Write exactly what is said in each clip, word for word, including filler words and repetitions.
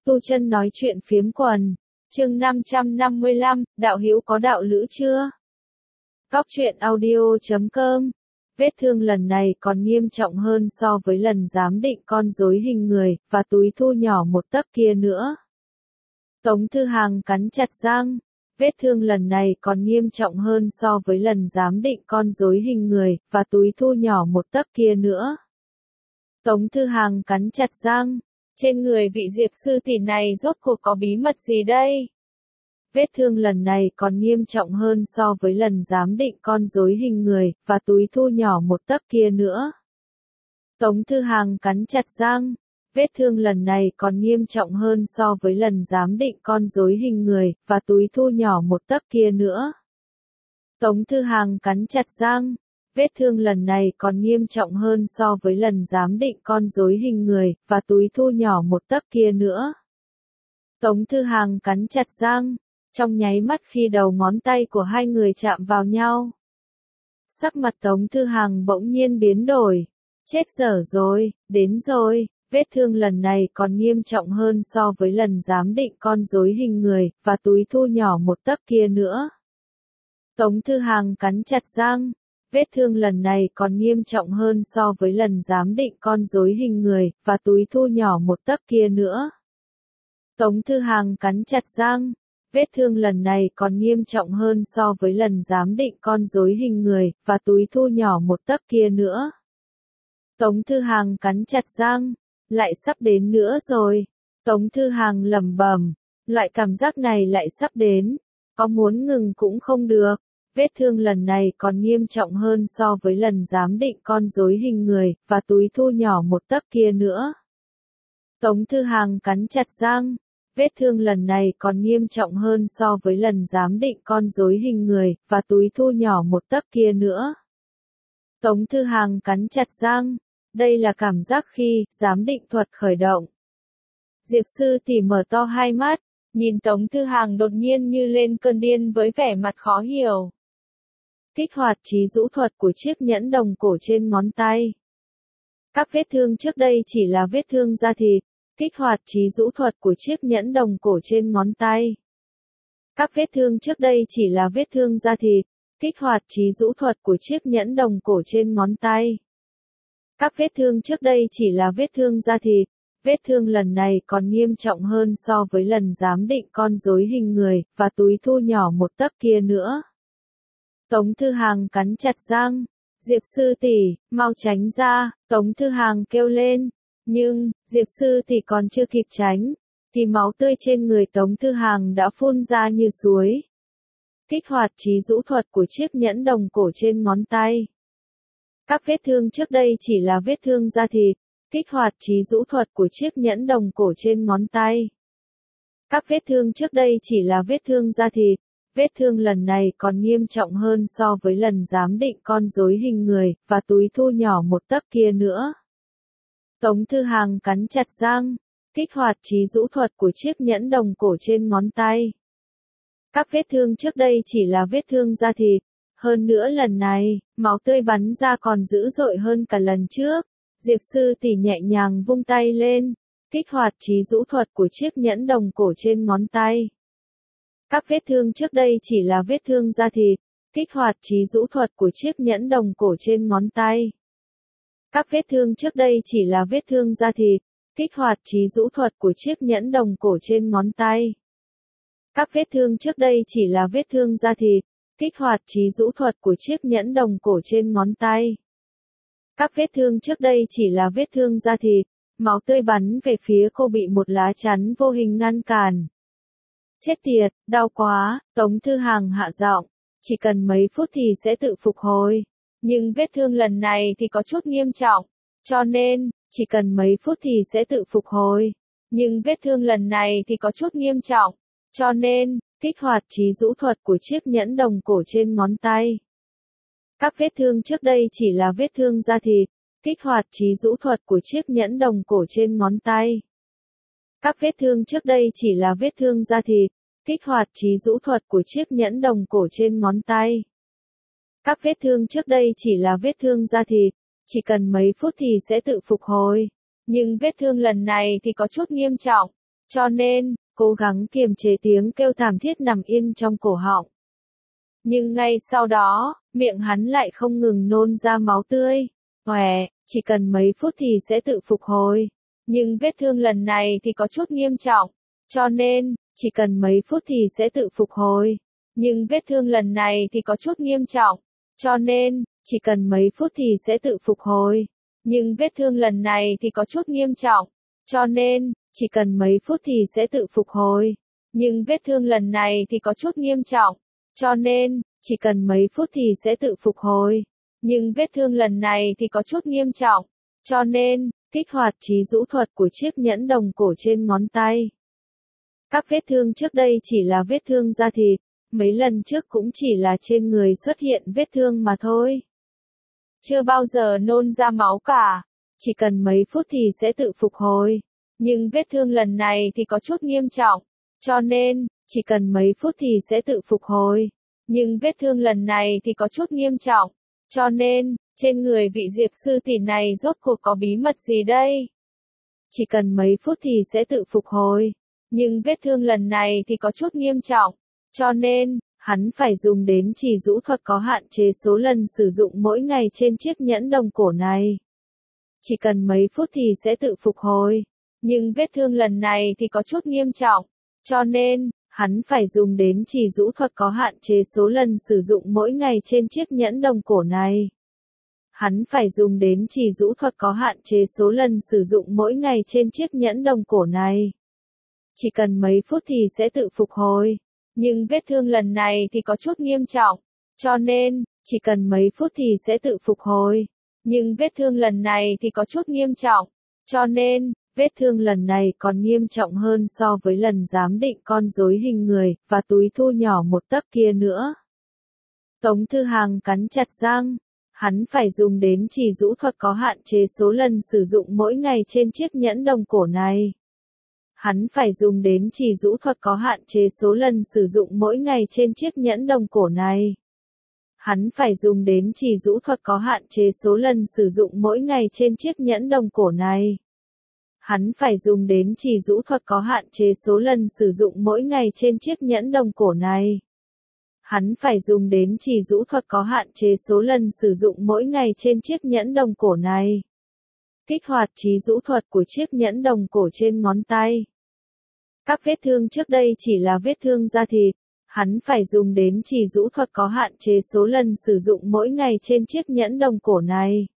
Tu Chân nói chuyện phiếm quần. Chương năm trăm năm mươi lăm, đạo hữu có đạo lữ chưa? Góc truyện audio chấm com. Vết thương lần này còn nghiêm trọng hơn so với lần giám định con rối hình người, và túi thu nhỏ một tấc kia nữa. Tống Thư Hàng cắn chặt răng. Vết thương lần này còn nghiêm trọng hơn so với lần giám định con rối hình người, và túi thu nhỏ một tấc kia nữa. Tống Thư Hàng cắn chặt răng. Trên người vị Diệp sư tỷ này rốt cuộc có bí mật gì đây? Vết thương lần này còn nghiêm trọng hơn so với lần giám định con rối hình người, và túi thu nhỏ một tấc kia nữa. Tống Thư Hàng cắn chặt răng. Vết thương lần này còn nghiêm trọng hơn so với lần giám định con rối hình người, và túi thu nhỏ một tấc kia nữa. Tống Thư Hàng cắn chặt răng. Vết thương lần này còn nghiêm trọng hơn so với lần giám định con rối hình người, và túi thu nhỏ một tấc kia nữa. Tống Thư Hàng cắn chặt răng. Trong nháy mắt khi đầu ngón tay của hai người chạm vào nhau, sắc mặt Tống Thư Hàng bỗng nhiên biến đổi. Chết dở rồi, đến rồi. Vết thương lần này còn nghiêm trọng hơn so với lần giám định con rối hình người, và túi thu nhỏ một tấc kia nữa. Tống Thư Hàng cắn chặt răng. Vết thương lần này còn nghiêm trọng hơn so với lần giám định con rối hình người, và túi thu nhỏ một tấc kia nữa. Tống Thư Hàng cắn chặt răng. Vết thương lần này còn nghiêm trọng hơn so với lần giám định con rối hình người, và túi thu nhỏ một tấc kia nữa. Tống Thư Hàng cắn chặt răng. Lại sắp đến nữa rồi. Tống Thư Hàng lẩm bẩm. Loại cảm giác này lại sắp đến. Có muốn ngừng cũng không được. Vết thương lần này còn nghiêm trọng hơn so với lần giám định con rối hình người, và túi thu nhỏ một tấc kia nữa. Tống Thư Hàng cắn chặt răng. Vết thương lần này còn nghiêm trọng hơn so với lần giám định con rối hình người, và túi thu nhỏ một tấc kia nữa. Tống Thư Hàng cắn chặt răng. Đây là cảm giác khi giám định thuật khởi động. Diệp sư tỷ mở to hai mắt, nhìn Tống Thư Hàng đột nhiên như lên cơn điên với vẻ mặt khó hiểu. Kích hoạt trí dũ thuật của chiếc nhẫn đồng cổ trên ngón tay. Các vết thương trước đây chỉ là vết thương da thịt. Kích hoạt trí dũ thuật của chiếc nhẫn đồng cổ trên ngón tay. Các vết thương trước đây chỉ là vết thương da thịt. Kích hoạt trí dũ thuật của chiếc nhẫn đồng cổ trên ngón tay. Các vết thương trước đây chỉ là vết thương da thịt. Vết thương lần này còn nghiêm trọng hơn so với lần giám định con rối hình người, và túi thu nhỏ một tấc kia nữa. Tống Thư Hàng cắn chặt răng. Diệp sư tỷ, mau tránh ra. Tống Thư Hàng kêu lên. Nhưng, Diệp sư tỷ còn chưa kịp tránh, thì máu tươi trên người Tống Thư Hàng đã phun ra như suối. Kích hoạt trí dũ thuật của chiếc nhẫn đồng cổ trên ngón tay. Các vết thương trước đây chỉ là vết thương da thịt. Kích hoạt trí dũ thuật của chiếc nhẫn đồng cổ trên ngón tay. Các vết thương trước đây chỉ là vết thương da thịt. Vết thương lần này còn nghiêm trọng hơn so với lần giám định con rối hình người, và túi thu nhỏ một tấc kia nữa. Tống Thư Hàng cắn chặt răng. Kích hoạt trí dũ thuật của chiếc nhẫn đồng cổ trên ngón tay. Các vết thương trước đây chỉ là vết thương da thịt. Hơn nữa lần này, máu tươi bắn ra còn dữ dội hơn cả lần trước. Diệp sư tỷ nhẹ nhàng vung tay lên. Kích hoạt trí dũ thuật của chiếc nhẫn đồng cổ trên ngón tay. Các vết thương trước đây chỉ là vết thương da thịt. Kích hoạt trí dũ thuật của chiếc nhẫn đồng cổ trên ngón tay. Các vết thương trước đây chỉ là vết thương da thịt. Kích hoạt trí dũ thuật của chiếc nhẫn đồng cổ trên ngón tay. Các vết thương trước đây chỉ là vết thương da thịt. Kích hoạt trí dũ thuật của chiếc nhẫn đồng cổ trên ngón tay. Các vết thương trước đây chỉ là vết thương da thịt. Máu tươi bắn về phía cô bị một lá chắn vô hình ngăn cản. Chết tiệt, đau quá. Tống Thư Hàng hạ giọng. Chỉ cần mấy phút thì sẽ tự phục hồi. Nhưng vết thương lần này thì có chút nghiêm trọng. Cho nên, chỉ cần mấy phút thì sẽ tự phục hồi. Nhưng vết thương lần này thì có chút nghiêm trọng. Cho nên, kích hoạt trí dũ thuật của chiếc nhẫn đồng cổ trên ngón tay. Các vết thương trước đây chỉ là vết thương da thịt. Kích hoạt trí dũ thuật của chiếc nhẫn đồng cổ trên ngón tay. Các vết thương trước đây chỉ là vết thương da thịt. Kích hoạt trí dũ thuật của chiếc nhẫn đồng cổ trên ngón tay. Các vết thương trước đây chỉ là vết thương da thịt. Chỉ cần mấy phút thì sẽ tự phục hồi. Nhưng vết thương lần này thì có chút nghiêm trọng. cho nên, cố gắng kiềm chế tiếng kêu thảm thiết nằm yên trong cổ họng. Nhưng ngay sau đó, miệng hắn lại không ngừng nôn ra máu tươi. Òe, chỉ cần mấy phút thì sẽ tự phục hồi. Nhưng vết thương lần này thì có chút nghiêm trọng, cho nên, chỉ cần mấy phút thì sẽ tự phục hồi. Nhưng vết thương lần này thì có chút nghiêm trọng, cho nên, chỉ cần mấy phút thì sẽ tự phục hồi. Nhưng vết thương lần này thì có chút nghiêm trọng, cho nên, chỉ cần mấy phút thì sẽ tự phục hồi. Nhưng vết thương lần này thì có chút nghiêm trọng, cho nên, chỉ cần mấy phút thì sẽ tự phục hồi. Nhưng vết thương lần này thì có chút nghiêm trọng, cho nên, kích hoạt trí rũ thuật của chiếc nhẫn đồng cổ trên ngón tay. Các vết thương trước đây chỉ là vết thương da thịt, mấy lần trước cũng chỉ là trên người xuất hiện vết thương mà thôi. Chưa bao giờ nôn ra máu cả, chỉ cần mấy phút thì sẽ tự phục hồi. Nhưng vết thương lần này thì có chút nghiêm trọng, cho nên, chỉ cần mấy phút thì sẽ tự phục hồi. Nhưng vết thương lần này thì có chút nghiêm trọng, cho nên, trên người vị Diệp sư tỷ này rốt cuộc có bí mật gì đây? Chỉ cần mấy phút thì sẽ tự phục hồi. Nhưng vết thương lần này thì có chút nghiêm trọng, cho nên, hắn phải dùng đến chỉ rũ thuật có hạn chế số lần sử dụng mỗi ngày trên chiếc nhẫn đồng cổ này. Chỉ cần mấy phút thì sẽ tự phục hồi. Nhưng vết thương lần này thì có chút nghiêm trọng, cho nên, hắn phải dùng đến chỉ rũ thuật có hạn chế số lần sử dụng mỗi ngày trên chiếc nhẫn đồng cổ này. Hắn phải dùng đến chỉ rũ thuật có hạn chế số lần sử dụng mỗi ngày trên chiếc nhẫn đồng cổ này. Chỉ cần mấy phút thì sẽ tự phục hồi. Nhưng vết thương lần này thì có chút nghiêm trọng, cho nên, chỉ cần mấy phút thì sẽ tự phục hồi. Nhưng vết thương lần này thì có chút nghiêm trọng, cho nên, vết thương lần này còn nghiêm trọng hơn so với lần giám định con rối hình người, và túi thu nhỏ một tấc kia nữa. Tống Thư Hàng cắn chặt răng, hắn phải dùng đến chỉ rũ thuật có hạn chế số lần sử dụng mỗi ngày trên chiếc nhẫn đồng cổ này. Hắn phải dùng đến chỉ rũ thuật có hạn chế số lần sử dụng mỗi ngày trên chiếc nhẫn đồng cổ này. Hắn phải dùng đến chỉ rũ thuật có hạn chế số lần sử dụng mỗi ngày trên chiếc nhẫn đồng cổ này. Hắn phải dùng đến chỉ rũ thuật có hạn chế số lần sử dụng mỗi ngày trên chiếc nhẫn đồng cổ này. Hắn phải dùng đến chỉ rũ thuật có hạn chế số lần sử dụng mỗi ngày trên chiếc nhẫn đồng cổ này. Kích hoạt trí rũ thuật của chiếc nhẫn đồng cổ trên ngón tay. Các vết thương trước đây chỉ là vết thương da thịt, hắn phải dùng đến chỉ rũ thuật có hạn chế số lần sử dụng mỗi ngày trên chiếc nhẫn đồng cổ này.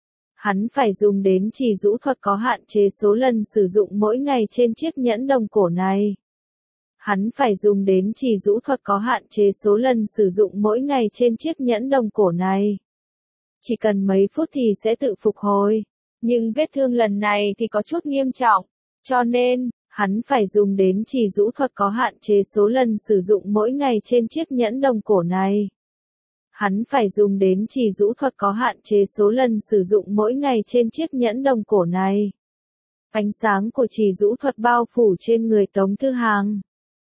Hắn phải dùng đến chỉ rũ thuật có hạn chế số lần sử dụng mỗi ngày trên chiếc nhẫn đồng cổ này. Hắn phải dùng đến chỉ rũ thuật có hạn chế số lần sử dụng mỗi ngày trên chiếc nhẫn đồng cổ này. Chỉ cần mấy phút thì sẽ tự phục hồi. Nhưng vết thương lần này thì có chút nghiêm trọng, cho nên, hắn phải dùng đến chỉ rũ thuật có hạn chế số lần sử dụng mỗi ngày trên chiếc nhẫn đồng cổ này. Hắn phải dùng đến chỉ rũ thuật có hạn chế số lần sử dụng mỗi ngày trên chiếc nhẫn đồng cổ này. Ánh sáng của chỉ rũ thuật bao phủ trên người Tống Thư Hàng.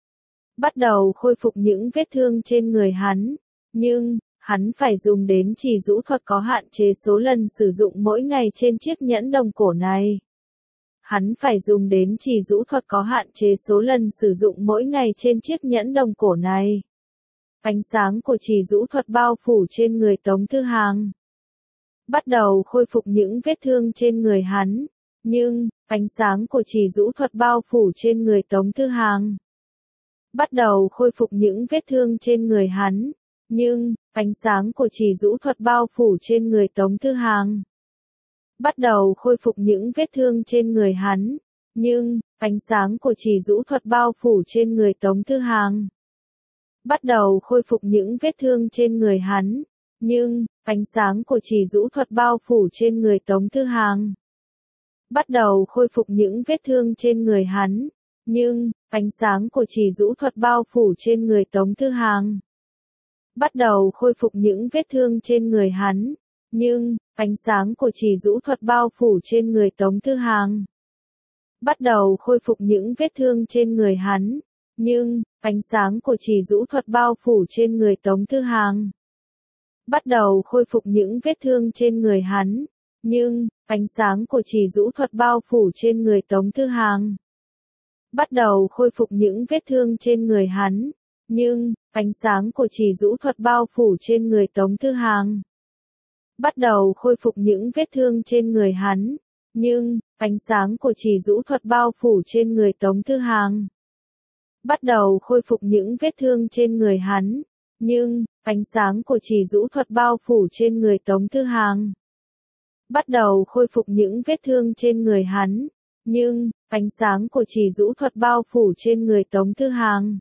Bắt đầu khôi phục những vết thương trên người hắn, nhưng, hắn phải dùng đến chỉ rũ thuật có hạn chế số lần sử dụng mỗi ngày trên chiếc nhẫn đồng cổ này. Hắn phải dùng đến chỉ rũ thuật có hạn chế số lần sử dụng mỗi ngày trên chiếc nhẫn đồng cổ này. Ánh sáng của chỉ rũ thuật bao phủ trên người Tống Thư Hàng. Bắt đầu khôi phục những vết thương trên người hắn, nhưng, ánh sáng của chỉ rũ thuật bao phủ trên người Tống Thư Hàng. Bắt đầu khôi phục những vết thương trên người hắn, nhưng, ánh sáng của chỉ rũ thuật bao phủ trên người Tống Thư Hàng. Bắt đầu khôi phục những vết thương trên người hắn, nhưng, ánh sáng của chỉ rũ thuật bao phủ trên người Tống Thư Hàng. Bắt đầu khôi phục những vết thương trên người hắn, nhưng, ánh sáng của chỉ rũ thuật bao phủ trên người Tống Thư Hàng. Bắt đầu khôi phục những vết thương trên người hắn, nhưng, ánh sáng của chỉ rũ thuật bao phủ trên người Tống Thư Hàng. Bắt đầu khôi phục những vết thương trên người hắn, nhưng, ánh sáng của chỉ rũ thuật bao phủ trên người Tống Thư Hàng. Bắt đầu khôi phục những vết thương trên người hắn, nhưng, ánh sáng của chỉ rũ thuật bao phủ trên người Tống Thư Hàng. Bắt đầu khôi phục những vết thương trên người hắn, nhưng, ánh sáng của chỉ rũ thuật bao phủ trên người Tống Thư Hàng. bắt đầu khôi phục những vết thương trên người hắn. Nhưng, ánh sáng của chỉ rũ thuật bao phủ trên người Tống Thư Hàng. Bắt đầu khôi phục những vết thương trên người hắn. Nhưng, ánh sáng của chỉ rũ thuật bao phủ trên người Tống Thư Hàng. Bắt đầu khôi phục những vết thương trên người hắn. Nhưng, ánh sáng của chỉ rũ thuật bao phủ trên người Tống Thư Hàng. Bắt đầu khôi phục những vết thương trên người hắn. Nhưng, ánh sáng của chỉ rũ thuật bao phủ trên người Tống Thư Hàng.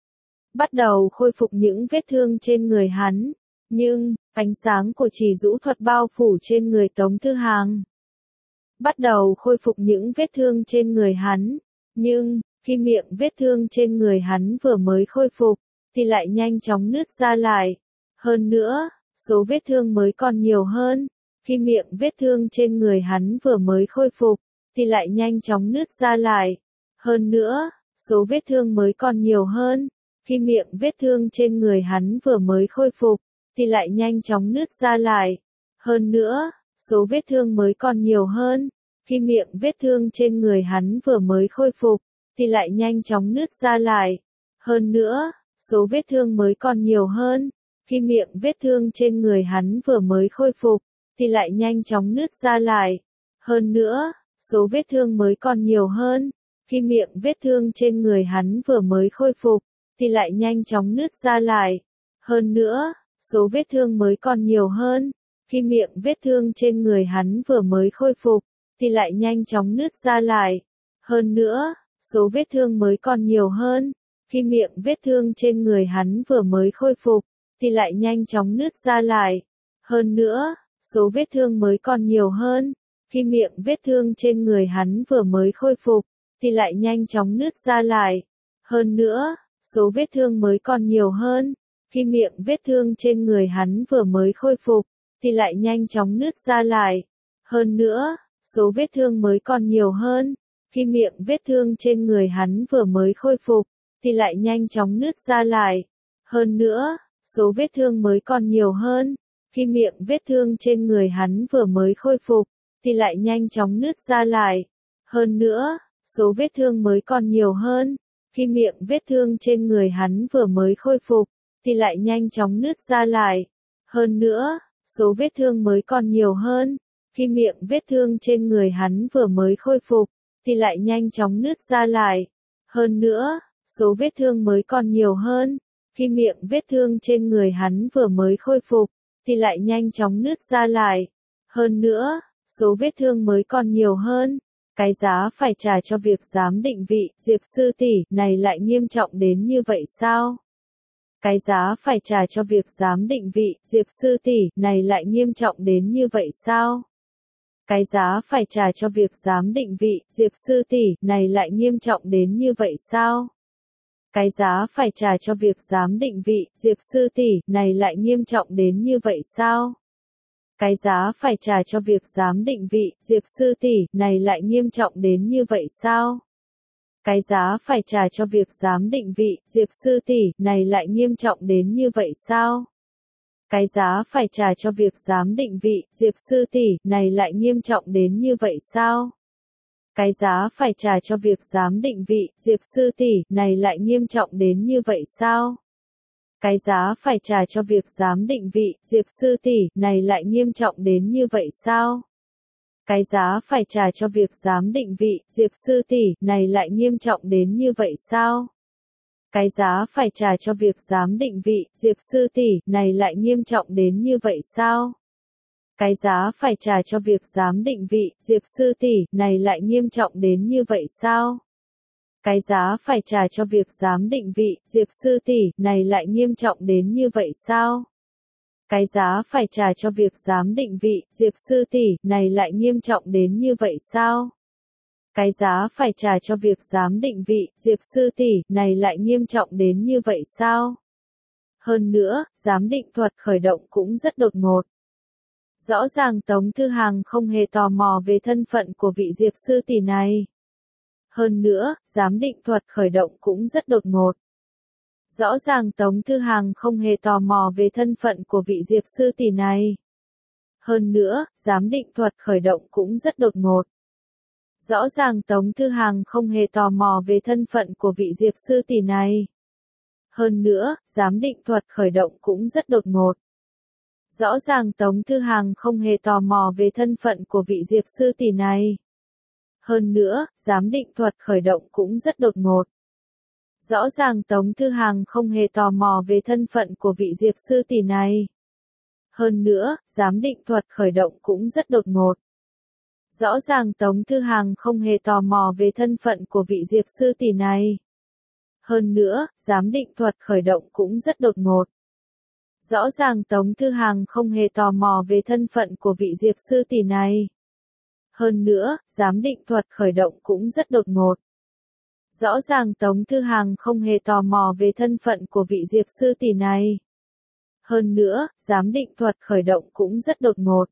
Bắt đầu khôi phục những vết thương trên người hắn. Nhưng, ánh sáng của chỉ rũ thuật bao phủ trên người Tống Thư Hàng. Bắt đầu khôi phục những vết thương trên người hắn. Nhưng, khi miệng vết thương trên người hắn vừa mới khôi phục, thì lại nhanh chóng nứt ra lại. Hơn nữa, số vết thương mới còn nhiều hơn. Khi miệng vết thương trên người hắn vừa mới khôi phục, thì lại nhanh chóng nứt ra lại. Hơn nữa, số vết thương mới còn nhiều hơn. Khi miệng vết thương trên người hắn vừa mới khôi phục, thì lại nhanh chóng nứt ra lại. Hơn nữa, số vết thương mới còn nhiều hơn. Khi miệng vết thương trên người hắn vừa mới khôi phục, thì lại nhanh chóng nứt ra lại. Hơn nữa, số vết thương mới còn nhiều hơn. Khi miệng vết thương trên người hắn vừa mới khôi phục, thì lại nhanh chóng nứt ra lại. Hơn nữa, số vết thương mới còn nhiều hơn. Khi miệng vết thương trên người hắn vừa mới khôi phục, thì lại nhanh chóng nứt ra lại. Hơn nữa, số vết thương mới còn nhiều hơn. Khi miệng vết thương trên người hắn vừa mới khôi phục, thì lại nhanh chóng nứt ra lại. Hơn nữa, số vết thương mới còn nhiều hơn. Khi miệng vết thương trên người hắn vừa mới khôi phục, thì lại nhanh chóng nứt ra lại. Hơn nữa, số vết thương mới còn nhiều hơn. Khi miệng vết thương trên người hắn vừa mới khôi phục, thì lại nhanh chóng nứt ra lại. Hơn nữa, số vết thương mới còn nhiều hơn. Khi miệng vết thương trên người hắn vừa mới khôi phục, thì lại nhanh chóng nứt ra lại. Hơn nữa, số vết thương mới còn nhiều hơn. Khi miệng vết thương trên người hắn vừa mới khôi phục, thì lại nhanh chóng nứt ra lại. Hơn nữa, số vết thương mới còn nhiều hơn. Khi miệng vết thương trên người hắn vừa mới khôi phục, thì lại nhanh chóng nứt ra lại. Hơn nữa, số vết thương mới còn nhiều hơn. Khi miệng vết thương trên người hắn vừa mới khôi phục, thì lại nhanh chóng nứt ra lại. Hơn nữa, số vết thương mới còn nhiều hơn. Khi miệng vết thương trên người hắn vừa mới khôi phục, thì lại nhanh chóng nứt ra lại. Hơn nữa, số vết thương mới còn nhiều hơn. Khi miệng vết thương trên người hắn vừa mới khôi phục, thì lại nhanh chóng nứt ra lại. Hơn nữa, số vết thương mới còn nhiều hơn. Cái giá phải trả cho việc giám định vị Diệp sư tỷ này lại nghiêm trọng đến như vậy sao? Cái giá phải trả cho việc giám định vị Diệp sư tỷ này lại nghiêm trọng đến như vậy sao? Cái giá phải trả cho việc giám định vị Diệp sư tỷ này lại nghiêm trọng đến như vậy sao? Cái giá phải trả cho việc giám định vị Diệp sư tỷ này lại nghiêm trọng đến như vậy sao? Cái giá phải trả cho việc giám định vị Diệp sư tỷ này lại nghiêm trọng đến như vậy sao? Cái giá phải trả cho việc giám định vị Diệp sư tỷ này lại nghiêm trọng đến như vậy sao? Cái giá phải trả cho việc giám định vị Diệp sư tỷ này lại nghiêm trọng đến như vậy sao? Cái giá phải trả cho việc giám định vị Diệp sư tỷ này lại nghiêm trọng đến như vậy sao? Cái giá phải trả cho việc giám định vị Diệp sư tỷ này lại nghiêm trọng đến như vậy sao? Cái giá phải trả cho việc giám định vị Diệp sư tỷ này lại nghiêm trọng đến như vậy sao? Cái giá phải trả cho việc giám định vị Diệp sư tỷ này lại nghiêm trọng đến như vậy sao? Cái giá phải trả cho việc giám định vị Diệp sư tỷ này lại nghiêm trọng đến như vậy sao? Cái giá phải trả cho việc giám định vị Diệp sư tỷ này lại nghiêm trọng đến như vậy sao? Cái giá phải trả cho việc giám định vị Diệp sư tỷ này lại nghiêm trọng đến như vậy sao? Cái giá phải trả cho việc giám định vị Diệp sư tỷ này lại nghiêm trọng đến như vậy sao? Hơn nữa, giám định thuật khởi động cũng rất đột ngột. Rõ ràng Tống Thư Hàng không hề tò mò về thân phận của vị Diệp sư tỷ này. Hơn nữa, giám định thuật khởi động cũng rất đột ngột. Rõ ràng Tống Thư Hàng không hề tò mò về thân phận của vị Diệp sư tỷ này. Hơn nữa, giám định thuật khởi động cũng rất đột ngột. Rõ ràng Tống Thư Hàng không hề tò mò về thân phận của vị Diệp sư tỷ này. Hơn nữa, giám định thuật khởi động cũng rất đột ngột. Rõ ràng Tống Thư Hàng không hề tò mò về thân phận của vị Diệp sư tỷ này. Hơn nữa, giám định thuật khởi động cũng rất đột ngột. Rõ ràng Tống Thư Hàng không hề tò mò về thân phận của vị Diệp sư tỷ này. Hơn nữa, giám định thuật khởi động cũng rất đột ngột. Rõ ràng Tống Thư Hàng không hề tò mò về thân phận của vị Diệp sư tỷ này. Hơn nữa, giám định thuật khởi động cũng rất đột ngột. Rõ ràng Tống Thư Hàng không hề tò mò về thân phận của vị Diệp sư tỷ này. Hơn nữa, giám định thuật khởi động cũng rất đột ngột. Rõ ràng Tống Thư Hàng không hề tò mò về thân phận của vị Diệp sư tỷ này. Hơn nữa, giám định thuật khởi động cũng rất đột ngột.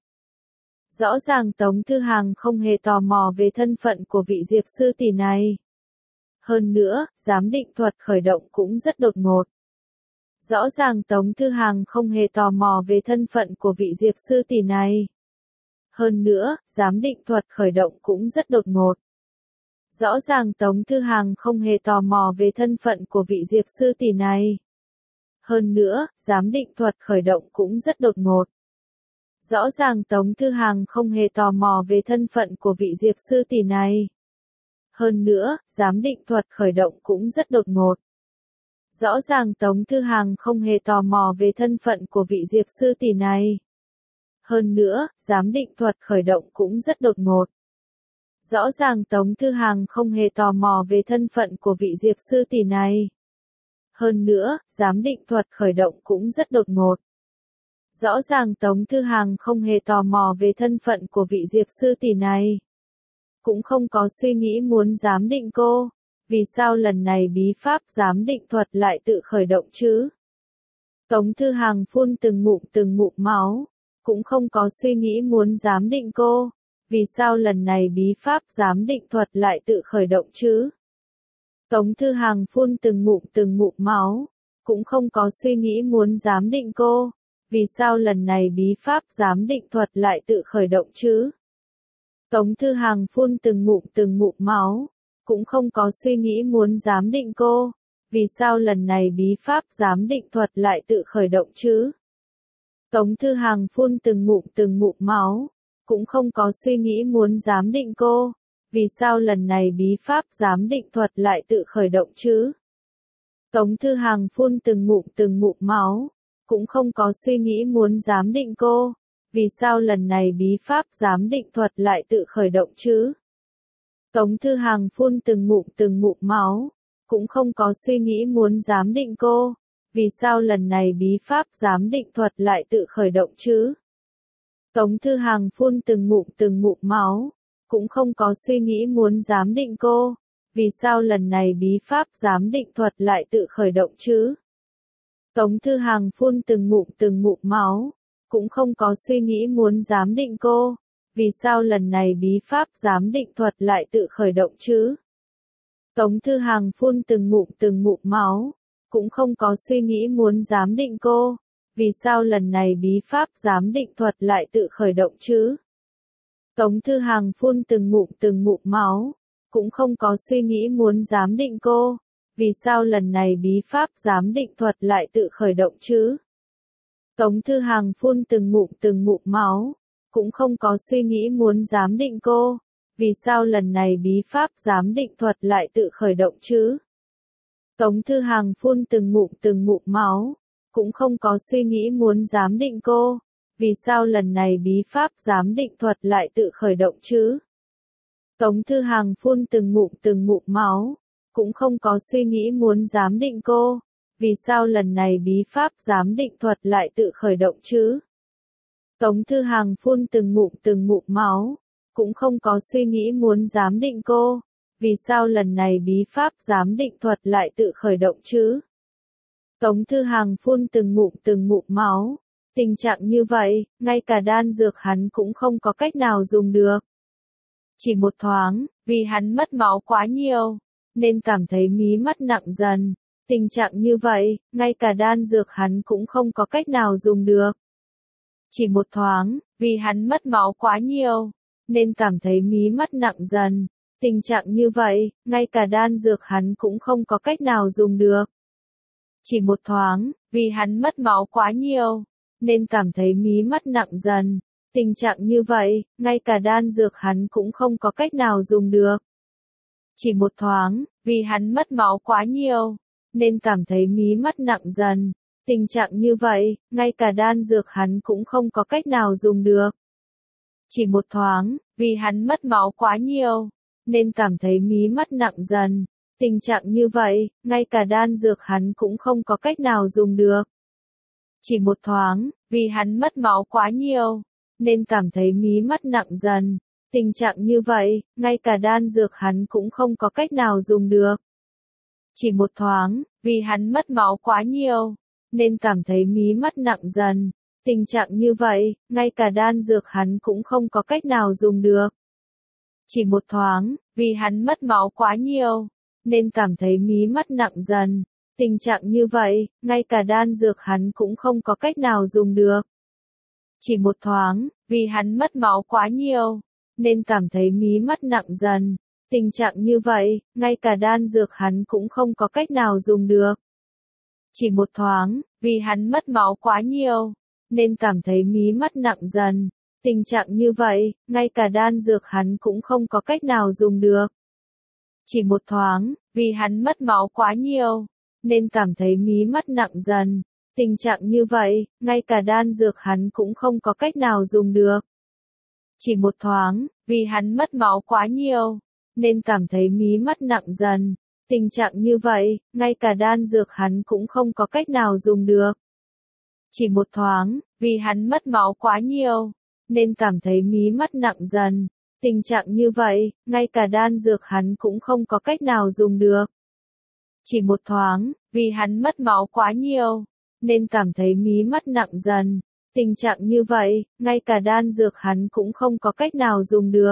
Rõ ràng Tống Thư Hàng không hề tò mò về thân phận của vị Diệp sư tỷ này. Hơn nữa, giám định thuật khởi động cũng rất đột ngột. Rõ ràng Tống Thư Hàng không hề tò mò về thân phận của vị Diệp sư tỷ này. Hơn nữa, giám định thuật khởi động cũng rất đột ngột. Rõ ràng Tống Thư Hàng không hề tò mò về thân phận của vị Diệp sư tỷ này. Hơn nữa, giám định thuật khởi động cũng rất đột ngột. Rõ ràng Tống Thư Hàng không hề tò mò về thân phận của vị Diệp sư tỷ này. Hơn nữa, giám định thuật khởi động cũng rất đột ngột. Rõ ràng Tống Thư Hàng không hề tò mò về thân phận của vị Diệp sư tỷ này. Hơn nữa, giám định thuật khởi động cũng rất đột ngột. Rõ ràng Tống Thư Hàng không hề tò mò về thân phận của vị Diệp sư tỷ này. Hơn nữa, giám định thuật khởi động cũng rất đột ngột. Rõ ràng Tống Thư Hàng không hề tò mò về thân phận của vị Diệp sư tỷ này. Cũng không có suy nghĩ muốn giám định cô. Vì sao lần này bí pháp giám định thuật lại tự khởi động chứ? Tống Thư Hàng phun từng ngụm từng ngụm máu. Cũng không có suy nghĩ muốn giám định cô. Vì sao lần này bí pháp giám định thuật lại tự khởi động chứ? Tống Thư Hàng phun từng ngụm từng ngụm máu. Cũng không có suy nghĩ muốn giám định cô. Vì sao lần này bí pháp giám định thuật lại tự khởi động chứ? Tống Thư Hàng phun từng ngụm từng ngụm máu. Cũng không có suy nghĩ muốn giám định cô. Vì sao lần này bí pháp giám định thuật lại tự khởi động chứ? Tống Thư Hàng phun từng ngụm từng ngụm máu. Cũng không có suy nghĩ muốn giám định cô. Vì sao lần này bí pháp giám định thuật lại tự khởi động chứ? Tống Thư Hàng phun từng ngụm từng ngụm máu. Cũng không có suy nghĩ muốn giám định cô. Vì sao lần này bí pháp giám định thuật lại tự khởi động chứ? Tống Thư Hàng phun từng ngụm từng ngụm máu. Cũng không có suy nghĩ muốn giám định cô. Vì sao lần này bí pháp giám định thuật lại tự khởi động chứ? Tống Thư Hàng phun từng ngụm từng ngụm máu. Cũng không có suy nghĩ muốn giám định cô. Vì sao lần này bí pháp giám định thuật lại tự khởi động chứ? Tống Thư Hàng phun từng ngụm từng ngụm máu. Cũng không có suy nghĩ muốn giám định cô. Vì sao lần này bí pháp giám định thuật lại tự khởi động chứ? Tống Thư Hàng phun từng ngụm từng ngụm máu. Cũng không có suy nghĩ muốn giám định cô. Vì sao lần này bí pháp giám định thuật lại tự khởi động chứ? Tống Thư Hàng phun từng ngụm từng ngụm máu. Cũng không có suy nghĩ muốn giám định cô. Vì sao lần này bí pháp giám định thuật lại tự khởi động chứ? Tống Thư Hàng phun từng ngụm từng ngụm máu. Cũng không có suy nghĩ muốn giám định cô. Vì sao lần này bí pháp giám định thuật lại tự khởi động chứ? Tống Thư Hàng phun từng ngụm từng ngụm máu. Cũng không có suy nghĩ muốn giám định cô. Vì sao lần này bí pháp giám định thuật lại tự khởi động chứ? Tống Thư Hàng phun từng ngụm từng ngụm máu. Cũng không có suy nghĩ muốn giám định cô. Vì sao lần này bí pháp giám định thuật lại tự khởi động chứ? Tống Thư Hàng phun từng ngụm từng ngụm máu. Cũng không có suy nghĩ muốn giám định cô. Vì sao lần này bí pháp giám định thuật lại tự khởi động chứ? Tống Thư Hàng phun từng ngụm từng ngụm máu. Tình trạng như vậy, ngay cả đan dược hắn cũng không có cách nào dùng được. Chỉ một thoáng, vì hắn mất máu quá nhiều, nên cảm thấy mí mắt nặng dần. Tình trạng như vậy, ngay cả đan dược hắn cũng không có cách nào dùng được. Chỉ một thoáng, vì hắn mất máu quá nhiều, nên cảm thấy mí mắt nặng dần. Tình trạng như vậy, ngay cả đan dược hắn cũng không có cách nào dùng được. Chỉ một thoáng, vì hắn mất máu quá nhiều, nên cảm thấy mí mắt nặng dần. Tình trạng như vậy, ngay cả đan dược hắn cũng không có cách nào dùng được. Chỉ một thoáng, vì hắn mất máu quá nhiều, nên cảm thấy mí mắt nặng dần. Tình trạng như vậy, ngay cả đan dược hắn cũng không có cách nào dùng được. Chỉ một thoáng, vì hắn mất máu quá nhiều, nên cảm thấy mí mắt nặng dần. Tình trạng như vậy, ngay cả đan dược hắn cũng không có cách nào dùng được. Chỉ một thoáng, vì hắn mất máu quá nhiều, nên cảm thấy mí mắt nặng dần. Tình trạng như vậy, ngay cả đan dược hắn cũng không có cách nào dùng được. Chỉ một thoáng, vì hắn mất máu quá nhiều, nên cảm thấy mí mắt nặng dần. Tình trạng như vậy, ngay cả đan dược hắn cũng không có cách nào dùng được. Chỉ một thoáng, vì hắn mất máu quá nhiều, nên cảm thấy mí mắt nặng dần. Tình trạng như vậy, ngay cả đan dược hắn cũng không có cách nào dùng được. Chỉ một thoáng, vì hắn mất máu quá nhiều, nên cảm thấy mí mắt nặng dần. Tình trạng như vậy, ngay cả đan dược hắn cũng không có cách nào dùng được. Chỉ một thoáng, vì hắn mất máu quá nhiều, nên cảm thấy mí mắt nặng dần. Tình trạng như vậy, ngay cả đan dược hắn cũng không có cách nào dùng được. Chỉ một thoáng, vì hắn mất máu quá nhiều, nên cảm thấy mí mắt nặng dần. Tình trạng như vậy, ngay cả đan dược hắn cũng không có cách nào dùng được. Chỉ một thoáng, vì hắn mất máu quá nhiều, nên cảm thấy mí mắt nặng dần. Tình trạng như vậy, ngay cả đan dược hắn cũng không có cách nào dùng được. Chỉ một thoáng, vì hắn mất máu quá nhiều, nên cảm thấy mí mắt nặng dần. Tình trạng như vậy, ngay cả đan dược hắn cũng không có cách nào dùng được. Chỉ một thoáng, vì hắn mất máu quá nhiều, nên cảm thấy mí mắt nặng dần. Tình trạng như vậy, ngay cả đan dược hắn cũng không có cách nào dùng được.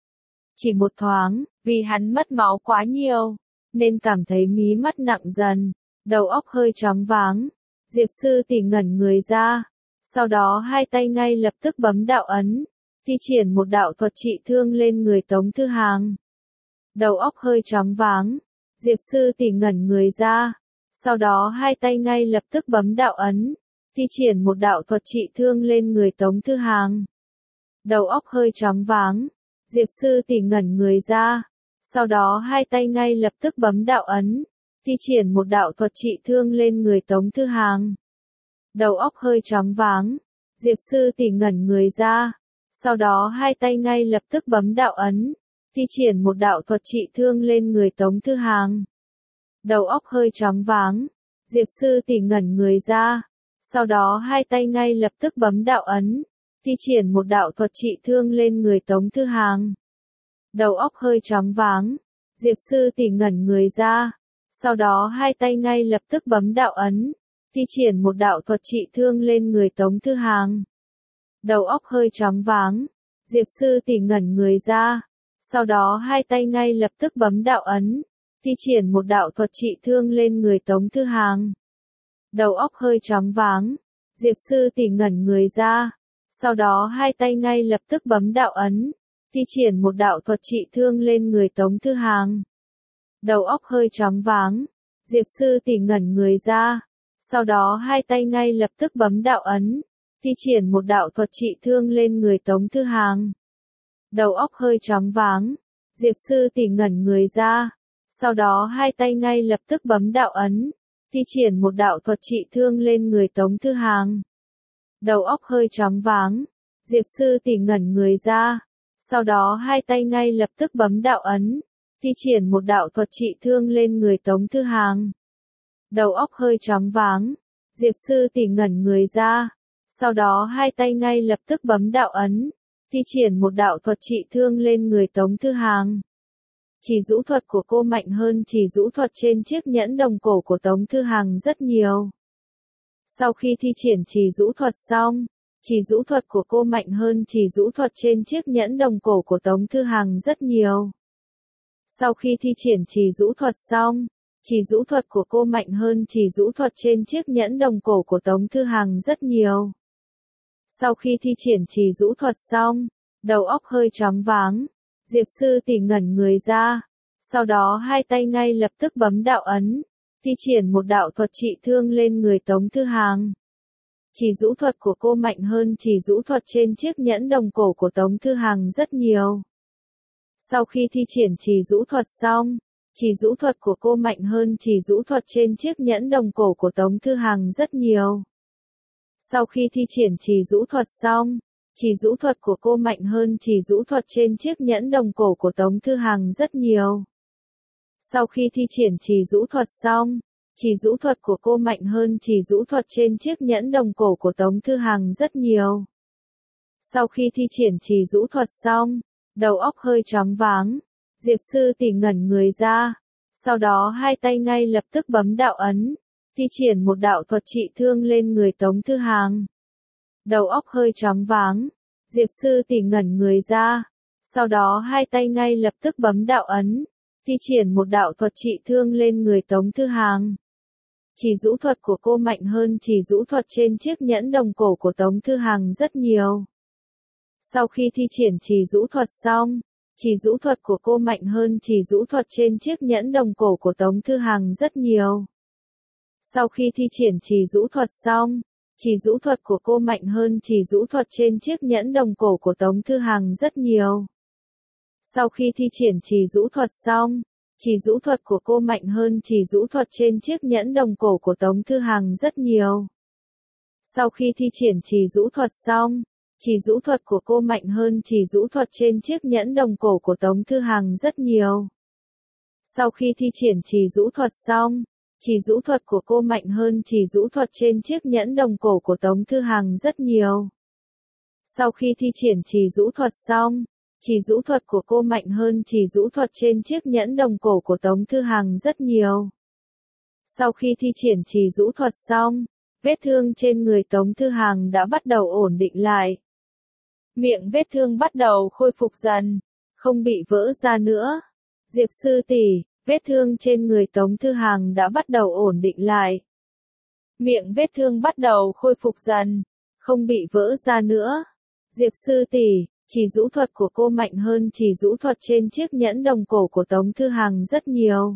Chỉ một thoáng, vì hắn mất máu quá nhiều, nên cảm thấy mí mắt nặng dần, đầu óc hơi choáng váng. Diệp Sư Tỷ ngẩn người ra, sau đó hai tay ngay lập tức bấm đạo ấn, thi triển một đạo thuật trị thương lên người Tống Thư Hàng. Đầu óc hơi choáng váng, Diệp Sư Tỷ ngẩn người ra, sau đó hai tay ngay lập tức bấm đạo ấn, thi triển một đạo thuật trị thương lên người Tống Thư Hàng. Đầu óc hơi choáng váng, Diệp Sư Tỷ ngẩn người ra, sau đó hai tay ngay lập tức bấm đạo ấn, thi triển một đạo thuật trị thương lên người Tống Thư Hàng. Đầu óc hơi choáng váng, Diệp Sư Tỷ ngẩn người ra, sau đó hai tay ngay lập tức bấm đạo ấn, thi triển một đạo thuật trị thương lên người Tống Thư Hàng. Đầu óc hơi choáng váng, Diệp Sư Tỷ ngẩn người ra, sau đó hai tay ngay lập tức bấm đạo ấn, thi triển một đạo thuật trị thương lên người Tống Thư Hàng. Đầu óc hơi choáng váng, Diệp Sư Tỷ ngẩn người ra, sau đó hai tay ngay lập tức bấm đạo ấn, thi triển một đạo thuật trị thương lên người Tống Thư Hàng. Đầu óc hơi choáng váng, Diệp Sư Tỷ ngẩn người ra, sau đó hai tay ngay lập tức bấm đạo ấn, thi triển một đạo thuật trị thương lên người Tống Thư Hàng. Đầu óc hơi choáng váng, Diệp Sư Tỷ ngẩn người ra, sau đó hai tay ngay lập tức bấm đạo ấn, thi triển một đạo thuật trị thương lên người Tống Thư Hàng. Đầu óc hơi choáng váng, Diệp Sư Tỷ ngẩn người ra, sau đó hai tay ngay lập tức bấm đạo ấn, thi triển một đạo thuật trị thương lên người Tống Thư Hàng. Đầu óc hơi choáng váng, Diệp Sư Tỷ ngẩn người ra, sau đó hai tay ngay lập tức bấm đạo ấn, thi triển một đạo thuật trị thương lên người Tống Thư Hàng. Đầu óc hơi choáng váng, Diệp Sư Tỷ ngẩn người ra, sau đó hai tay ngay lập tức bấm đạo ấn, thi triển một đạo thuật trị thương lên người Tống Thư Hàng. Đầu óc hơi choáng váng, Diệp Sư Tỷ ngẩn người ra, sau đó hai tay ngay lập tức bấm đạo ấn, thi triển một đạo thuật trị thương lên người Tống Thư Hàng. Chỉ rũ thuật của cô mạnh hơn chỉ rũ thuật trên chiếc nhẫn đồng cổ của Tống Thư Hàng rất nhiều. Sau khi thi triển chỉ rũ thuật xong, chỉ rũ thuật của cô mạnh hơn chỉ rũ thuật trên chiếc nhẫn đồng cổ của Tống Thư Hàng rất nhiều. Sau khi thi triển chỉ rũ thuật xong, chỉ rũ thuật của cô mạnh hơn chỉ rũ thuật trên chiếc nhẫn đồng cổ của Tống Thư Hàng rất nhiều. Sau khi thi triển chỉ rũ thuật xong, đầu óc hơi choáng váng, Diệp sư tỷ ngẩn người ra. Sau đó hai tay ngay lập tức bấm đạo ấn, thi triển một đạo thuật trị thương lên người Tống Thư Hàng. Chỉ rũ thuật của cô mạnh hơn chỉ rũ thuật trên chiếc nhẫn đồng cổ của Tống Thư Hàng rất nhiều. Sau khi thi triển chỉ rũ thuật xong, chỉ rũ thuật của cô mạnh hơn chỉ rũ thuật trên chiếc nhẫn đồng cổ của Tống Thư Hàng rất nhiều. Sau khi thi triển chỉ rũ thuật xong, chỉ rũ thuật của cô mạnh hơn chỉ rũ thuật trên chiếc nhẫn đồng cổ của Tống Thư Hàng rất nhiều. Sau khi thi triển chỉ rũ thuật xong, chỉ rũ thuật của cô mạnh hơn chỉ rũ thuật trên chiếc nhẫn đồng cổ của Tống Thư Hàng rất nhiều. Sau khi thi triển chỉ rũ thuật xong, đầu óc hơi choáng váng, Diệp sư tỷ ngẩn người ra. Sau đó hai tay ngay lập tức bấm đạo ấn, thi triển một đạo thuật trị thương lên người Tống Thư Hàng. Đầu óc hơi choáng váng, Diệp sư tỷ ngẩn người ra. Sau đó hai tay ngay lập tức bấm đạo ấn, thi triển một đạo thuật trị thương lên người Tống Thư Hàng. Chỉ rũ thuật của cô mạnh hơn chỉ rũ thuật trên chiếc nhẫn đồng cổ của Tống Thư Hàng rất nhiều. Sau khi thi triển chỉ rũ thuật xong, chỉ rũ thuật của cô mạnh hơn chỉ rũ thuật trên chiếc nhẫn đồng cổ của Tống Thư Hàng rất nhiều. Sau khi thi triển chỉ rũ thuật xong, chỉ rũ thuật của cô mạnh hơn chỉ rũ thuật trên chiếc nhẫn đồng cổ của Tống Thư Hàng rất nhiều. Sau khi thi triển chỉ rũ thuật xong, chỉ rũ thuật của cô mạnh hơn chỉ rũ thuật trên chiếc nhẫn đồng cổ của Tống Thư Hàng rất nhiều. Sau khi thi triển chỉ rũ thuật xong, chỉ rũ thuật của cô mạnh hơn chỉ rũ thuật trên chiếc nhẫn đồng cổ của Tống Thư Hàng rất nhiều. Sau khi thi triển chỉ rũ thuật xong, chỉ rũ thuật của cô mạnh hơn chỉ rũ thuật trên chiếc nhẫn đồng cổ của Tống Thư Hàng rất nhiều. Sau khi thi triển chỉ rũ thuật xong, chỉ rũ thuật của cô mạnh hơn chỉ rũ thuật trên chiếc nhẫn đồng cổ của Tống Thư Hàng rất nhiều. Sau khi thi triển chỉ rũ thuật xong, vết thương trên người Tống Thư Hàng đã bắt đầu ổn định lại. Miệng vết thương bắt đầu khôi phục dần, không bị vỡ ra nữa. Diệp sư tỷ, vết thương trên người Tống Thư Hàng đã bắt đầu ổn định lại. Miệng vết thương bắt đầu khôi phục dần, không bị vỡ ra nữa. Diệp sư tỷ, chỉ rũ thuật của cô mạnh hơn chỉ rũ thuật trên chiếc nhẫn đồng cổ của Tống Thư Hàng rất nhiều.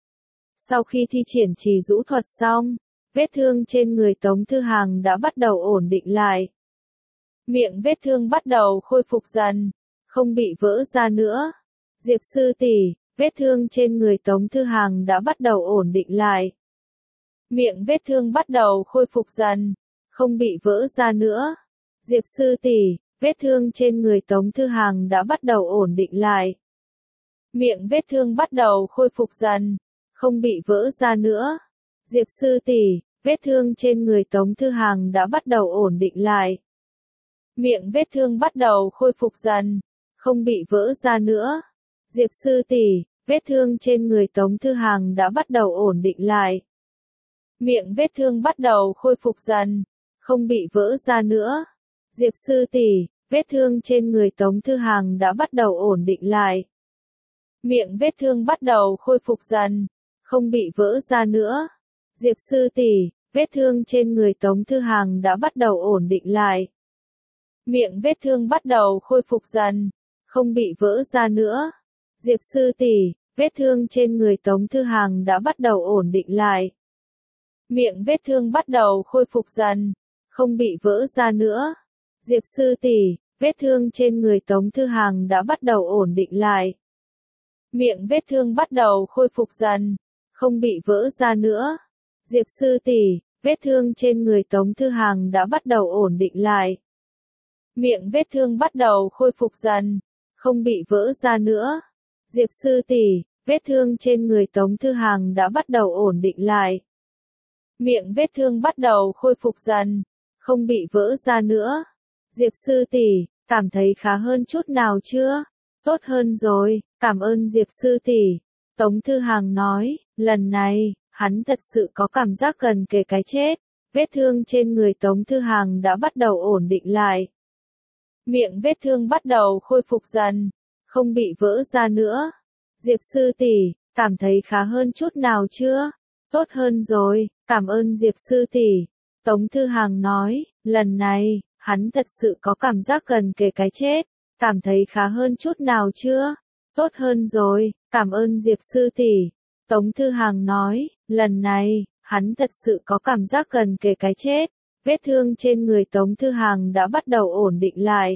Sau khi thi triển chỉ rũ thuật xong, vết thương trên người Tống Thư Hàng đã bắt đầu ổn định lại. Miệng vết thương bắt đầu khôi phục dần, không bị vỡ ra nữa. Diệp sư tỷ, vết thương trên người Tống Thư Hàng đã bắt đầu ổn định lại. Miệng vết thương bắt đầu khôi phục dần, không bị vỡ ra nữa. Diệp sư tỷ, vết thương trên người Tống Thư Hàng đã bắt đầu ổn định lại. Miệng vết thương bắt đầu khôi phục dần, không bị vỡ ra nữa. Diệp sư tỷ, vết thương trên người Tống Thư Hàng đã bắt đầu ổn định lại. Miệng vết thương bắt đầu khôi phục dần, không bị vỡ ra nữa. Diệp sư tỷ, vết thương trên người Tống Thư Hàng đã bắt đầu ổn định lại. Miệng vết thương bắt đầu khôi phục dần, không bị vỡ ra nữa. Diệp sư tỷ, vết thương trên người Tống Thư Hàng đã bắt đầu ổn định lại. Miệng vết thương bắt đầu khôi phục dần, không bị vỡ ra nữa. Diệp sư tỷ, vết thương trên người Tống Thư Hàng đã bắt đầu ổn định lại. Miệng vết thương bắt đầu khôi phục dần, không bị vỡ ra nữa. Diệp sư tỷ, vết thương trên người Tống Thư Hàng đã bắt đầu ổn định lại. Miệng vết thương bắt đầu khôi phục dần, không bị vỡ ra nữa. Diệp sư tỷ, vết thương trên người Tống Thư Hàng đã bắt đầu ổn định lại. Miệng vết thương bắt đầu khôi phục dần, không bị vỡ ra nữa. Diệp sư tỷ, vết thương trên người Tống Thư Hàng đã bắt đầu ổn định lại. Miệng vết thương bắt đầu khôi phục dần, không bị vỡ ra nữa. Diệp sư tỷ, vết thương trên người Tống Thư Hàng đã bắt đầu ổn định lại. Miệng vết thương bắt đầu khôi phục dần, không bị vỡ ra nữa. Diệp sư tỷ, cảm thấy khá hơn chút nào chưa? Tốt hơn rồi, cảm ơn Diệp sư tỷ. Tống Thư Hàng nói, lần này, hắn thật sự có cảm giác gần kề cái chết. Vết thương trên người Tống Thư Hàng đã bắt đầu ổn định lại. Miệng vết thương bắt đầu khôi phục dần, không bị vỡ ra nữa. Diệp sư tỷ, cảm thấy khá hơn chút nào chưa? Tốt hơn rồi, cảm ơn Diệp sư tỷ. Tống Thư Hàng nói, lần này, hắn thật sự có cảm giác gần kề cái chết. Cảm thấy khá hơn chút nào chưa? Tốt hơn rồi, cảm ơn Diệp sư tỷ. Tống Thư Hàng nói, lần này, hắn thật sự có cảm giác gần kề cái chết. Vết thương trên người Tống Thư Hàng đã bắt đầu ổn định lại.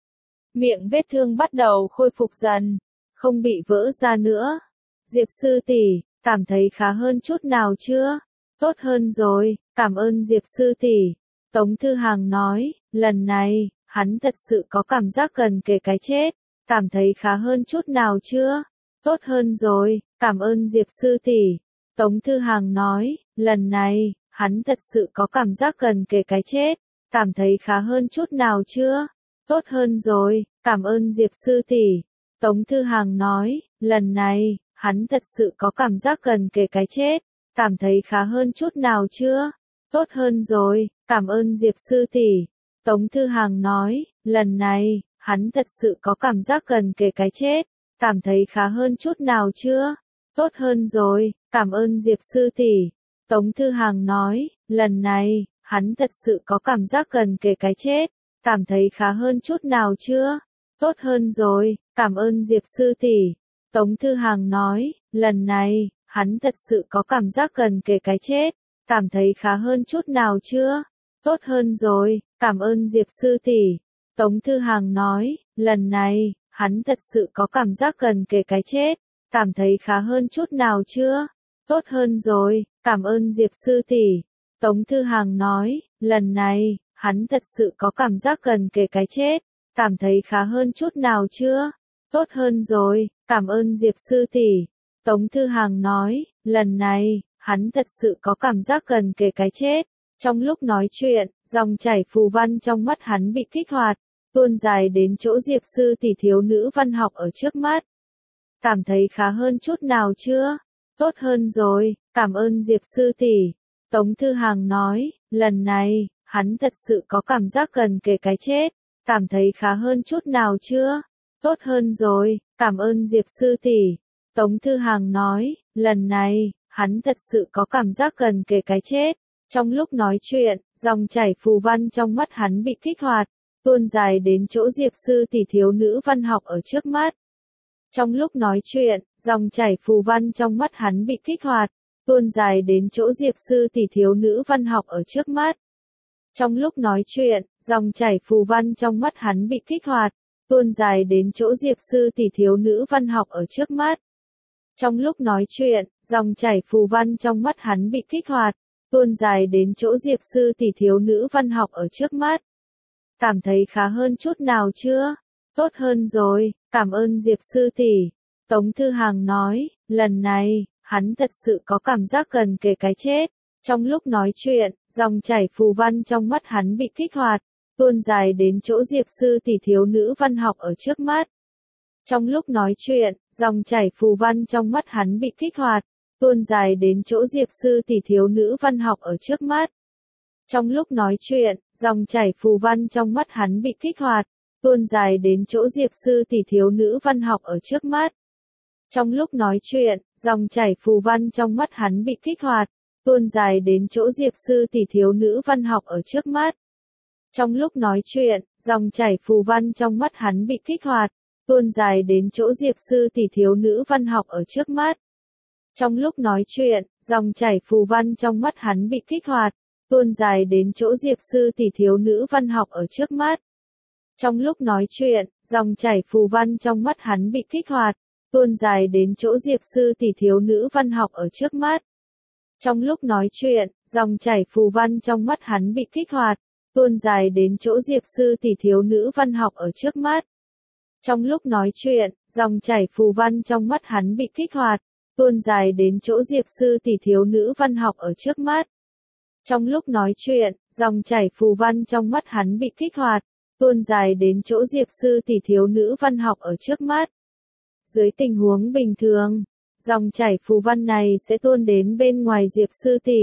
Miệng vết thương bắt đầu khôi phục dần, không bị vỡ ra nữa. Diệp sư tỷ, cảm thấy khá hơn chút nào chưa? Tốt hơn rồi, cảm ơn Diệp sư tỷ. Tống Thư Hàng nói, lần này, hắn thật sự có cảm giác gần kề cái chết. Cảm thấy khá hơn chút nào chưa? Tốt hơn rồi, cảm ơn Diệp sư tỷ. Tống Thư Hàng nói, lần này, hắn thật sự có cảm giác gần kề cái chết. Cảm thấy khá hơn chút nào chưa? Tốt hơn rồi, cảm ơn Diệp sư tỷ. Tống Thư Hàng nói, lần này, hắn thật sự có cảm giác gần kề cái chết. Cảm thấy khá hơn chút nào chưa? Tốt hơn rồi, cảm ơn Diệp sư tỷ. Tống Thư Hàng nói, lần này, hắn thật sự có cảm giác gần kề cái chết. Cảm thấy khá hơn chút nào chưa? Tốt hơn rồi, cảm ơn Diệp sư tỷ. Tống Thư Hàng nói, lần này, hắn thật sự có cảm giác gần kề cái chết. Cảm thấy khá hơn chút nào chưa? Tốt hơn rồi, cảm ơn Diệp sư tỷ. Tống Thư Hàng nói, lần này, hắn thật sự có cảm giác gần kề cái chết. Cảm thấy khá hơn chút nào chưa? Tốt hơn rồi, cảm ơn Diệp sư tỷ. Tống Thư Hàng nói, lần này, hắn thật sự có cảm giác gần kề cái chết. Cảm thấy khá hơn chút nào chưa? Tốt hơn rồi, cảm ơn Diệp sư tỷ. Tống Thư Hàng nói, lần này, hắn thật sự có cảm giác gần kề cái chết. Cảm thấy khá hơn chút nào chưa? Tốt hơn rồi, cảm ơn Diệp sư tỷ. Tống Thư Hàng nói, lần này, hắn thật sự có cảm giác gần kề cái chết. Trong lúc nói chuyện, dòng chảy phù văn trong mắt hắn bị kích hoạt, tuôn dài đến chỗ Diệp sư tỷ thiếu nữ văn học ở trước mắt. Cảm thấy khá hơn chút nào chưa? Tốt hơn rồi, cảm ơn Diệp sư tỷ. Tống Thư Hàng nói, lần này, hắn thật sự có cảm giác gần kề cái chết. Cảm thấy khá hơn chút nào chưa? Tốt hơn rồi, cảm ơn Diệp sư tỷ. Tống Thư Hàng nói, lần này, hắn thật sự có cảm giác gần kề cái chết. Trong lúc nói chuyện, dòng chảy phù văn trong mắt hắn bị kích hoạt, tuôn dài đến chỗ Diệp sư tỷ thiếu nữ văn học ở trước mắt. Trong lúc nói chuyện, dòng chảy phù văn trong mắt hắn bị kích hoạt, tuôn dài đến chỗ Diệp sư tỷ thiếu nữ văn học ở trước mắt. Trong lúc nói chuyện, dòng chảy phù văn trong mắt hắn bị kích hoạt, tuôn dài đến chỗ Diệp sư tỷ thiếu nữ văn học ở trước mắt. Trong lúc nói chuyện, dòng chảy phù văn trong mắt hắn bị kích hoạt, tuôn dài đến chỗ Diệp sư tỷ thiếu nữ văn học ở trước mắt. Cảm thấy khá hơn chút nào chưa? Tốt hơn rồi, cảm ơn Diệp sư tỷ. Tống Thư Hàng nói, lần này, hắn thật sự có cảm giác gần kề cái chết. Trong lúc nói chuyện, dòng chảy phù văn trong mắt hắn bị kích hoạt, tuôn dài đến chỗ Diệp sư tỷ thiếu nữ văn học ở trước mắt. Trong lúc nói chuyện, dòng chảy phù văn trong mắt hắn bị kích hoạt, tuôn dài đến chỗ Diệp sư tỷ thiếu nữ văn học ở trước mắt. Trong lúc nói chuyện, dòng chảy phù văn trong mắt hắn bị kích hoạt, tuôn dài đến chỗ Diệp sư tỷ thiếu nữ văn học ở trước mắt. Trong lúc nói chuyện, dòng chảy phù văn trong mắt hắn bị kích hoạt, tuôn dài đến chỗ Diệp sư tỷ thiếu nữ văn học ở trước mắt. Trong lúc nói chuyện, dòng chảy phù văn trong mắt hắn bị kích hoạt, tuôn dài đến chỗ Diệp sư tỷ thiếu nữ văn học ở trước mắt. Trong lúc nói chuyện, dòng chảy phù văn trong mắt hắn bị kích hoạt, tuôn dài đến chỗ Diệp sư tỷ thiếu nữ văn học ở trước mắt. Trong lúc nói chuyện, dòng chảy phù văn trong mắt hắn bị kích hoạt, tuôn dài đến chỗ Diệp sư tỷ thiếu nữ văn học ở trước mắt. Trong lúc nói chuyện, dòng chảy phù văn trong mắt hắn bị kích hoạt, tuôn dài đến chỗ Diệp sư tỷ thiếu nữ văn học ở trước mắt. Trong lúc nói chuyện, dòng chảy phù văn trong mắt hắn bị kích hoạt, tuôn dài đến chỗ Diệp sư tỷ thiếu nữ văn học ở trước mắt. Trong lúc nói chuyện, dòng chảy phù văn trong mắt hắn bị kích hoạt, tuôn dài đến chỗ Diệp sư tỷ thiếu nữ văn học ở trước mắt. Dưới tình huống bình thường, dòng chảy phù văn này sẽ tuôn đến bên ngoài Diệp sư tỷ,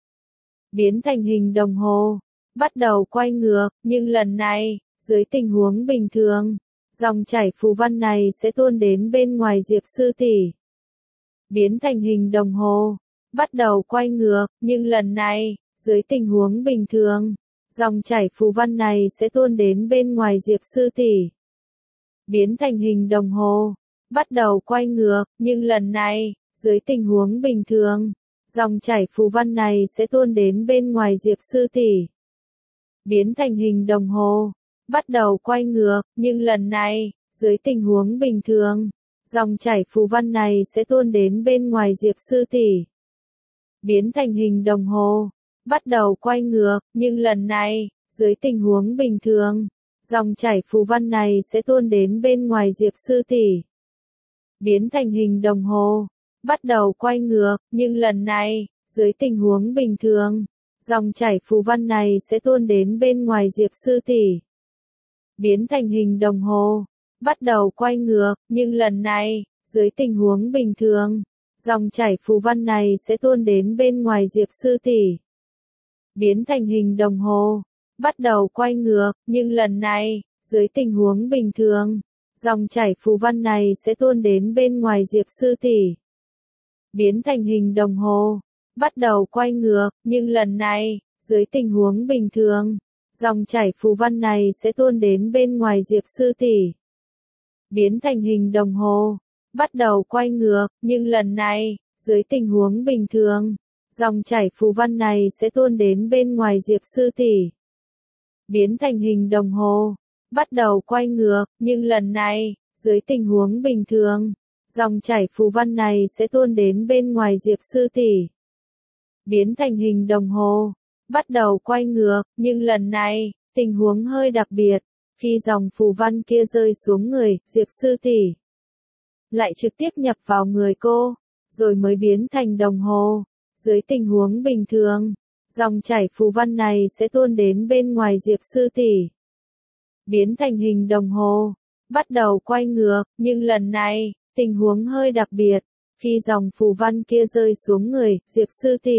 biến thành hình đồng hồ, bắt đầu quay ngược, nhưng lần này, dưới tình huống bình thường, dòng chảy phù văn này sẽ tuôn đến bên ngoài Diệp sư tỷ, biến thành hình đồng hồ, bắt đầu quay ngược, nhưng lần này, dưới tình huống bình thường, dòng chảy phù văn này sẽ tuôn đến bên ngoài Diệp sư tỷ, biến thành hình đồng hồ, bắt đầu quay ngược, nhưng lần này, dưới tình huống bình thường, dòng chảy phù văn này sẽ tuôn đến bên ngoài Diệp sư tỷ, biến thành hình đồng hồ, bắt đầu quay ngược, nhưng lần này, dưới tình huống bình thường, dòng chảy phù văn này sẽ tuôn đến bên ngoài Diệp sư tỷ, biến thành hình đồng hồ, bắt đầu quay ngược, nhưng lần này, dưới tình huống bình thường, dòng chảy phù văn này sẽ tuôn đến bên ngoài Diệp sư tỷ, biến thành hình đồng hồ, bắt đầu quay ngược, nhưng lần này, dưới tình huống bình thường, dòng chảy phù văn này sẽ tuôn đến bên ngoài Diệp sư tỷ, biến thành hình đồng hồ, bắt đầu quay ngược, nhưng lần này, dưới tình huống bình thường, dòng chảy phù văn này sẽ tuôn đến bên ngoài Diệp sư tỷ, biến thành hình đồng hồ, bắt đầu quay ngược, nhưng lần này, dưới tình huống bình thường, dòng chảy phù văn này sẽ tuôn đến bên ngoài Diệp sư tỷ, biến thành hình đồng hồ, bắt đầu quay ngược, nhưng lần này, dưới tình huống bình thường, dòng chảy phù văn này sẽ tuôn đến bên ngoài Diệp sư tỷ, biến thành hình đồng hồ, bắt đầu quay ngược, nhưng lần này, dưới tình huống bình thường, dòng chảy phù văn này sẽ tuôn đến bên ngoài Diệp sư tỷ, biến thành hình đồng hồ, bắt đầu quay ngược, nhưng lần này, dưới tình huống bình thường, dòng chảy phù văn này sẽ tuôn đến bên ngoài Diệp sư tỷ, biến thành hình đồng hồ, bắt đầu quay ngược, nhưng lần này, tình huống hơi đặc biệt, khi dòng phù văn kia rơi xuống người Diệp sư tỷ, lại trực tiếp nhập vào người cô, rồi mới biến thành đồng hồ. Dưới tình huống bình thường, dòng chảy phù văn này sẽ tuôn đến bên ngoài Diệp sư tỷ, biến thành hình đồng hồ, bắt đầu quay ngược, nhưng lần này, tình huống hơi đặc biệt, khi dòng phù văn kia rơi xuống người Diệp sư tỷ,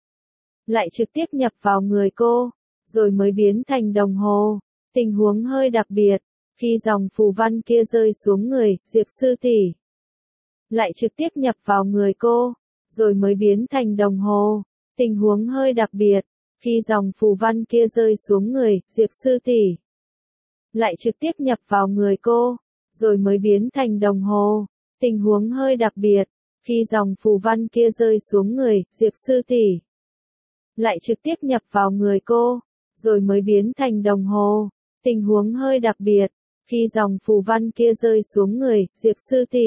lại trực tiếp nhập vào người cô, rồi mới biến thành đồng hồ. Tình huống hơi đặc biệt, khi dòng phù văn kia rơi xuống người Diệp sư tỷ, lại trực tiếp nhập vào người cô, rồi mới biến thành đồng hồ. Tình huống hơi đặc biệt, khi dòng phù văn kia rơi xuống người Diệp sư tỷ, lại trực tiếp nhập vào người cô, rồi mới biến thành đồng hồ. Tình huống hơi đặc biệt, khi dòng phù văn kia rơi xuống người Diệp sư tỷ, lại trực tiếp nhập vào người cô, rồi mới biến thành đồng hồ. Tình huống hơi đặc biệt, khi dòng phù văn kia rơi xuống người Diệp sư tỷ,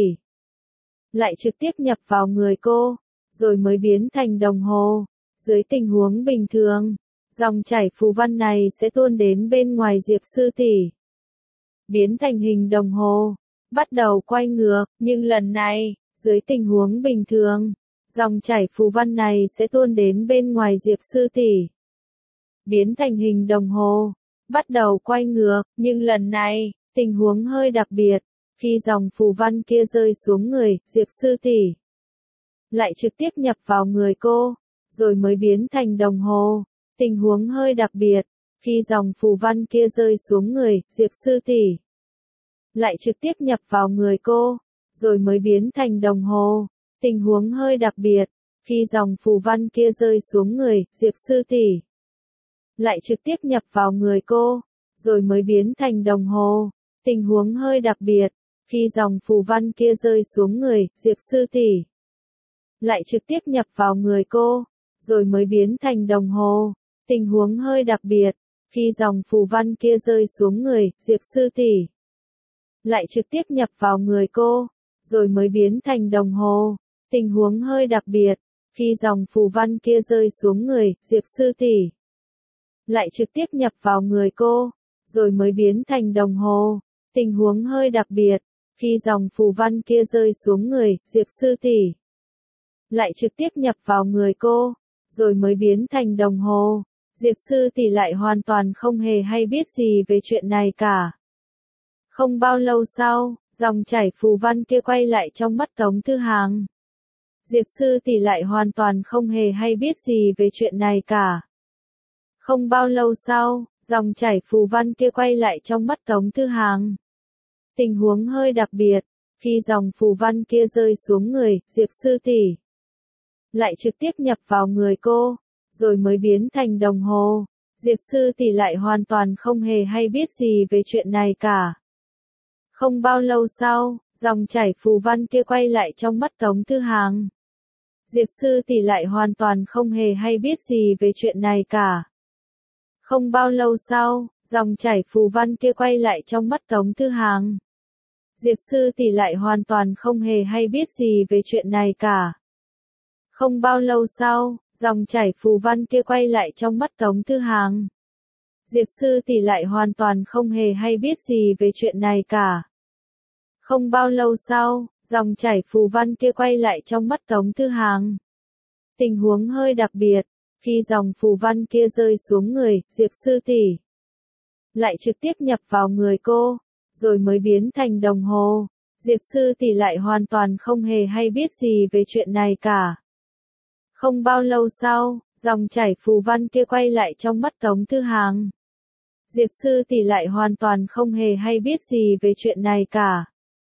lại trực tiếp nhập vào người cô, rồi mới biến thành đồng hồ. Dưới tình huống bình thường, dòng chảy phù văn này sẽ tuôn đến bên ngoài Diệp sư tỷ, biến thành hình đồng hồ, bắt đầu quay ngược, nhưng lần này, dưới tình huống bình thường, dòng chảy phù văn này sẽ tuôn đến bên ngoài Diệp sư tỷ, biến thành hình đồng hồ, bắt đầu quay ngược, nhưng lần này, tình huống hơi đặc biệt, khi dòng phù văn kia rơi xuống người Diệp sư tỷ, lại trực tiếp nhập vào người cô, rồi mới biến thành đồng hồ. Tình huống hơi đặc biệt, khi dòng phù văn kia rơi xuống người Diệp sư tỷ, lại trực tiếp nhập vào người cô, rồi mới biến thành đồng hồ. Tình huống hơi đặc biệt, khi dòng phù văn kia rơi xuống người Diệp sư tỷ, lại trực tiếp nhập vào người cô, rồi mới biến thành đồng hồ. Tình huống hơi đặc biệt, khi dòng phù văn kia rơi xuống người Diệp sư tỷ, lại trực tiếp nhập vào người cô, rồi mới biến thành đồng hồ. Tình huống hơi đặc biệt, khi dòng phù văn kia rơi xuống người Diệp sư tỷ, lại trực tiếp nhập vào người cô, rồi mới biến thành đồng hồ. Tình huống hơi đặc biệt, khi dòng phù văn kia rơi xuống người Diệp sư tỷ, lại trực tiếp nhập vào người cô, rồi mới biến thành đồng hồ. Tình huống hơi đặc biệt, khi dòng phù văn kia rơi xuống người Diệp sư tỷ, lại trực tiếp nhập vào người cô, rồi mới biến thành đồng hồ. Diệp sư tỷ lại hoàn toàn không hề hay biết gì về chuyện này cả. Không bao lâu sau, dòng chảy phù văn kia quay lại trong mắt Tống Thư Hàng. Diệp sư tỷ lại hoàn toàn không hề hay biết gì về chuyện này cả. Không bao lâu sau, dòng chảy phù văn kia quay lại trong mắt Tống Thư Hàng. Tình huống hơi đặc biệt, khi dòng phù văn kia rơi xuống người Diệp sư tỷ, lại trực tiếp nhập vào người cô, rồi mới biến thành đồng hồ. Diệp sư tỷ lại hoàn toàn không hề hay biết gì về chuyện này cả. Không bao lâu sau, Dòng chảy phù văn kia quay lại trong mắt Tống Thư Hàng. Diệp sư tỷ lại hoàn toàn không hề hay biết gì về chuyện này cả. Không bao lâu sau, dòng chảy phù văn kia quay lại trong mắt Tống Thư Hàng. Diệp sư tỷ lại hoàn toàn không hề hay biết gì về chuyện này cả. Không bao lâu sau, dòng chảy phù văn kia quay lại trong mắt Tống Thư Hàng. Diệp sư tỷ lại hoàn toàn không hề hay biết gì về chuyện này cả. Không bao lâu sau, dòng chảy phù văn kia quay lại trong mắt Tống Thư Hàng. Tình huống hơi đặc biệt, khi dòng phù văn kia rơi xuống người Diệp sư tỷ, lại trực tiếp nhập vào người cô, rồi mới biến thành đồng hồ. Diệp sư tỷ lại hoàn toàn không hề hay biết gì về chuyện này cả. Không bao lâu sau, dòng chảy phù văn kia quay lại trong mắt Tống Thư Hàng. Diệp sư tỷ lại hoàn toàn không hề hay biết gì về chuyện này cả.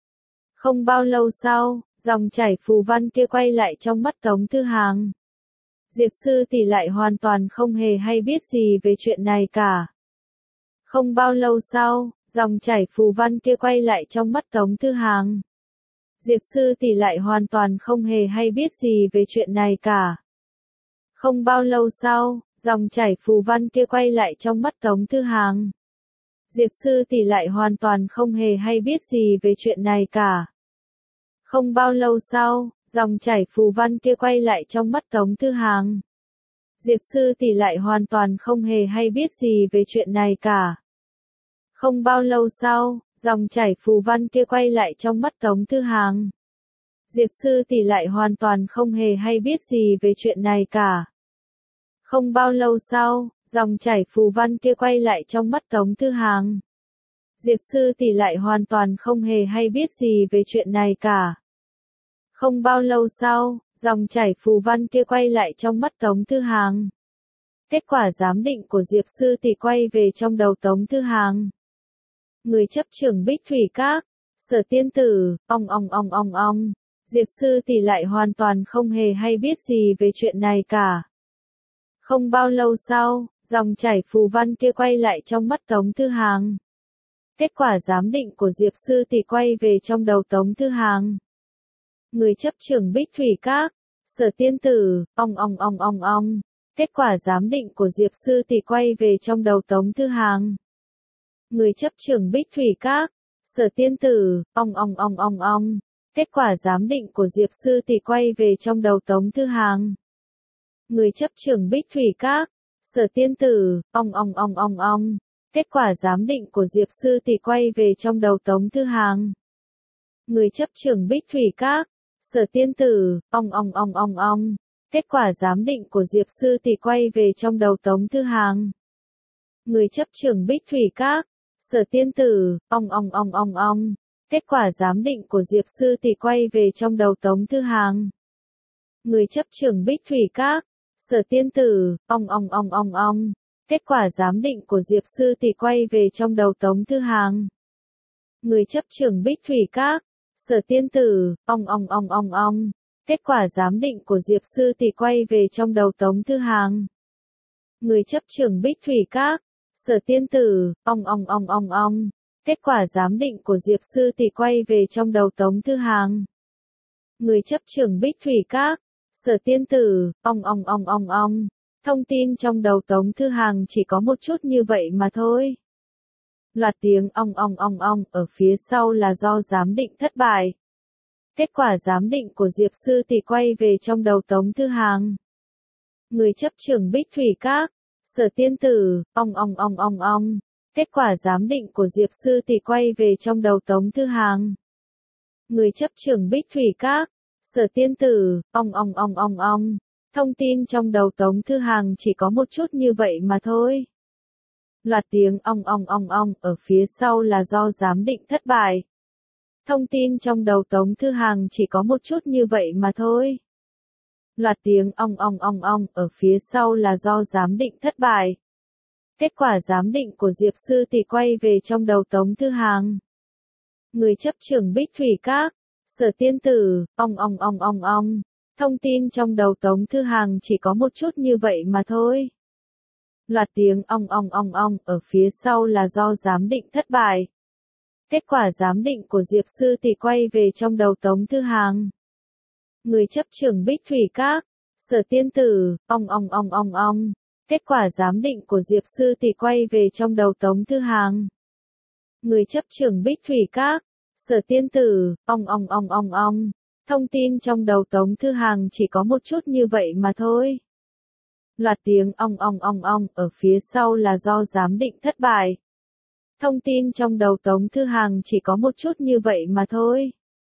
Không bao lâu sau, dòng chảy phù văn kia quay lại trong mắt Tống Thư Hàng. Diệp sư tỷ lại hoàn toàn không hề hay biết gì về chuyện này cả. Không bao lâu sau, dòng chảy phù văn kia quay lại trong mắt Tống Thư Hàng. Diệp sư tỷ lại hoàn toàn không hề hay biết gì về chuyện này cả. Không bao lâu sau, dòng chảy phù văn kia quay lại trong mắt Tống Thư Hàng. Diệp sư tỷ lại hoàn toàn không hề hay biết gì về chuyện này cả. Không bao lâu sau, dòng chảy phù văn kia quay lại trong mắt Tống Thư Hàng. Diệp sư tỷ lại hoàn toàn không hề hay biết gì về chuyện này cả. Không bao lâu sau, dòng chảy phù văn kia quay lại trong mắt Tống Thư Hàng. Diệp sư tỷ lại hoàn toàn không hề hay biết gì về chuyện này cả. Không bao lâu sau, dòng chảy phù văn kia quay lại trong mắt Tống Thư Hàng. Diệp sư tỷ lại hoàn toàn không hề hay biết gì về chuyện này cả. Không bao lâu sau, dòng chảy phù văn kia quay lại trong mắt Tống Thư Hàng. Kết quả giám định của Diệp sư tỷ quay về trong đầu Tống Thư Hàng. Người chấp trưởng Bích Thủy Các, Sở Tiên Tử, ong ong ong ong ong. Diệp sư tỷ lại hoàn toàn không hề hay biết gì về chuyện này cả. Không bao lâu sau, dòng chảy phù văn kia quay lại trong mắt Tống Thư Hàng. Kết quả giám định của Diệp sư tỷ quay về trong đầu Tống Thư Hàng. Người chấp trưởng Bích Thủy Các, Sở Tiên Tử, ong ong ong ong ong. Kết quả giám định của Diệp sư tỷ quay về trong đầu Tống Thư Hàng. Người chấp trưởng Bích Thủy Các, Sở Tiên Tử, ong ong ong ong ong. Kết quả giám định của Diệp sư tỷ quay về trong đầu Tống Thư Hàng. Người chấp trưởng Bích Thủy Các, Sở Tiên Tử, ong ong ong ong ong. Kết quả giám định của Diệp sư tỷ quay về trong đầu Tống Thư Hàng. Người chấp trưởng Bích Thủy Các, Sở Tiên Tử, ong ong ong ong ong. Kết quả giám định của Diệp sư tỷ quay về trong đầu Tống Thư Hàng. Người chấp trưởng Bích Thủy Các, Sở Tiên Tử, ong ong ong ong ong. Kết quả giám định của Diệp sư tỷ quay về trong đầu Tống Thư Hàng. Người chấp trưởng Bích Thủy Các, Sở Tiên Tử, ong ong ong ong ong. Kết quả giám định của Diệp sư tỷ quay về trong đầu Tống Thư Hàng. Người chấp trưởng Bích Thủy Các, Sở Tiên Tử, ong ong ong ong ong. Kết quả giám định của Diệp sư tỷ quay về trong đầu Tống Thư Hàng. Người chấp trưởng Bích Thủy Các, Sở Tiên Tử, ong ong ong ong ong. Kết quả giám định của Diệp sư tỷ quay về trong đầu Tống Thư Hàng. Người chấp trưởng Bích Thủy Các, Sở Tiên Tử, ong ong ong ong ong. Thông tin trong đầu Tống Thư Hàng chỉ có một chút như vậy mà thôi. Loạt tiếng ong ong ong ong ở phía sau là do giám định thất bại. Kết quả giám định của Diệp sư tỷ quay về trong đầu Tống Thư Hàng. Người chấp trưởng Bích Thủy Các, Sở Tiên Tử, ong ong ong ong ong. Kết quả giám định của Diệp sư tỷ quay về trong đầu Tống Thư Hàng. Người chấp trưởng Bích Thủy Các, Sở Tiên Tử, ong ong ong ong ong. Thông tin trong đầu Tống Thư Hàng chỉ có một chút như vậy mà thôi. Loạt tiếng ong ong ong ong ở phía sau là do giám định thất bại. Thông tin trong đầu Tống Thư Hàng chỉ có một chút như vậy mà thôi. Loạt tiếng ong ong ong ong ở phía sau là do giám định thất bại. Kết quả giám định của Diệp sư tỷ quay về trong đầu Tống Thư Hàng. Người chấp trưởng Bích Thủy Các, Sở Tiên Tử, ong ong ong ong ong. Thông tin trong đầu Tống Thư Hàng chỉ có một chút như vậy mà thôi. Loạt tiếng ong ong ong ong ở phía sau là do giám định thất bại. Kết quả giám định của Diệp sư tỷ quay về trong đầu Tống Thư Hàng. Người chấp trưởng Bích Thủy Các, Sở Tiên Tử, ong ong ong ong ong. Kết quả giám định của Diệp sư tỷ quay về trong đầu Tống Thư Hàng. Người chấp trưởng Bích Thủy Các, Sở Tiên Tử, ong ong ong ong ong. Thông tin trong đầu Tống Thư Hàng chỉ có một chút như vậy mà thôi. Loạt tiếng ong ong ong ong ở phía sau là do giám định thất bại. Thông tin trong đầu Tống Thư Hàng chỉ có một chút như vậy mà thôi.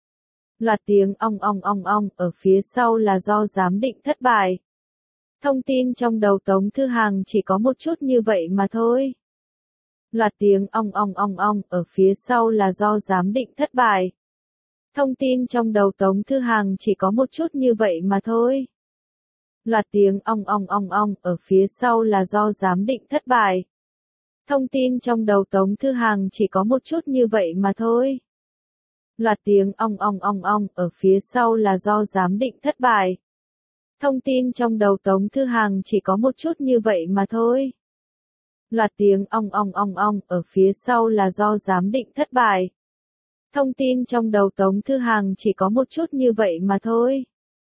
Loạt tiếng ong ong ong ong ở phía sau là do giám định thất bại. Thông tin trong đầu Tống Thư Hàng chỉ có một chút như vậy mà thôi. Loạt tiếng ong ong ong ong ở phía sau là do giám định thất bại. Thông tin trong đầu Tống Thư Hàng chỉ có một chút như vậy mà thôi. Loạt tiếng ong ong ong ong ở phía sau là do giám định thất bại. Thông tin trong đầu Tống Thư Hàng chỉ có một chút như vậy mà thôi. Loạt tiếng ong ong ong ong ở phía sau là do giám định thất bại. Thông tin trong đầu Tống Thư Hàng chỉ có một chút như vậy mà thôi. Loạt tiếng ong ong ong ong ở phía sau là do giám định thất bại. Thông tin trong đầu Tống Thư Hàng chỉ có một chút như vậy mà thôi.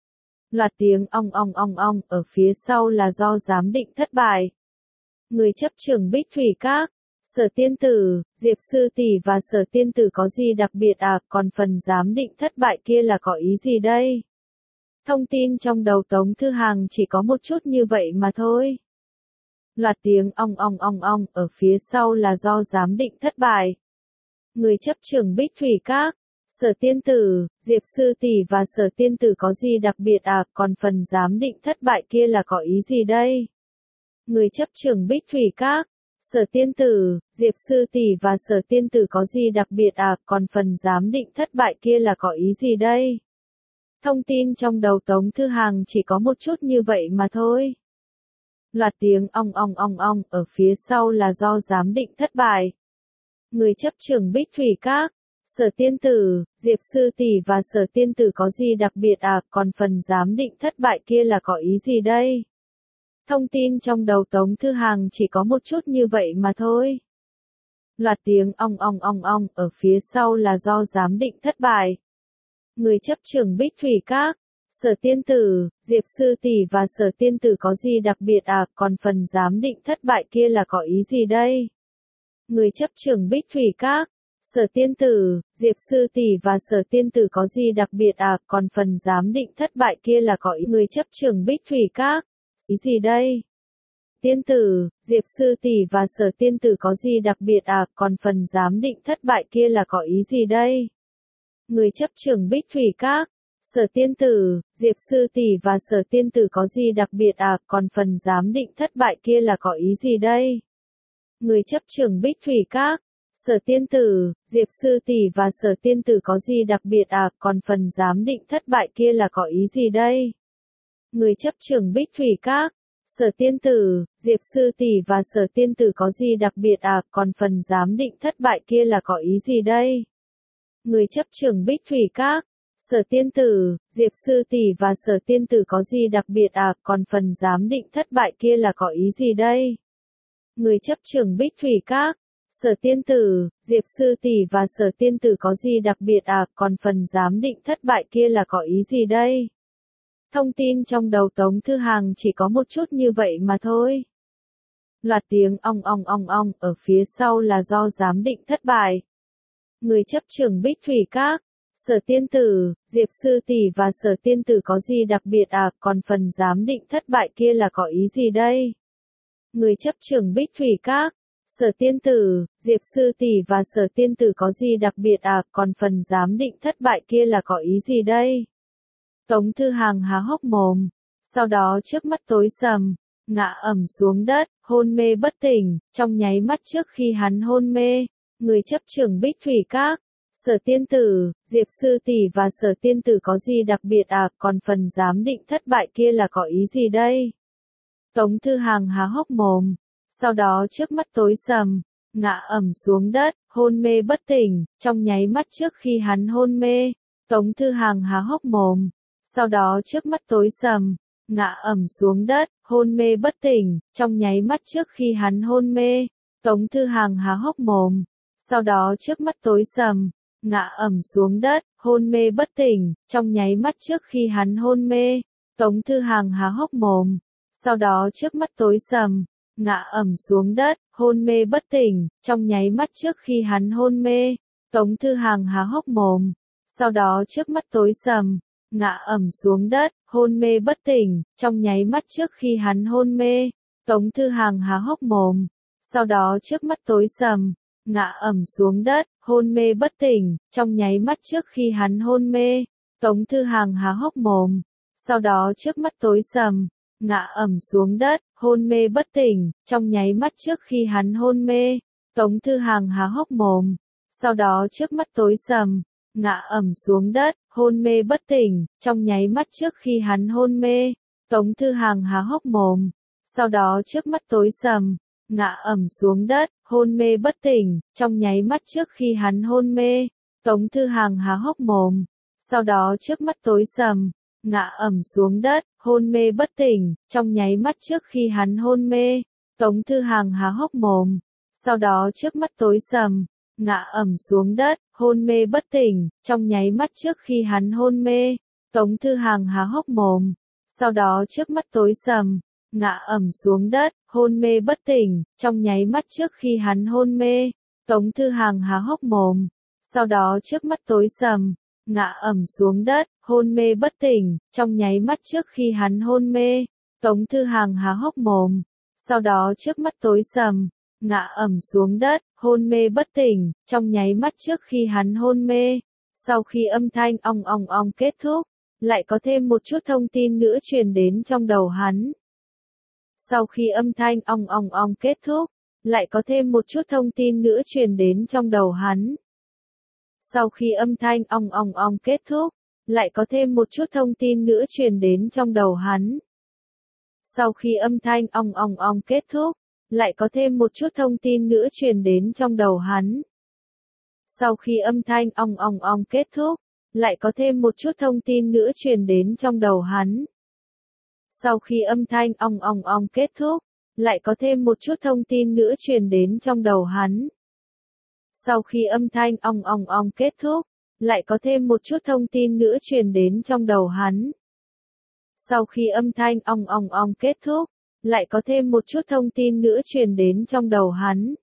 Loạt tiếng ong ong ong ong ở phía sau là do giám định thất bại. Người chấp trưởng Bích Thủy Các, Sở Tiên Tử, Diệp sư tỷ và Sở Tiên Tử có gì đặc biệt à, còn phần giám định thất bại kia là có ý gì đây? Thông tin trong đầu Tống Thư Hàng chỉ có một chút như vậy mà thôi. Loạt tiếng ong ong ong ong ở phía sau là do giám định thất bại. Người chấp trưởng Bích Thủy Các, Sở Tiên Tử, Diệp sư tỷ và Sở Tiên Tử có gì đặc biệt à, còn phần giám định thất bại kia là có ý gì đây? Người chấp trưởng Bích Thủy Các, Sở Tiên Tử, Diệp sư tỷ và Sở Tiên Tử có gì đặc biệt à, còn phần giám định thất bại kia là có ý gì đây? Thông tin trong đầu Tống Thư Hàng chỉ có một chút như vậy mà thôi. Loạt tiếng ong ong ong ong ở phía sau là do giám định thất bại. Người chấp trưởng Bích Thủy Các, Sở Tiên Tử, Diệp sư tỷ và Sở Tiên Tử có gì đặc biệt à, còn phần giám định thất bại kia là có ý gì đây? Thông tin trong đầu Tống Thư Hàng chỉ có một chút như vậy mà thôi. Loạt tiếng ong ong ong ong ở phía sau là do giám định thất bại. Người chấp trưởng Bích Thủy Các, Sở Tiên Tử, Diệp sư tỷ và Sở Tiên Tử có gì đặc biệt à, còn phần giám định thất bại kia là có ý gì đây? Người chấp trưởng Bích Thủy Các, Sở Tiên Tử, Diệp sư tỷ và Sở Tiên Tử có gì đặc biệt à, còn phần giám định thất bại kia là có ý. Người chấp trưởng Bích Thủy Các, ý gì đây? Tiên Tử, Diệp sư tỷ và Sở Tiên Tử có gì đặc biệt à, còn phần giám định thất bại kia là có ý gì đây? Người chấp trưởng Bích Thủy Các, Sở Tiên Tử, Diệp sư tỷ và Sở Tiên Tử có gì đặc biệt à, còn phần giám định thất bại kia là có ý gì đây? Người chấp trưởng Bích Thủy Các, Sở Tiên Tử, Diệp sư tỷ và Sở Tiên Tử có gì đặc biệt à, còn phần giám định thất bại kia là có ý gì đây? Người chấp trưởng Bích Thủy Các, Sở Tiên Tử, Diệp sư tỷ và Sở Tiên Tử có gì đặc biệt à, còn phần giám định thất bại kia là có ý gì đây? Người chấp trưởng Bích Thủy Các, Sở Tiên Tử, Diệp sư tỷ và Sở Tiên Tử có gì đặc biệt à, còn phần giám định thất bại kia là có ý gì đây? Người chấp trưởng Bích Thủy Các, Sở Tiên Tử, Diệp sư tỷ và Sở Tiên Tử có gì đặc biệt à, còn phần giám định thất bại kia là có ý gì đây? Thông tin trong đầu Tống Thư Hàng chỉ có một chút như vậy mà thôi. Loạt tiếng ong ong ong ong ở phía sau là do giám định thất bại. Người chấp trưởng Bích Thủy Các, Sở Tiên Tử, Diệp sư tỷ và Sở Tiên Tử có gì đặc biệt à, còn phần giám định thất bại kia là có ý gì đây? Người chấp trưởng Bích Thủy Các, Sở Tiên Tử, Diệp sư tỷ và Sở Tiên Tử có gì đặc biệt à, còn phần giám định thất bại kia là có ý gì đây? Tống Thư Hàng há hốc mồm, sau đó trước mắt tối sầm, ngã ầm xuống đất, hôn mê bất tỉnh, trong nháy mắt trước khi hắn hôn mê, người chấp trưởng Bích Thủy Các, Sở Tiên Tử, Diệp sư tỷ và Sở Tiên Tử có gì đặc biệt à, còn phần giám định thất bại kia là có ý gì đây? Tống Thư Hàng há hốc mồm, sau đó trước mắt tối sầm, ngã ầm xuống đất, hôn mê bất tỉnh, trong nháy mắt trước khi hắn hôn mê, Tống Thư Hàng há hốc mồm, sau đó trước mắt tối sầm, ngã ầm xuống đất, hôn mê bất tỉnh, trong nháy mắt trước khi hắn hôn mê, Tống Thư Hàng há hốc mồm, Sau đó trước mắt tối sầm, ngã ầm xuống đất, hôn mê bất tỉnh, trong nháy mắt trước khi hắn hôn mê, Tống Thư Hàng há hốc mồm, sau đó trước mắt tối sầm, ngã ầm xuống đất, hôn mê bất tỉnh, trong nháy mắt trước khi hắn hôn mê, Tống Thư Hàng há hốc mồm, sau đó trước mắt tối sầm, ngã ầm xuống đất, hôn mê bất tỉnh, trong nháy mắt trước khi hắn hôn mê, Tống Thư Hàng há hốc mồm, sau đó trước mắt tối sầm, ngã ầm xuống đất, hôn mê bất tỉnh, trong nháy mắt trước khi hắn hôn mê, Tống Thư Hàng há hốc mồm, sau đó trước mắt tối sầm, ngã ầm xuống đất, hôn mê bất tỉnh, trong nháy mắt trước khi hắn hôn mê, Tống Thư Hàng há hốc mồm, sau đó trước mắt tối sầm, ngã ầm xuống đất, hôn mê bất tỉnh, trong nháy mắt trước khi hắn hôn mê, Tống Thư Hàng há hốc mồm, sau đó trước mắt tối sầm, ngã ầm xuống đất, hôn mê bất tỉnh, trong nháy mắt trước khi hắn hôn mê, Tống Thư Hàng há hốc mồm, sau đó trước mắt tối sầm, ngã ầm xuống đất, hôn mê bất tỉnh, trong nháy mắt trước khi hắn hôn mê, Tống Thư Hàng há hốc mồm, sau đó trước mắt tối sầm, ngã ầm xuống đất, hôn mê bất tỉnh, trong nháy mắt trước khi hắn hôn mê, Tống Thư Hàng há hốc mồm, sau đó trước mắt tối sầm, ngã ầm xuống đất, hôn mê bất tỉnh, trong nháy mắt trước khi hắn hôn mê, Tống Thư Hàng há hốc mồm, sau đó trước mắt tối sầm, ngã ầm xuống đất, hôn mê bất tỉnh, trong nháy mắt trước khi hắn hôn mê, Tống Thư Hàng há hốc mồm, sau đó trước mắt tối sầm, ngã ầm xuống đất, hôn mê bất tỉnh, trong nháy mắt trước khi hắn hôn mê. Sau khi âm thanh ong ong ong kết thúc, lại có thêm một chút thông tin nữa truyền đến trong đầu hắn. Sau khi âm thanh ong ong ong kết thúc, lại có thêm một chút thông tin nữa truyền đến trong đầu hắn. Sau khi âm thanh ong ong ong kết thúc, lại có thêm một chút thông tin nữa truyền đến trong đầu hắn. Sau khi âm thanh ong ong ong kết thúc, lại có thêm một chút thông tin nữa truyền đến trong đầu hắn. Sau khi âm thanh ong ong ong kết thúc, lại có thêm một chút thông tin nữa truyền đến trong đầu hắn. Sau khi âm thanh ong ong ong kết thúc, lại có thêm một chút thông tin nữa truyền đến trong đầu hắn. Sau khi âm thanh ong ong ong kết thúc, lại có thêm một chút thông tin nữa truyền đến trong đầu hắn. Sau khi âm thanh ong ong ong kết thúc, lại có thêm một chút thông tin nữa truyền đến trong đầu hắn.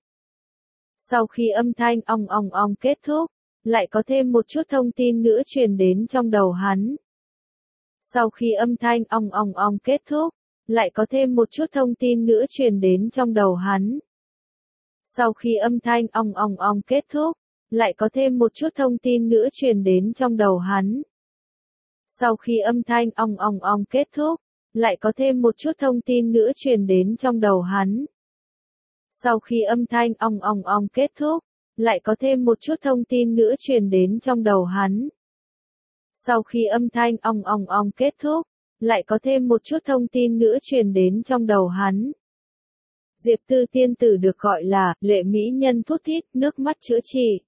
Sau khi âm thanh ong ong ong kết thúc, lại có thêm một chút thông tin nữa truyền đến trong đầu hắn. Sau khi âm thanh ong ong ong kết thúc, lại có thêm một chút thông tin nữa truyền đến trong đầu hắn. Sau khi âm thanh ong ong ong kết thúc, lại có thêm một chút thông tin nữa truyền đến trong đầu hắn. Sau khi âm thanh ong ong ong kết thúc, lại có thêm một chút thông tin nữa truyền đến trong đầu hắn. Sau khi âm thanh ong ong ong kết thúc, lại có thêm một chút thông tin nữa truyền đến trong đầu hắn. Sau khi âm thanh ong ong ong kết thúc, lại có thêm một chút thông tin nữa truyền đến trong đầu hắn. Diệp Tư tiên tử được gọi là lệ mỹ nhân thút thít, nước mắt chữa trị.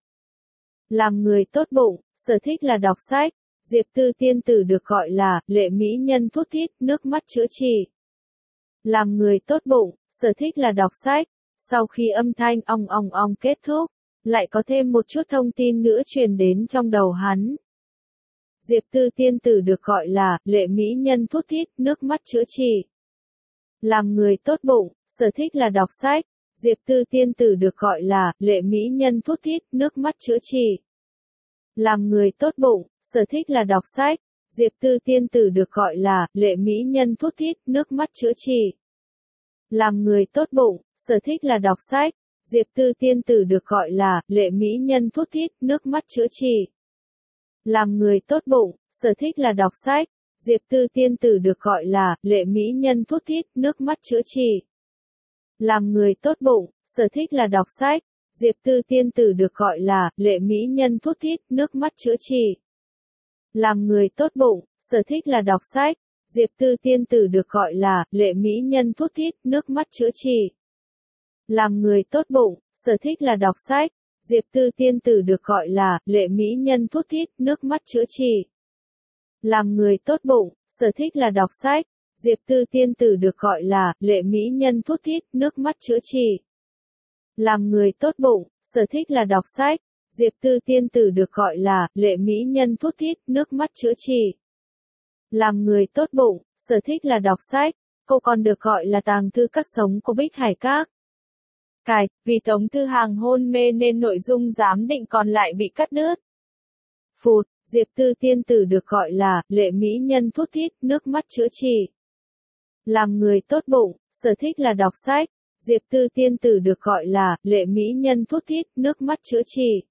Làm người tốt bụng, sở thích là đọc sách. Diệp Tư tiên tử được gọi là lệ mỹ nhân thút thít, nước mắt chữa trị. Làm người tốt bụng, sở thích là đọc sách. Sau khi âm thanh ong ong ong kết thúc, lại có thêm một chút thông tin nữa truyền đến trong đầu hắn. Diệp Tư tiên tử được gọi là lệ mỹ nhân thút thít, nước mắt chữa trị. Làm người tốt bụng, sở thích là đọc sách. Diệp Tư tiên tử được gọi là lệ mỹ nhân thút thít, nước mắt chữa trị. Làm người tốt bụng, sở thích là đọc sách. Diệp Tư tiên tử được gọi là lệ mỹ nhân thút thít, nước mắt chữa trị. Làm người tốt bụng, sở thích là đọc sách. Diệp Tư tiên tử được gọi là lệ mỹ nhân thút thít, nước mắt chữa trị. Làm người tốt bụng, sở thích là đọc sách. Diệp Tư tiên tử được gọi là lệ mỹ nhân thút thít, nước mắt chữa trị. Làm người tốt bụng, sở thích là đọc sách. Diệp Tư tiên tử được gọi là lệ mỹ nhân thút thít, nước mắt chữa trị. Làm người tốt bụng, sở thích là đọc sách. Diệp Tư tiên tử được gọi là lệ mỹ nhân thút thít, nước mắt chữa trị. Làm người tốt bụng, sở thích là đọc sách. Diệp Tư tiên tử được gọi là lệ mỹ nhân thút thít, nước mắt chữa trị. Làm người tốt bụng, sở thích là đọc sách. Diệp Tư tiên tử được gọi là lệ mỹ nhân thút thít, nước mắt chữa trị. Làm người tốt bụng, sở thích là đọc sách. Diệp Tư tiên tử được gọi là lệ mỹ nhân thút thít, nước mắt chữa trị. Làm người tốt bụng, sở thích là đọc sách. Cô còn được gọi là tàng thư các sống của Bích Hải Các. Cài, vì Tống Thư Hàng hôn mê nên nội dung giám định còn lại bị cắt đứt. Phụt, Diệp Tư tiên tử được gọi là lệ mỹ nhân thút thít, nước mắt chữa trị. Làm người tốt bụng, sở thích là đọc sách. Diệp Tư tiên tử được gọi là lệ mỹ nhân thút thít, nước mắt chữa trị.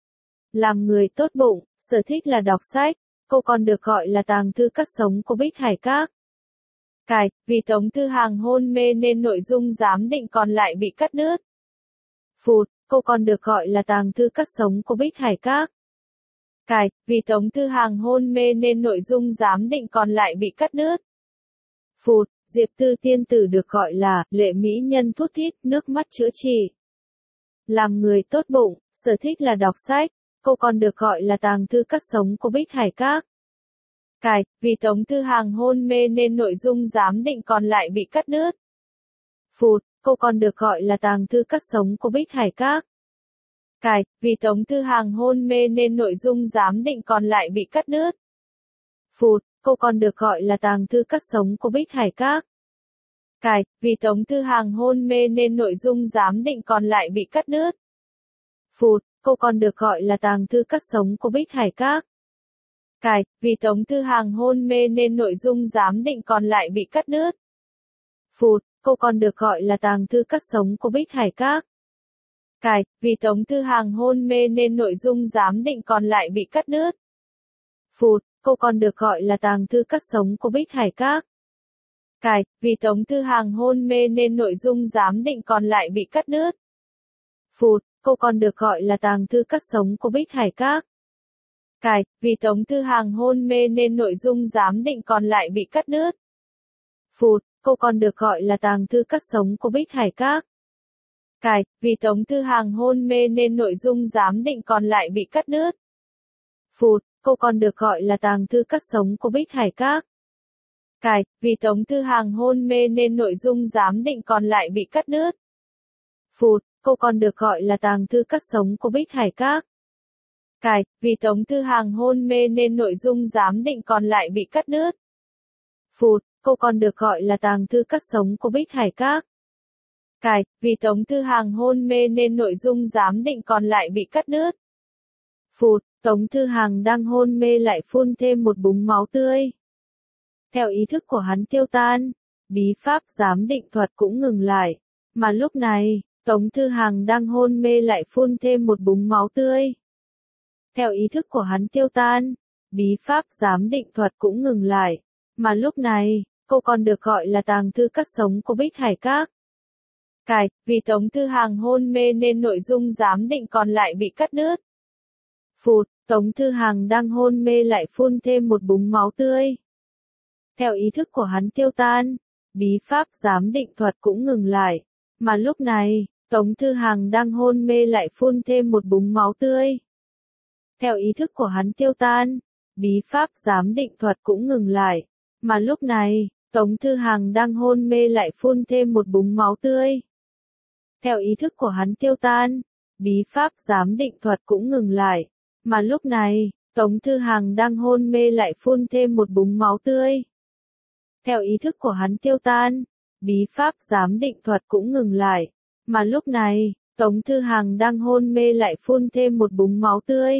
Làm người tốt bụng, sở thích là đọc sách. Cô còn được gọi là tàng thư các sống của Bích Hải Các. Cài, vì Tống Thư Hàng hôn mê nên nội dung giám định còn lại bị cắt đứt. Phụt, cô còn được gọi là tàng thư các sống của Bích Hải Các. Cài, vì Tống Thư Hàng hôn mê nên nội dung giám định còn lại bị cắt đứt. Phụt, Diệp Tư tiên tử được gọi là lệ mỹ nhân thút thít, nước mắt chữa trị. Làm người tốt bụng, sở thích là đọc sách. Cô còn được gọi là tàng thư các sống của Bích Hải Các. Cài, vì Tống Thư Hàng hôn mê nên nội dung giám định còn lại bị cắt đứt. Phụt, cô còn được gọi là tàng thư các sống của Bích Hải Các. Cài, vì Tống Thư Hàng hôn mê nên nội dung giám định còn lại bị cắt đứt. Phụt, cô còn được gọi là tàng thư các sống của Bích Hải Các. Cài, vì Tống Thư Hàng hôn mê nên nội dung giám định còn lại bị cắt đứt. Phụt, cô còn được gọi là tàng thư các sống của Bích Hải Các. Cài, vì Tống Thư Hàng hôn mê nên nội dung giám định còn lại bị cắt đứt. Phụt, cô còn được gọi là tàng thư các sống của Bích Hải Các. Cài, vì Tống Thư Hàng hôn mê nên nội dung giám định còn lại bị cắt đứt. Phụt, cô còn được gọi là tàng thư các sống của Bích Hải Các. Cài, vì Tống Thư Hàng hôn mê nên nội dung giám định còn lại bị cắt đứt. Phụt, cô còn được gọi là tàng thư các sống của Bích Hải Các. Cài, vì Tống Thư Hàng hôn mê nên nội dung giám định còn lại bị cắt đứt. Phụt, cô còn được gọi là tàng thư các sống của Bích Hải Các. Cài, vì Tống Thư Hàng hôn mê nên nội dung giám định còn lại bị cắt đứt. Phụt, cô còn được gọi là tàng thư các sống của Bích Hải Các. Cài, vì Tống Thư Hàng hôn mê nên nội dung giám định còn lại bị cắt đứt. Phụt, cô còn được gọi là tàng thư các sống của Bích Hải Các. Cài, vì Tống Thư Hàng hôn mê nên nội dung giám định còn lại bị cắt đứt. Phụt, cô còn được gọi là tàng thư các sống của Bích Hải Các. Cài, vì Tống Thư Hàng hôn mê nên nội dung giám định còn lại bị cắt đứt. Phụt, Tống Thư Hàng đang hôn mê lại phun thêm một búng máu tươi. Theo ý thức của hắn tiêu tan, bí pháp giám định thuật cũng ngừng lại. Mà lúc này, Tống Thư Hàng đang hôn mê lại phun thêm một búng máu tươi. Theo ý thức của hắn tiêu tan, bí pháp giám định thuật cũng ngừng lại. Mà lúc này, cô còn được gọi là tàng thư các sống của Bích Hải Các. Cài, vì Tống Thư Hàng hôn mê nên nội dung giám định còn lại bị cắt đứt. Phụt, Tống Thư Hàng đang hôn mê lại phun thêm một búng máu tươi. Theo ý thức của hắn tiêu tan, bí pháp giám định thuật cũng ngừng lại. Mà lúc này, Tống Thư Hàng đang hôn mê lại phun thêm một búng máu tươi. Theo ý thức của hắn tiêu tan, bí pháp giám định thuật cũng ngừng lại. Mà lúc này, Tống Thư Hàng đang hôn mê lại phun thêm một búng máu tươi. Theo ý thức của hắn tiêu tan, bí pháp giám định thuật cũng ngừng lại. Mà lúc này, Tống Thư Hàng đang hôn mê lại phun thêm một búng máu tươi. Theo ý thức của hắn tiêu tan, bí pháp giám định thuật cũng ngừng lại. Mà lúc này, Tống Thư Hàng đang hôn mê lại phun thêm một búng máu tươi.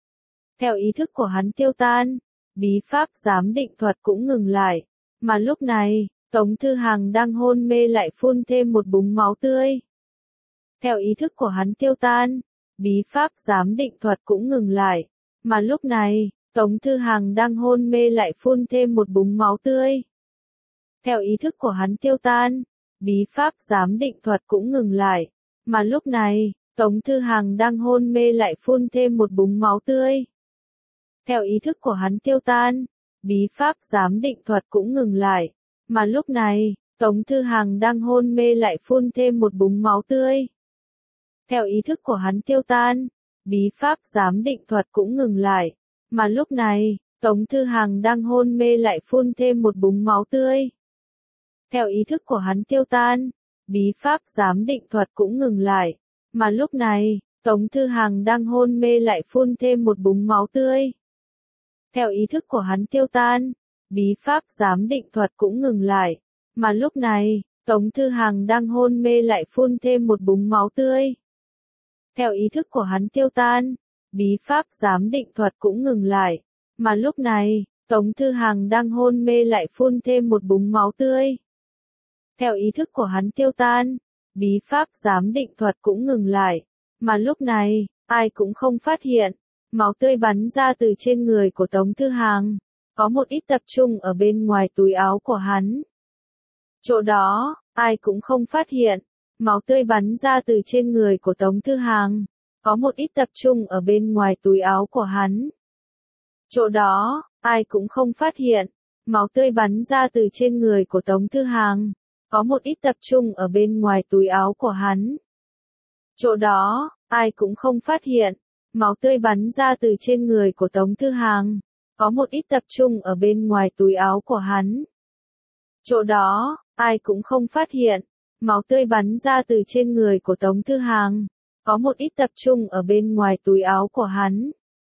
Theo ý thức của hắn tiêu tan, bí pháp giám định thuật cũng ngừng lại. Mà lúc này, Tống Thư Hàng đang hôn mê lại phun thêm một búng máu tươi. Theo ý thức của hắn tiêu tan, bí pháp giám định thuật cũng ngừng lại. Mà lúc này, Tống Thư Hàng đang hôn mê lại phun thêm một búng máu tươi. Theo ý thức của hắn tiêu tan, bí pháp giám định thuật cũng ngừng lại. Mà lúc này, Tống Thư Hàng đang hôn mê lại phun thêm một búng máu tươi. Theo ý thức của hắn tiêu tan, bí pháp giám định thuật cũng ngừng lại. Mà lúc này, Tống Thư Hàng đang hôn mê lại phun thêm một búng máu tươi. Theo ý thức của hắn tiêu tan, bí pháp giám định thuật cũng ngừng lại. Mà lúc này, Tống Thư Hàng đang hôn mê lại phun thêm một búng máu tươi. Theo ý thức của hắn tiêu tan, bí pháp giám định thuật cũng ngừng lại. Mà lúc này, Tống Thư Hằng đang hôn mê lại phun thêm một búng máu tươi. Theo ý thức của hắn tiêu tan, bí pháp giám định thuật cũng ngừng lại. Mà lúc này, Tống Thư Hằng đang hôn mê lại phun thêm một búng máu tươi. Theo ý thức của hắn tiêu tan, bí pháp giám định thuật cũng ngừng lại. Mà lúc này, Tống Thư Hằng đang hôn mê lại phun thêm một búng máu tươi. Theo ý thức của hắn tiêu tan, bí pháp giám định thuật cũng ngừng lại. Mà lúc này, ai cũng không phát hiện, máu tươi bắn ra từ trên người của Tống Thư Hằng, có một ít tập trung ở bên ngoài túi áo của hắn. Chỗ đó, ai cũng không phát hiện, máu tươi bắn ra từ trên người của Tống Thư Hằng, có một ít tập trung ở bên ngoài túi áo của hắn. Chỗ đó, ai cũng không phát hiện, máu tươi bắn ra từ trên người của Tống Thư Hằng, có một ít tập trung ở bên ngoài túi áo của hắn. Chỗ đó, ai cũng không phát hiện, máu tươi bắn ra từ trên người của Tống Thư Hằng, có một ít tập trung ở bên ngoài túi áo của hắn. Chỗ đó, ai cũng không phát hiện, máu tươi bắn ra từ trên người của Tống Thư Hằng, có một ít tập trung ở bên ngoài túi áo của hắn.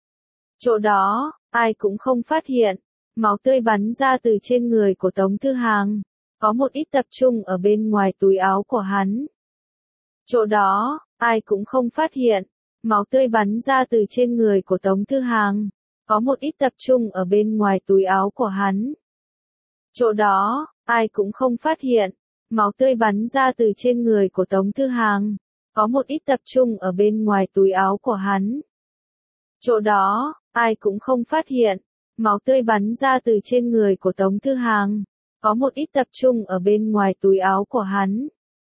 Chỗ đó, ai cũng không phát hiện, máu tươi bắn ra từ trên người của Tống Thư Hằng, có một ít tập trung ở bên ngoài túi áo của hắn. Chỗ đó, ai cũng không phát hiện, máu tươi bắn ra từ trên người của Tống Thư Hằng, có một ít tập trung ở bên ngoài túi áo của hắn. Chỗ đó, ai cũng không phát hiện, máu tươi bắn ra từ trên người của Tống Thư Hằng, có một ít tập trung ở bên ngoài túi áo của hắn. Chỗ đó, ai cũng không phát hiện, máu tươi bắn ra từ trên người của Tống Thư Hằng, có một ít tập trung ở bên ngoài túi áo của hắn.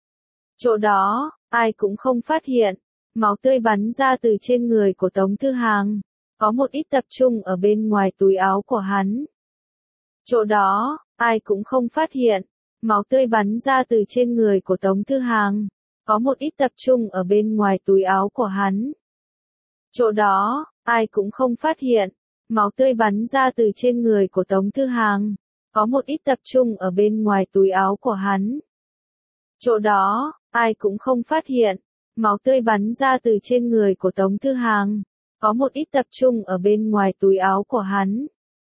Chỗ đó, ai cũng không phát hiện, máu tươi bắn ra từ trên người của Tống Thư Hằng, có một ít tập trung ở bên ngoài túi áo của hắn. Chỗ đó, ai cũng không phát hiện, máu tươi bắn ra từ trên người của Tống Thư Hằng, có một ít tập trung ở bên ngoài túi áo của hắn. Chỗ đó, ai cũng không phát hiện, máu tươi bắn ra từ trên người của Tống Thư Hằng, có một ít tập trung ở bên ngoài túi áo của hắn. Chỗ đó, ai cũng không phát hiện, máu tươi bắn ra từ trên người của Tống Thư Hằng, có một ít tập trung ở bên ngoài túi áo của hắn.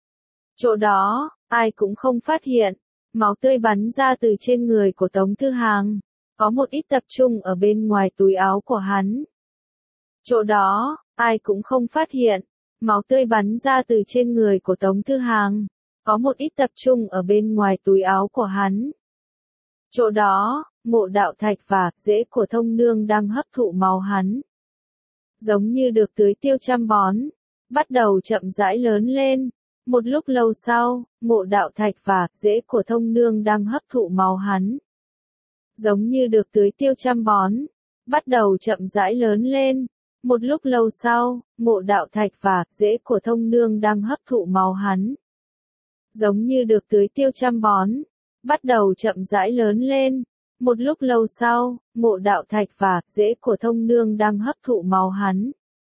Chỗ đó, ai cũng không phát hiện, máu tươi bắn ra từ trên người của Tống Thư Hằng, có một ít tập trung ở bên ngoài túi áo của hắn. Chỗ đó, ai cũng không phát hiện, máu tươi bắn ra từ trên người của Tống Thư Hằng, có một ít tập trung ở bên ngoài túi áo của hắn. Chỗ đó, Ngộ Đạo Thạch và rễ của Thông Nương đang hấp thụ máu hắn. Giống như được tưới tiêu chăm bón, bắt đầu chậm rãi lớn lên. Một lúc lâu sau, Ngộ Đạo Thạch và rễ của Thông Nương đang hấp thụ máu hắn. Giống như được tưới tiêu chăm bón, bắt đầu chậm rãi lớn lên. Một lúc lâu sau, Ngộ Đạo Thạch và rễ của Thông Nương đang hấp thụ máu hắn. Giống như được tưới tiêu chăm bón, bắt đầu chậm rãi lớn lên. Một lúc lâu sau, Ngộ Đạo Thạch và rễ của Thông Nương đang hấp thụ máu hắn.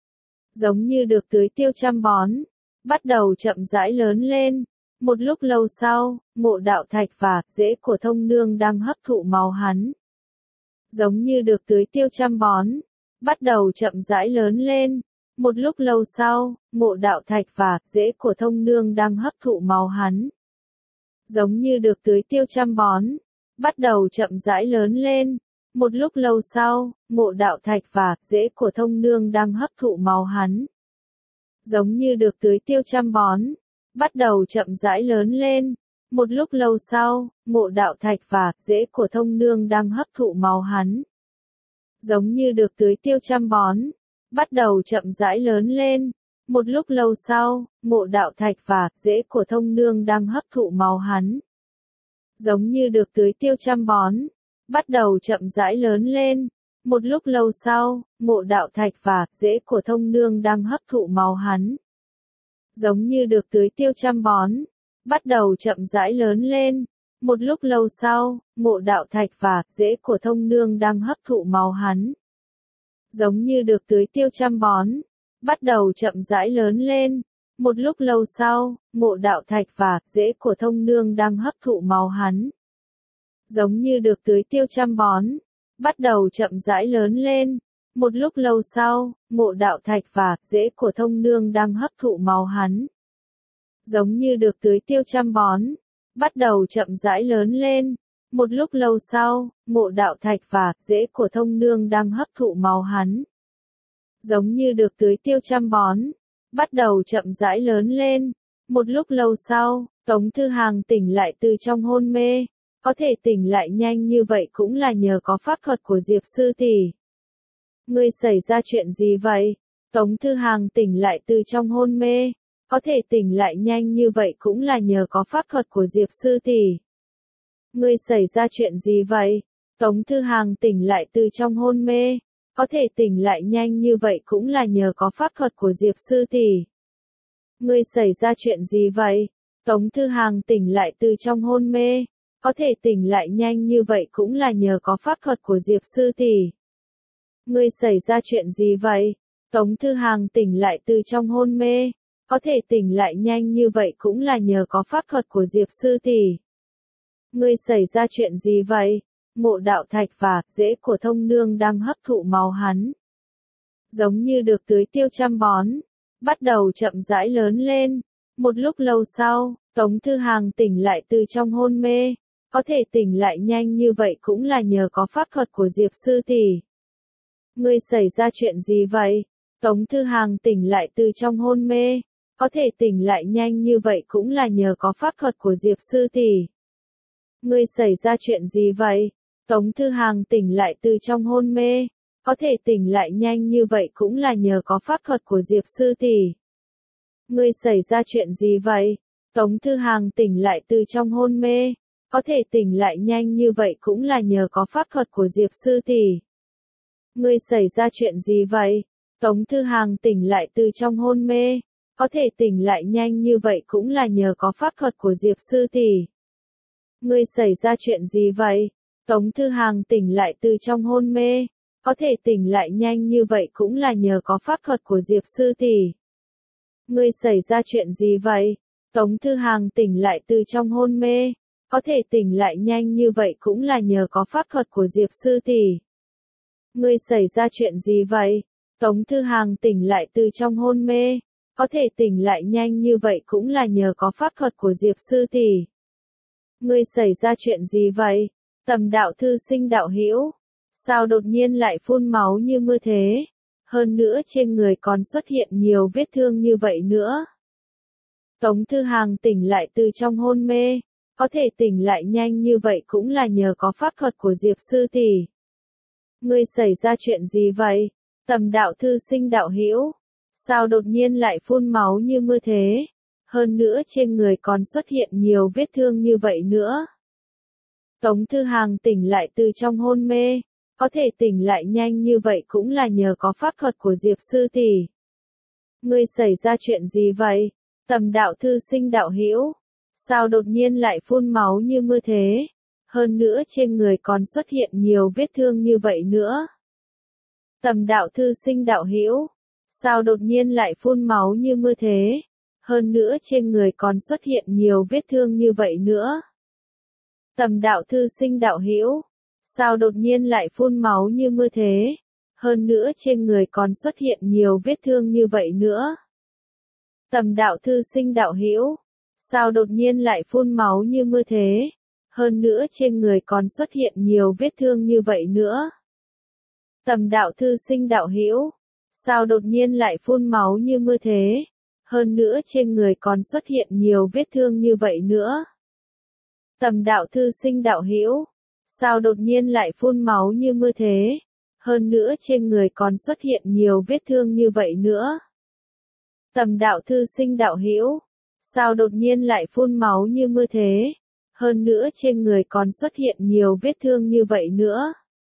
Giống như được tưới tiêu chăm bón, bắt đầu chậm rãi lớn lên. Một lúc lâu sau, Ngộ Đạo Thạch và rễ của Thông Nương đang hấp thụ máu hắn. Giống như được tưới tiêu chăm bón, bắt đầu chậm rãi lớn lên. Một lúc lâu sau, Ngộ Đạo Thạch và rễ của Thông Nương đang hấp thụ máu hắn. Giống như được tưới tiêu chăm bón, bắt đầu chậm rãi lớn lên. Một lúc lâu sau, Ngộ Đạo Thạch và rễ của Thông Nương đang hấp thụ máu hắn. Giống như được tưới tiêu chăm bón, bắt đầu chậm rãi lớn lên. Một lúc lâu sau, Ngộ Đạo Thạch và rễ của Thông Nương đang hấp thụ máu hắn. Giống như được tưới tiêu chăm bón, bắt đầu chậm rãi lớn lên. Một lúc lâu sau, Ngộ Đạo Thạch và rễ của Thông Nương đang hấp thụ máu hắn. Giống như được tưới tiêu chăm bón, bắt đầu chậm rãi lớn lên. Một lúc lâu sau, Ngộ Đạo Thạch và rễ của Thông Nương đang hấp thụ máu hắn. Giống như được tưới tiêu chăm bón, bắt đầu chậm rãi lớn lên. Một lúc lâu sau, Ngộ Đạo Thạch và rễ của Thông Nương đang hấp thụ máu hắn. Giống như được tưới tiêu chăm bón, bắt đầu chậm rãi lớn lên. Một lúc lâu sau, Ngộ Đạo Thạch và rễ của Thông Nương đang hấp thụ máu hắn. Giống như được tưới tiêu chăm bón, bắt đầu chậm rãi lớn lên. Một lúc lâu sau, Ngộ Đạo Thạch và rễ của Thông Nương đang hấp thụ máu hắn. Giống như được tưới tiêu chăm bón, bắt đầu chậm rãi lớn lên. Một lúc lâu sau, Ngộ Đạo Thạch và rễ của Thông Nương đang hấp thụ máu hắn. Giống như được tưới tiêu chăm bón, bắt đầu chậm rãi lớn lên. Một lúc lâu sau, Tống Thư Hàng tỉnh lại từ trong hôn mê. Có thể tỉnh lại nhanh như vậy cũng là nhờ có pháp thuật của Diệp sư tỷ. Ngươi xảy ra chuyện gì vậy? Tống Thư Hàng tỉnh lại từ trong hôn mê. Có thể tỉnh lại nhanh như vậy cũng là nhờ có pháp thuật của Diệp sư tỷ. Ngươi xảy ra chuyện gì vậy? Tống Thư Hàng tỉnh lại từ trong hôn mê. Có thể tỉnh lại nhanh như vậy cũng là nhờ có pháp thuật của Diệp sư tỷ. Ngươi xảy ra chuyện gì vậy? Tống Thư Hàng tỉnh lại từ trong hôn mê. Có thể tỉnh lại nhanh như vậy cũng là nhờ có pháp thuật của Diệp sư tỷ. Ngươi xảy ra chuyện gì vậy? Tống Thư Hàng tỉnh lại từ trong hôn mê. Có thể tỉnh lại nhanh như vậy cũng là nhờ có pháp thuật của Diệp sư tỷ. Ngươi xảy ra chuyện gì vậy? Ngộ Đạo Thạch và rễ của Thông Nương đang hấp thụ máu hắn. Giống như được tưới tiêu chăm bón, bắt đầu chậm rãi lớn lên. Một lúc lâu sau, Tống Thư Hàng tỉnh lại từ trong hôn mê. Có thể tỉnh lại nhanh như vậy cũng là nhờ có pháp thuật của Diệp sư tỷ. Ngươi xảy ra chuyện gì vậy? Tống Thư Hàng tỉnh lại từ trong hôn mê. Có thể tỉnh lại nhanh như vậy cũng là nhờ có pháp thuật của Diệp sư tỷ. Ngươi xảy ra chuyện gì vậy? Tống Thư Hàng tỉnh lại từ trong hôn mê. Có thể tỉnh lại nhanh như vậy cũng là nhờ có pháp thuật của Diệp sư tỷ. Ngươi xảy ra chuyện gì vậy? Tống Thư Hàng tỉnh lại từ trong hôn mê. Có thể tỉnh lại nhanh như vậy cũng là nhờ có pháp thuật của Diệp sư tỷ. Ngươi xảy ra chuyện gì vậy? Tống Thư Hàng tỉnh lại từ trong hôn mê. Có thể tỉnh lại nhanh như vậy cũng là nhờ có pháp thuật của Diệp sư tỷ. Ngươi xảy ra chuyện gì vậy? Tống Thư Hàng tỉnh lại từ trong hôn mê. Có thể tỉnh lại nhanh như vậy cũng là nhờ có pháp thuật của Diệp sư tỷ. Ngươi xảy ra chuyện gì vậy? Tống Thư Hàng tỉnh lại từ trong hôn mê. Có thể tỉnh lại nhanh như vậy cũng là nhờ có pháp thuật của Diệp sư tỷ. Ngươi xảy ra chuyện gì vậy? Tống Thư Hàng tỉnh lại từ trong hôn mê. Có thể tỉnh lại nhanh như vậy cũng là nhờ có pháp thuật của Diệp sư tỷ. Ngươi xảy ra chuyện gì vậy? Tầm Đạo thư sinh đạo hữu, sao đột nhiên lại phun máu như mưa thế? Hơn nữa trên người còn xuất hiện nhiều vết thương như vậy nữa. Tống Thư Hàng tỉnh lại từ trong hôn mê. Có thể tỉnh lại nhanh như vậy cũng là nhờ có pháp thuật của Diệp sư tỷ. Ngươi xảy ra chuyện gì vậy? Tầm Đạo thư sinh đạo hữu, sao đột nhiên lại phun máu như mưa thế? Hơn nữa trên người còn xuất hiện nhiều vết thương như vậy nữa. Tống Thư Hàng tỉnh lại từ trong hôn mê. Có thể tỉnh lại nhanh như vậy cũng là nhờ có pháp thuật của Diệp sư tỷ. Ngươi xảy ra chuyện gì vậy? Tầm Đạo thư sinh đạo hữu, sao đột nhiên lại phun máu như mưa thế? Hơn nữa trên người còn xuất hiện nhiều vết thương như vậy nữa. Tầm Đạo thư sinh đạo hữu, sao đột nhiên lại phun máu như mưa thế? Hơn nữa trên người còn xuất hiện nhiều vết thương như vậy nữa. Tầm Đạo thư sinh đạo hữu, sao đột nhiên lại phun máu như mưa thế? Hơn nữa trên người còn xuất hiện nhiều vết thương như vậy nữa. Tầm Đạo thư sinh đạo hữu, sao đột nhiên lại phun máu như mưa thế? Hơn nữa trên người còn xuất hiện nhiều vết thương như vậy nữa. Tầm Đạo thư sinh đạo hữu, sao đột nhiên lại phun máu như mưa thế? Hơn nữa trên người còn xuất hiện nhiều vết thương như vậy nữa. Tầm Đạo thư sinh đạo hữu, sao đột nhiên lại phun máu như mưa thế? Hơn nữa trên người còn xuất hiện nhiều vết thương như vậy nữa. Tầm Đạo thư sinh đạo hữu, sao đột nhiên lại phun máu như mưa thế? Hơn nữa trên người còn xuất hiện nhiều vết thương như vậy nữa.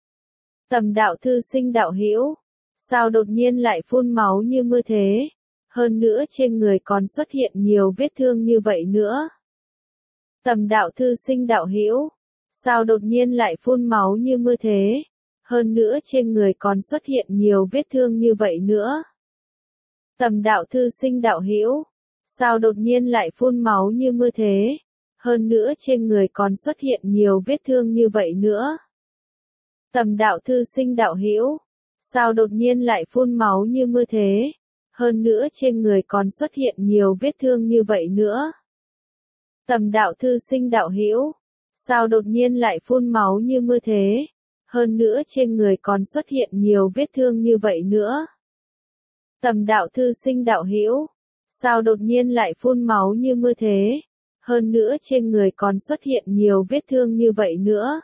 Tầm Đạo thư sinh đạo hữu, sao đột nhiên lại phun máu như mưa thế? Hơn nữa trên người còn xuất hiện nhiều vết thương như vậy nữa. Tầm Đạo thư sinh đạo hữu, sao đột nhiên lại phun máu như mưa thế? Hơn nữa trên người còn xuất hiện nhiều vết thương như vậy nữa. Tầm Đạo thư sinh đạo hữu, sao đột nhiên lại phun máu như mưa thế? Hơn nữa trên người còn xuất hiện nhiều vết thương như vậy nữa. Tầm Đạo thư sinh đạo hữu, Sao đột nhiên lại phun máu như mưa thế? Hơn nữa trên người còn xuất hiện nhiều vết thương như vậy nữa. Tầm đạo thư sinh đạo hữu, sao đột nhiên lại phun máu như mưa thế? Hơn nữa trên người còn xuất hiện nhiều vết thương như vậy nữa. Tầm đạo thư sinh đạo hữu, sao đột nhiên lại phun máu như mưa thế? Hơn nữa trên người còn xuất hiện nhiều vết thương như vậy nữa.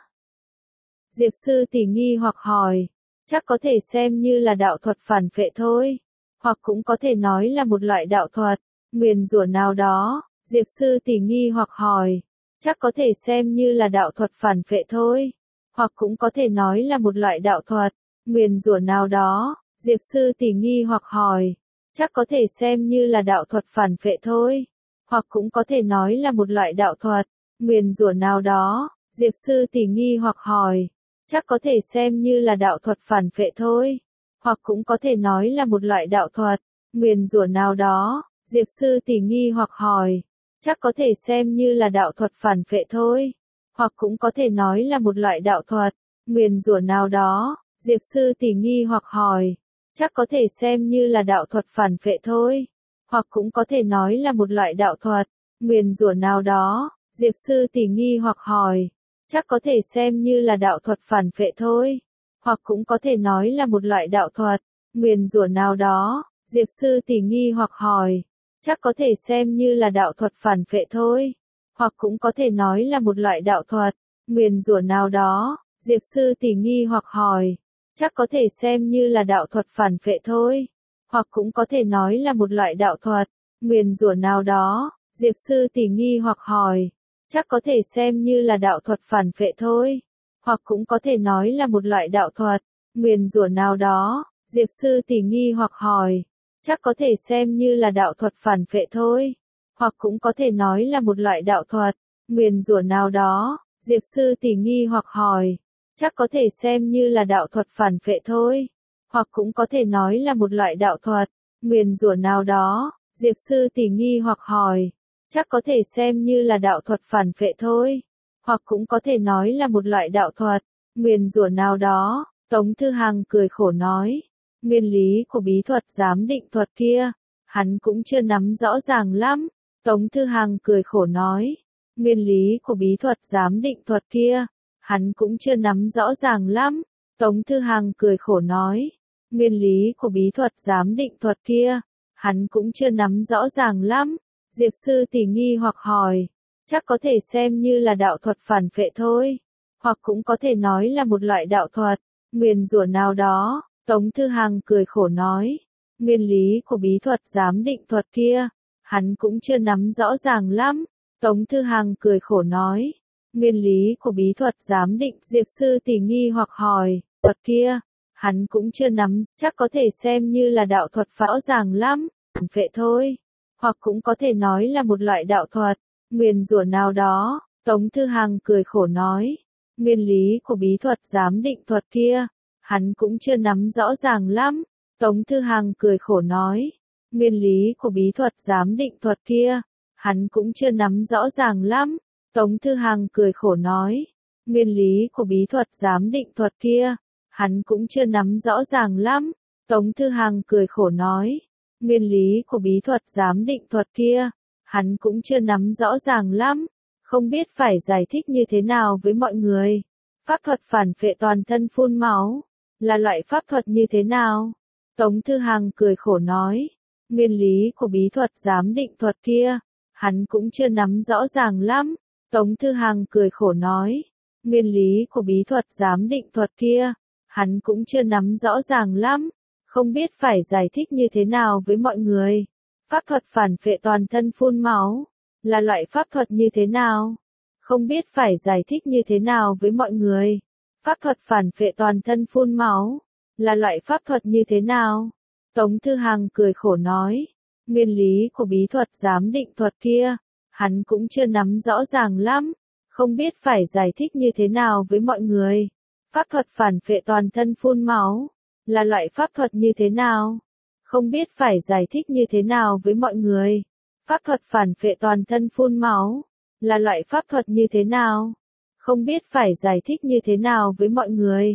Diệp sư tỷ nghi hoặc hỏi, chắc có thể xem như là đạo thuật phản phệ thôi, hoặc cũng có thể nói là một loại đạo thuật, nguyền rủa nào đó. Diệp sư tỷ nghi hoặc hỏi, chắc có thể xem như là đạo thuật phản phệ thôi, hoặc cũng có thể nói là một loại đạo thuật, nguyền rủa nào đó. Diệp sư tỷ nghi hoặc hỏi, chắc có thể xem như là đạo thuật phản phệ thôi, hoặc cũng có thể nói là một loại đạo thuật, nguyền rủa nào đó. Diệp sư tỷ nghi hoặc hỏi, chắc có thể xem như là đạo thuật phản phệ thôi, hoặc cũng có thể nói là một loại đạo thuật, nguyền rủa nào đó. Diệp sư tỷ nghi hoặc hỏi, chắc có thể xem như là đạo thuật phản phệ thôi, hoặc cũng có thể nói là một loại đạo thuật, nguyền rủa nào đó. Diệp sư tỷ nghi hoặc hỏi, chắc có thể xem như là đạo thuật phản phệ thôi, hoặc cũng có thể nói là một loại đạo thuật, nguyền rủa nào đó. Diệp sư tỷ nghi hoặc hỏi, chắc có thể xem như là đạo thuật phản phệ thôi, hoặc cũng có thể nói là một loại đạo thuật, nguyền rủa nào đó. Diệp sư tỷ nghi hoặc hỏi, chắc có thể xem như là đạo thuật phản phệ thôi, hoặc cũng có thể nói là một loại đạo thuật, nguyền rủa nào đó. Diệp sư tỷ nghi hoặc hỏi, chắc có thể xem như là đạo thuật phản phệ thôi, hoặc cũng có thể nói là một loại đạo thuật, nguyền rủa nào đó. Diệp sư tỷ nghi hoặc hỏi, chắc có thể xem như là đạo thuật phản phệ thôi, hoặc cũng có thể nói là một loại đạo thuật, nguyền rủa nào đó. Diệp sư tỷ nghi hoặc hỏi, chắc có thể xem như là đạo thuật phản phệ thôi, hoặc cũng có thể nói là một loại đạo thuật, nguyền rủa nào đó. Diệp sư tỷ nghi hoặc hỏi, chắc có thể xem như là đạo thuật phản phệ thôi, hoặc cũng có thể nói là một loại đạo thuật, nguyền rủa nào đó. Diệp sư tỷ nghi hoặc hỏi, chắc có thể xem như là đạo thuật phản phệ thôi, hoặc cũng có thể nói là một loại đạo thuật, nguyền rủa nào đó. Tống Thư Hằng cười khổ nói, nguyên lý của bí thuật giám định thuật kia, hắn cũng chưa nắm rõ ràng lắm. Tống Thư Hằng cười khổ nói, nguyên lý của bí thuật giám định thuật kia, hắn cũng chưa nắm rõ ràng lắm. Tống Thư Hằng cười khổ nói, nguyên lý của bí thuật giám định thuật kia, hắn cũng chưa nắm rõ ràng lắm. Diệp sư tỷ nghi hoặc hỏi, chắc có thể xem như là đạo thuật phản phệ thôi, hoặc cũng có thể nói là một loại đạo thuật, nguyền rủa nào đó. Tống Thư Hằng cười khổ nói, nguyên lý của bí thuật giám định thuật kia, hắn cũng chưa nắm rõ ràng lắm. Tống Thư Hằng cười khổ nói, nguyên lý của bí thuật giám định. Diệp sư tỷ nghi hoặc hỏi, thuật kia, hắn cũng chưa nắm, chắc có thể xem như là đạo thuật rõ ràng lắm, phản phệ thôi, hoặc cũng có thể nói là một loại đạo thuật, nguyền rủa nào đó. Tống Thư Hằng cười khổ nói, nguyên lý của bí thuật giám định thuật kia, hắn cũng chưa nắm rõ ràng lắm. Tống Thư Hằng cười khổ nói, nguyên lý của bí thuật giám định thuật kia, hắn cũng chưa nắm rõ ràng lắm. Tống Thư Hằng cười khổ nói, nguyên lý của bí thuật giám định thuật kia, hắn cũng chưa nắm rõ ràng lắm. Tống Thư Hằng cười khổ nói, nguyên lý của bí thuật giám định thuật kia, hắn cũng chưa nắm rõ ràng lắm, không biết phải giải thích như thế nào với mọi người. Pháp thuật phản phệ toàn thân phun máu, là loại pháp thuật như thế nào? Tống Thư Hằng cười khổ nói, nguyên lý của bí thuật giám định thuật kia, hắn cũng chưa nắm rõ ràng lắm. Tống Thư Hằng cười khổ nói, nguyên lý của bí thuật giám định thuật kia, hắn cũng chưa nắm rõ ràng lắm, không biết phải giải thích như thế nào với mọi người. Pháp thuật phản phệ toàn thân phun máu, là loại pháp thuật như thế nào? Không biết phải giải thích như thế nào với mọi người. Pháp thuật phản phệ toàn thân phun máu, là loại pháp thuật như thế nào? Tống Thư Hằng cười khổ nói, nguyên lý của bí thuật giám định thuật kia, hắn cũng chưa nắm rõ ràng lắm, không biết phải giải thích như thế nào với mọi người. Pháp thuật phản phệ toàn thân phun máu, là loại pháp thuật như thế nào? Không biết phải giải thích như thế nào với mọi người. Pháp thuật phản phệ toàn thân phun máu, là loại pháp thuật như thế nào? Không biết phải giải thích như thế nào với mọi người.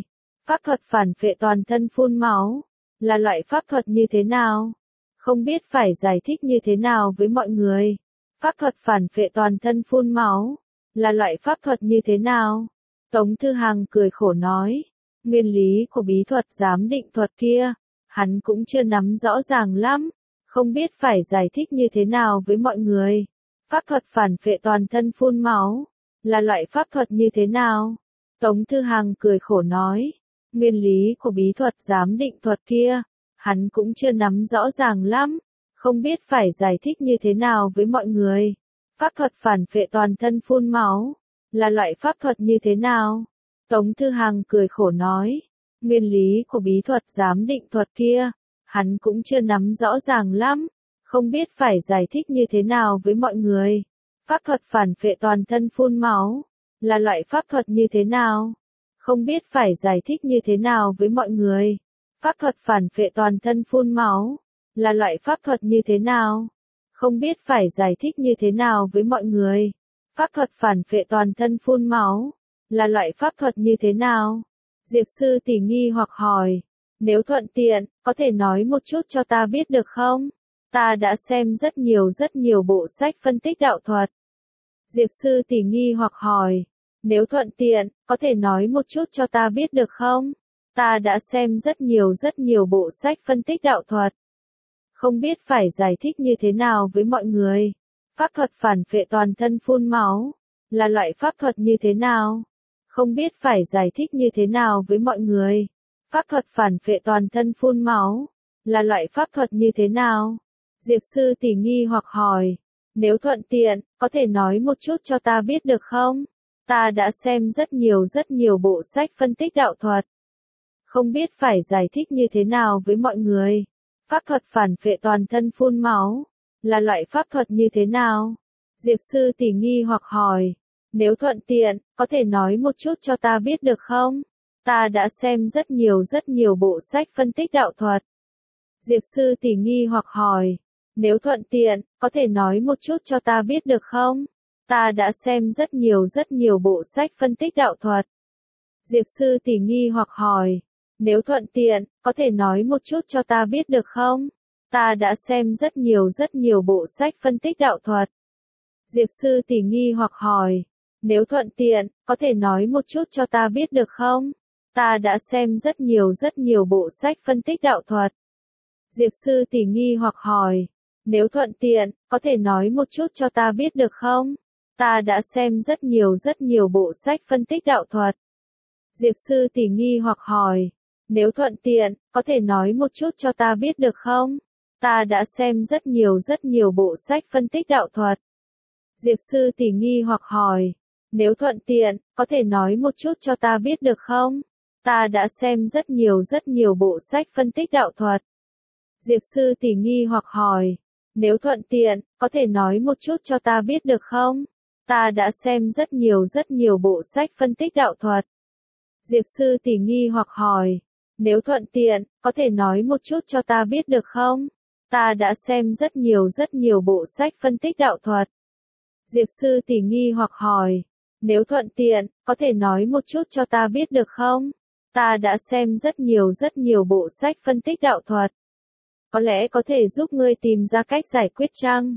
Pháp thuật phản phệ toàn thân phun máu, là loại pháp thuật như thế nào? Không biết phải giải thích như thế nào với mọi người. Pháp thuật phản phệ toàn thân phun máu, là loại pháp thuật như thế nào? Tống Thư Hằng cười khổ nói, nguyên lý của bí thuật giám định thuật kia, hắn cũng chưa nắm rõ ràng lắm, không biết phải giải thích như thế nào với mọi người. Pháp thuật phản phệ toàn thân phun máu, là loại pháp thuật như thế nào? Tống Thư Hằng cười khổ nói, nguyên lý của bí thuật giám định thuật kia, hắn cũng chưa nắm rõ ràng lắm, không biết phải giải thích như thế nào với mọi người. Pháp thuật phản phệ toàn thân phun máu, là loại pháp thuật như thế nào? Tống Thư Hằng cười khổ nói, nguyên lý của bí thuật giám định thuật kia, hắn cũng chưa nắm rõ ràng lắm, không biết phải giải thích như thế nào với mọi người. Pháp thuật phản phệ toàn thân phun máu, là loại pháp thuật như thế nào? Không biết phải giải thích như thế nào với mọi người. Pháp thuật phản phệ toàn thân phun máu, là loại pháp thuật như thế nào? Không biết phải giải thích như thế nào với mọi người. Pháp thuật phản phệ toàn thân phun máu, là loại pháp thuật như thế nào? Diệp sư tỷ nghi hoặc hỏi, nếu thuận tiện, có thể nói một chút cho ta biết được không? Ta đã xem rất nhiều rất nhiều bộ sách phân tích đạo thuật. Diệp sư tỷ nghi hoặc hỏi, nếu thuận tiện, có thể nói một chút cho ta biết được không? Ta đã xem rất nhiều rất nhiều bộ sách phân tích đạo thuật. Không biết phải giải thích như thế nào với mọi người. Pháp thuật phản phệ toàn thân phun máu, là loại pháp thuật như thế nào? Không biết phải giải thích như thế nào với mọi người. Pháp thuật phản phệ toàn thân phun máu, là loại pháp thuật như thế nào? Diệp sư tỷ nghi hoặc hỏi, nếu thuận tiện, có thể nói một chút cho ta biết được không? Ta đã xem rất nhiều rất nhiều bộ sách phân tích đạo thuật. Không biết phải giải thích như thế nào với mọi người. Pháp thuật phản phệ toàn thân phun máu, là loại pháp thuật như thế nào? Diệp sư tỷ nghi hoặc hỏi, nếu thuận tiện, có thể nói một chút cho ta biết được không? Ta đã xem rất nhiều rất nhiều bộ sách phân tích đạo thuật. Diệp sư tỷ nghi hoặc hỏi, nếu thuận tiện, có thể nói một chút cho ta biết được không? Ta đã xem rất nhiều rất nhiều bộ sách phân tích đạo thuật. Diệp sư tỷ nghi hoặc hỏi, nếu thuận tiện, có thể nói một chút cho ta biết được không? Ta đã xem rất nhiều rất nhiều bộ sách phân tích đạo thuật. Diệp sư tỷ nghi hoặc hỏi, nếu thuận tiện, có thể nói một chút cho ta biết được không? Ta đã xem rất nhiều rất nhiều bộ sách phân tích đạo thuật. Diệp sư tỷ nghi hoặc hỏi, nếu thuận tiện, có thể nói một chút cho ta biết được không? Ta đã xem rất nhiều rất nhiều bộ sách phân tích đạo thuật. Diệp sư tỷ nghi hoặc hỏi, nếu thuận tiện, có thể nói một chút cho ta biết được không? Ta đã xem rất nhiều rất nhiều bộ sách phân tích đạo thuật. Diệp sư tỷ nghi hoặc hỏi, nếu thuận tiện, có thể nói một chút cho ta biết được không? Ta đã xem rất nhiều rất nhiều bộ sách phân tích đạo thuật. Diệp sư tỷ nghi hoặc hỏi, nếu thuận tiện, có thể nói một chút cho ta biết được không? Ta đã xem rất nhiều rất nhiều bộ sách phân tích đạo thuật. Diệp sư tỷ nghi hoặc hỏi, nếu thuận tiện, có thể nói một chút cho ta biết được không? Ta đã xem rất nhiều rất nhiều bộ sách phân tích đạo thuật. Diệp sư tỷ nghi hoặc hỏi, nếu thuận tiện, có thể nói một chút cho ta biết được không? Ta đã xem rất nhiều rất nhiều bộ sách phân tích đạo thuật. Có lẽ có thể giúp ngươi tìm ra cách giải quyết chăng?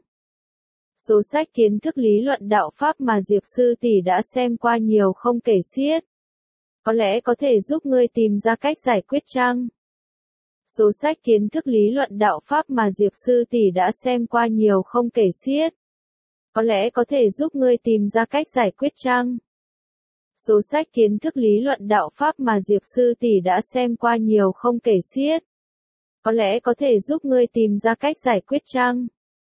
Số sách kiến thức lý luận đạo Pháp mà Diệp sư tỷ đã xem qua nhiều không kể xiết. Có lẽ có thể giúp ngươi tìm ra cách giải quyết chăng? Số sách kiến thức lý luận đạo Pháp mà Diệp sư tỷ đã xem qua nhiều không kể xiết. Có lẽ có thể giúp ngươi tìm ra cách giải quyết chăng? Số sách kiến thức lý luận đạo Pháp mà Diệp sư tỷ đã xem qua nhiều không kể xiết. Có lẽ có thể giúp ngươi tìm ra cách giải quyết chăng?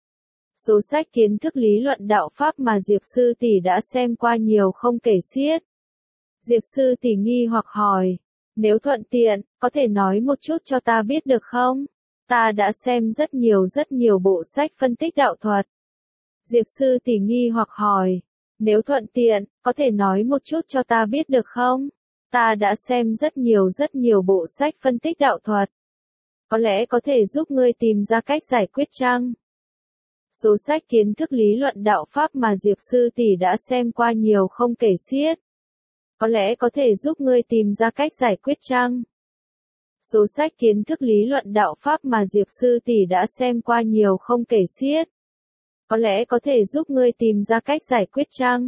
Số sách kiến thức lý luận đạo Pháp mà Diệp sư tỷ đã xem qua nhiều không kể xiết. Diệp sư tỷ nghi hoặc hỏi, nếu thuận tiện, có thể nói một chút cho ta biết được không? Ta đã xem rất nhiều rất nhiều bộ sách phân tích đạo thuật. Diệp sư tỷ nghi hoặc hỏi, nếu thuận tiện, có thể nói một chút cho ta biết được không? Ta đã xem rất nhiều rất nhiều bộ sách phân tích đạo thuật. Có lẽ có thể giúp ngươi tìm ra cách giải quyết chăng? Số sách kiến thức lý luận đạo Pháp mà Diệp sư tỷ đã xem qua nhiều không kể xiết. Có lẽ có thể giúp ngươi tìm ra cách giải quyết chăng? Số sách kiến thức lý luận đạo Pháp mà Diệp Sư Tỷ đã xem qua nhiều không kể xiết. Có lẽ có thể giúp ngươi tìm ra cách giải quyết chăng?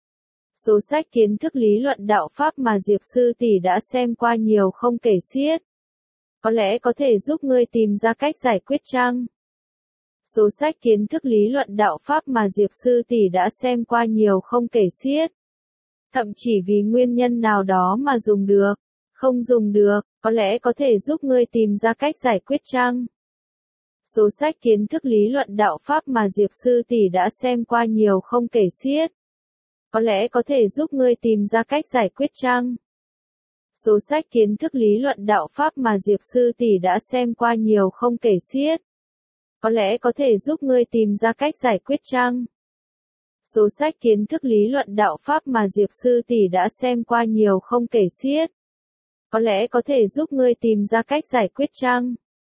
Số sách kiến thức lý luận đạo Pháp mà Diệp Sư Tỷ đã xem qua nhiều không kể xiết. Có lẽ có thể giúp ngươi tìm ra cách giải quyết chăng? Số sách kiến thức lý luận đạo Pháp mà Diệp Sư Tỷ đã xem qua nhiều không kể xiết. Thậm chỉ vì nguyên nhân nào đó mà dùng được, không dùng được, có lẽ có thể giúp ngươi tìm ra cách giải quyết chăng? Số sách kiến thức lý luận đạo Pháp mà Diệp Sư Tỷ đã xem qua nhiều không kể xiết. Có lẽ có thể giúp ngươi tìm ra cách giải quyết chăng? Số sách kiến thức lý luận đạo Pháp mà Diệp Sư Tỷ đã xem qua nhiều không kể xiết. Có lẽ có thể giúp ngươi tìm ra cách giải quyết chăng? Số sách kiến thức lý luận đạo Pháp mà Diệp Sư Tỷ đã xem qua nhiều không kể xiết. Có lẽ có thể giúp ngươi tìm ra cách giải quyết chăng?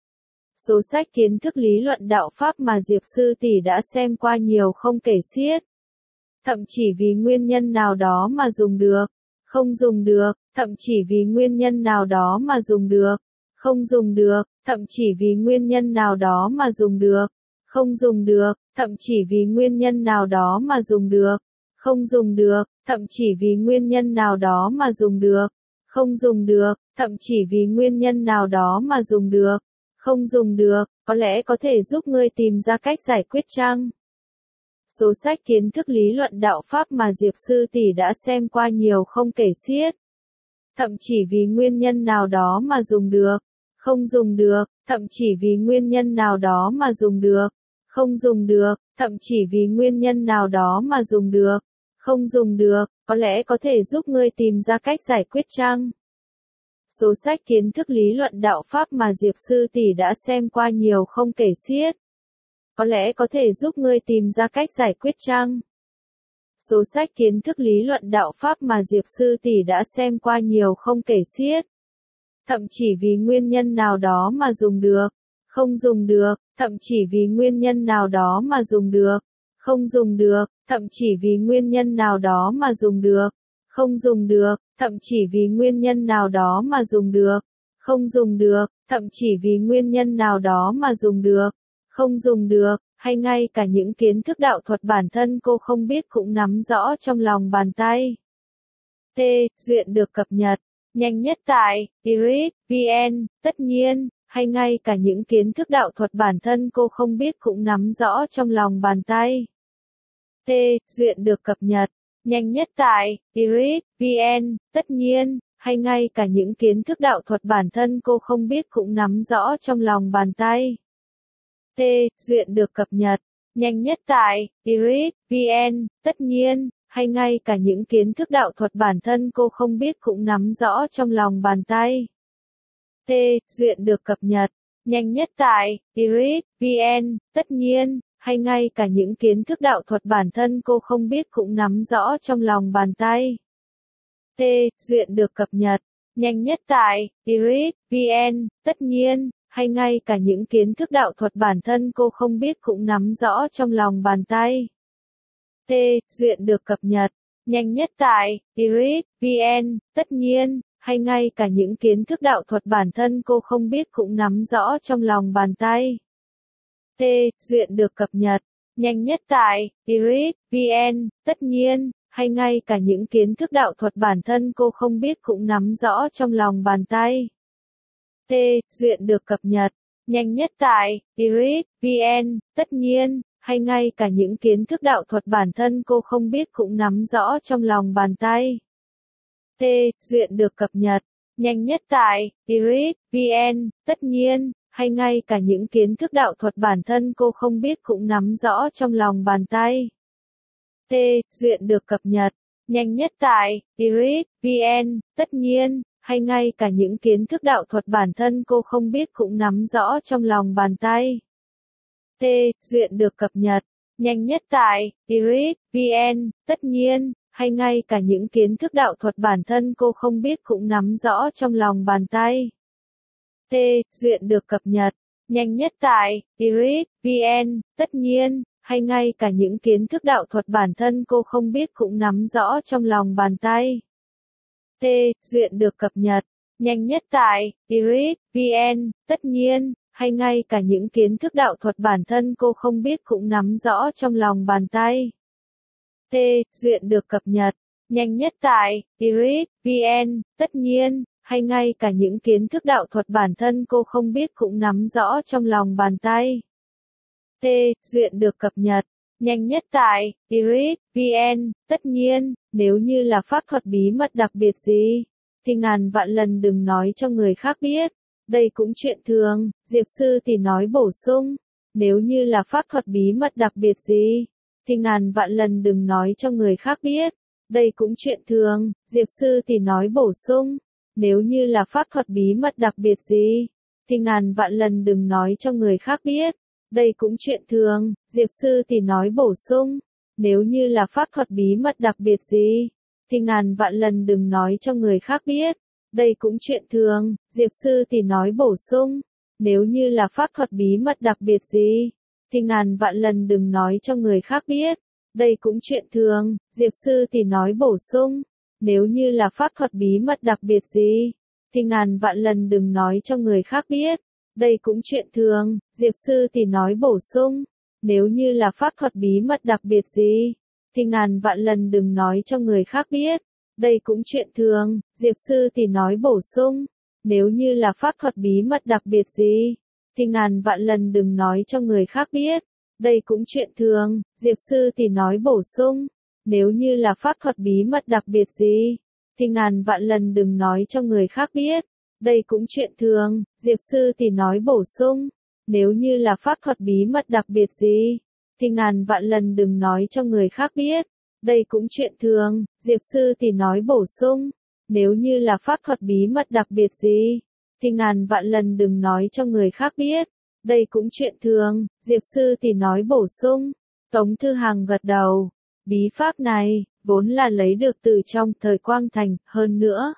Số sách kiến thức lý luận đạo Pháp mà Diệp Sư Tỷ đã xem qua nhiều không kể xiết. Thậm chỉ vì nguyên nhân nào đó mà dùng được, không dùng được, thậm chỉ vì nguyên nhân nào đó mà dùng được, không dùng được, thậm chỉ vì nguyên nhân nào đó mà dùng được, không dùng được, thậm chỉ vì nguyên nhân nào đó mà dùng được, không dùng được, thậm chỉ vì nguyên nhân nào đó mà dùng được, không dùng được, thậm chỉ vì nguyên nhân nào đó mà dùng được, không dùng được, có lẽ có thể giúp ngươi tìm ra cách giải quyết chăng? Số sách kiến thức lý luận đạo Pháp mà Diệp Sư Tỷ đã xem qua nhiều không kể xiết. Thậm chỉ vì nguyên nhân nào đó mà dùng được, không dùng được, thậm chỉ vì nguyên nhân nào đó mà dùng được, không dùng được, thậm chỉ vì nguyên nhân nào đó mà dùng được, không dùng được, có lẽ có thể giúp ngươi tìm ra cách giải quyết chăng? Số sách kiến thức lý luận đạo Pháp mà Diệp Sư Tỷ đã xem qua nhiều không kể xiết. Có lẽ có thể giúp ngươi tìm ra cách giải quyết chăng? Số sách kiến thức lý luận đạo Pháp mà Diệp Sư Tỷ đã xem qua nhiều không kể xiết. Thậm chỉ vì nguyên nhân nào đó mà dùng được, không dùng được, thậm chỉ vì nguyên nhân nào đó mà dùng được, không dùng được, thậm chỉ vì nguyên nhân nào đó mà dùng được, không dùng được, thậm chỉ vì nguyên nhân nào đó mà dùng được, không dùng được, thậm chỉ vì nguyên nhân nào đó mà dùng được, không dùng được, hay ngay cả những kiến thức đạo thuật bản thân cô không biết cũng nắm rõ trong lòng bàn tay. T. Duyện được cập nhật nhanh nhất tại i rờ i tê vê en, tất nhiên, hay ngay cả những kiến thức đạo thuật bản thân cô không biết cũng nắm rõ trong lòng bàn tay. T. Duyện được cập nhật nhanh nhất tại i rờ i tê vê en, tất nhiên, hay ngay cả những kiến thức đạo thuật bản thân cô không biết cũng nắm rõ trong lòng bàn tay. T. Duyện được cập nhật nhanh nhất tại i rờ i tê vê en, tất nhiên, hay ngay cả những kiến thức đạo thuật bản thân cô không biết cũng nắm rõ trong lòng bàn tay. T. Duyện được cập nhật nhanh nhất tại i rờ i tê vê en, tất nhiên, hay ngay cả những kiến thức đạo thuật bản thân cô không biết cũng nắm rõ trong lòng bàn tay. T. Duyện được cập nhật nhanh nhất tại i rờ i tê vê en, tất nhiên, hay ngay cả những kiến thức đạo thuật bản thân cô không biết cũng nắm rõ trong lòng bàn tay. T. Duyện được cập nhật nhanh nhất tại i rờ i tê vê en, tất nhiên, hay ngay cả những kiến thức đạo thuật bản thân cô không biết cũng nắm rõ trong lòng bàn tay. T. Duyện được cập nhật nhanh nhất tại i rờ i tê vê en, tất nhiên, hay ngay cả những kiến thức đạo thuật bản thân cô không biết cũng nắm rõ trong lòng bàn tay. T. Duyện được cập nhật nhanh nhất tại i rờ i tê vê en, tất nhiên, hay ngay cả những kiến thức đạo thuật bản thân cô không biết cũng nắm rõ trong lòng bàn tay. T. Duyện được cập nhật nhanh nhất tại i rờ i tê vê en, tất nhiên, hay ngay cả những kiến thức đạo thuật bản thân cô không biết cũng nắm rõ trong lòng bàn tay. T. Duyện được cập nhật nhanh nhất tại i rờ i tê vê en, tất nhiên, hay ngay cả những kiến thức đạo thuật bản thân cô không biết cũng nắm rõ trong lòng bàn tay. T. Duyện được cập nhật nhanh nhất tại i rờ i tê vê en, tất nhiên, hay ngay cả những kiến thức đạo thuật bản thân cô không biết cũng nắm rõ trong lòng bàn tay. T. Duyện được cập nhật nhanh nhất tại i rờ i tê vê en, tất nhiên, hay ngay cả những kiến thức đạo thuật bản thân cô không biết cũng nắm rõ trong lòng bàn tay. T. Duyện được cập nhật nhanh nhất tại iris chấm vn, tất nhiên, hay ngay cả những kiến thức đạo thuật bản thân cô không biết cũng nắm rõ trong lòng bàn tay. T. Duyện được cập nhật nhanh nhất tại iris chấm vn, tất nhiên, hay ngay cả những kiến thức đạo thuật bản thân cô không biết cũng nắm rõ trong lòng bàn tay. T. Duyện được cập nhật nhanh nhất tại iris chấm vn, tất nhiên, nếu như là pháp thuật bí mật đặc biệt gì, thì ngàn vạn lần đừng nói cho người khác biết. Đây cũng chuyện thường, Diệp Sư thì nói bổ sung. Nếu như là pháp thuật bí mật đặc biệt gì, thì ngàn vạn lần đừng nói cho người khác biết. Đây cũng chuyện thường, Diệp Sư thì nói bổ sung. Nếu như là pháp thuật bí mật đặc biệt gì, thì ngàn vạn lần đừng nói cho người khác biết. Đây cũng chuyện thường, Diệp Sư thì nói bổ sung. Nếu như là pháp thuật bí mật đặc biệt gì, thì ngàn vạn lần đừng nói cho người khác biết. Đây cũng chuyện thường, Diệp Sư thì nói bổ sung. Nếu như là pháp thuật bí mật đặc biệt gì, thì ngàn vạn lần đừng nói cho người khác biết. Đây cũng chuyện thường, Diệp Sư thì nói bổ sung. Nếu như là pháp thuật bí mật đặc biệt gì, thì ngàn vạn lần đừng nói cho người khác biết. Đây cũng chuyện thường, Diệp Sư thì nói bổ sung. Nếu như là pháp thuật bí mật đặc biệt gì, thì ngàn vạn lần đừng nói cho người khác biết. Đây cũng chuyện thường, Diệp Sư thì nói bổ sung. Nếu như là pháp thuật bí mật đặc biệt gì, thì ngàn vạn lần đừng nói cho người khác biết. Đây cũng chuyện thường, Diệp Sư thì nói bổ sung. Nếu như là pháp thuật bí mật đặc biệt gì, thì ngàn vạn lần đừng nói cho người khác biết. Đây cũng chuyện thường, Diệp Sư thì nói bổ sung. Nếu như là pháp thuật bí mật đặc biệt gì, thì ngàn vạn lần đừng nói cho người khác biết. Đây cũng chuyện thường, Diệp Sư thì nói bổ sung. Nếu như là pháp thuật bí mật đặc biệt gì, thì ngàn vạn lần đừng nói cho người khác biết. Đây cũng chuyện thường, Diệp Sư thì nói bổ sung. Tống Thư Hằng gật đầu. Bí pháp này, vốn là lấy được từ trong thời Quang Thành, hơn nữa.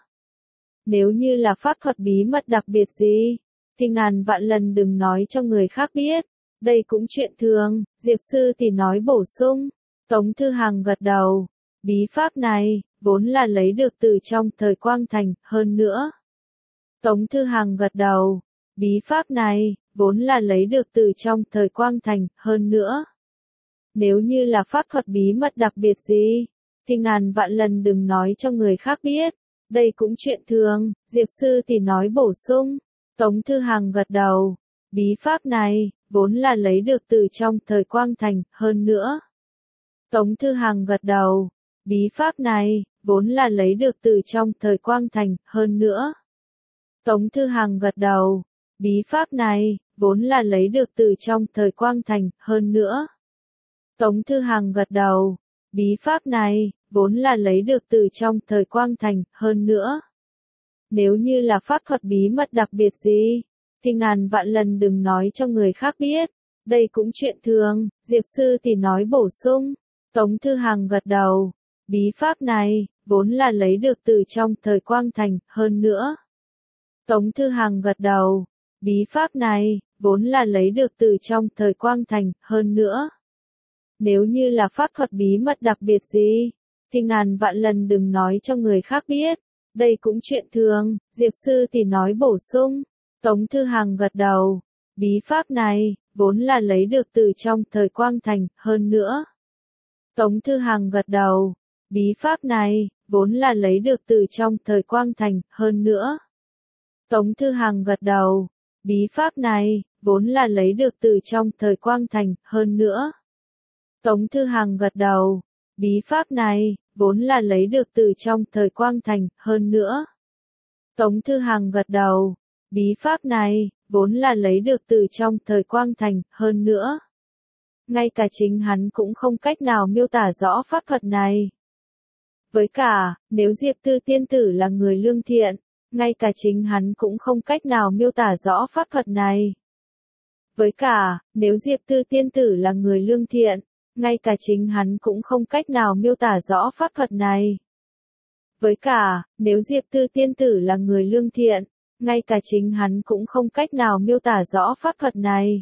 Nếu như là pháp thuật bí mật đặc biệt gì, thì ngàn vạn lần đừng nói cho người khác biết. Đây cũng chuyện thường, Diệp Sư thì nói bổ sung. Tống Thư Hằng gật đầu. Bí pháp này, vốn là lấy được từ trong thời Quang Thành, hơn nữa. Tống Thư Hằng gật đầu. Bí pháp này, vốn là lấy được từ trong thời Quang Thành, hơn nữa. Nếu như là pháp thuật bí mật đặc biệt gì, thì ngàn vạn lần đừng nói cho người khác biết. Đây cũng chuyện thường, Diệp Sư thì nói bổ sung. Tống Thư Hằng gật đầu. Bí pháp này, vốn là lấy được từ trong thời Quang Thành, hơn nữa. Tống Thư Hằng gật đầu. Bí pháp này, vốn là lấy được từ trong thời Quang Thành, hơn nữa. Tống Thư Hằng gật đầu. Bí pháp này, vốn là lấy được từ trong thời Quang Thành, hơn nữa. Tống Thư Hằng gật đầu. Bí pháp này, vốn là lấy được từ trong thời Quang Thành, hơn nữa. Nếu như là pháp thuật bí mật đặc biệt gì, thì ngàn vạn lần đừng nói cho người khác biết. Đây cũng chuyện thường, Diệp Sư thì nói bổ sung. Tống Thư Hằng gật đầu. Bí pháp này, vốn là lấy được từ trong thời Quang Thành, hơn nữa. Tống Thư Hằng gật đầu. Bí pháp này, vốn là lấy được từ trong thời Quang Thành, hơn nữa. Nếu như là pháp thuật bí mật đặc biệt gì, thì ngàn vạn lần đừng nói cho người khác biết. Đây cũng chuyện thường, Diệp Sư thì nói bổ sung. Tống Thư Hằng gật đầu. Bí pháp này, vốn là lấy được từ trong thời Quang Thành, hơn nữa. Tống Thư Hằng gật đầu. Bí pháp này, vốn là lấy được từ trong thời Quang Thành, hơn nữa. Tống Thư Hằng gật đầu. Bí pháp này, vốn là lấy được từ trong thời Quang Thành, hơn nữa. Tống Thư Hằng gật đầu. Bí pháp này, vốn là lấy được từ trong thời Quang Thành, hơn nữa. Tống Thư Hằng gật đầu. Bí pháp này, vốn là lấy được từ trong thời Quang Thành, hơn nữa. Ngay cả chính hắn cũng không cách nào miêu tả rõ pháp thuật này. Với cả, nếu Diệp Tư tiên tử là người lương thiện, ngay cả chính hắn cũng không cách nào miêu tả rõ pháp thuật này. Với cả, nếu Diệp Tư tiên tử là người lương thiện, ngay cả chính hắn cũng không cách nào miêu tả rõ pháp thuật này. Với cả, nếu Diệp Tư tiên tử là người lương thiện, ngay cả chính hắn cũng không cách nào miêu tả rõ pháp thuật này.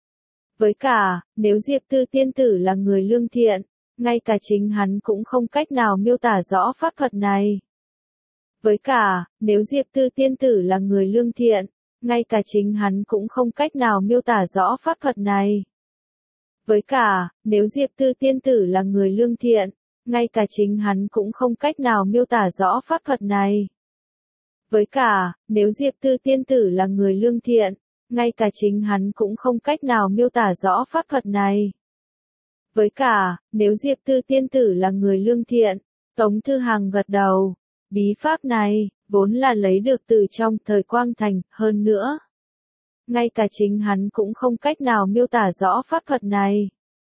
Với cả, nếu Diệp Tư tiên tử là người lương thiện, ngay cả chính hắn cũng không cách nào miêu tả rõ pháp thuật này. Với cả, nếu Diệp Tư tiên tử là người lương thiện, ngay cả chính hắn cũng không cách nào miêu tả rõ pháp thuật này. Với cả, nếu Diệp Tư tiên tử là người lương thiện, ngay cả chính hắn cũng không cách nào miêu tả rõ pháp thuật này. Với cả, nếu Diệp Tư tiên tử là người lương thiện, ngay cả chính hắn cũng không cách nào miêu tả rõ pháp thuật này. Với cả, nếu Diệp Tư tiên tử là người lương thiện, Tống Thư Hằng gật đầu. Bí pháp này, vốn là lấy được từ trong thời Quang Thành, hơn nữa. Ngay cả chính hắn cũng không cách nào miêu tả rõ pháp thuật này.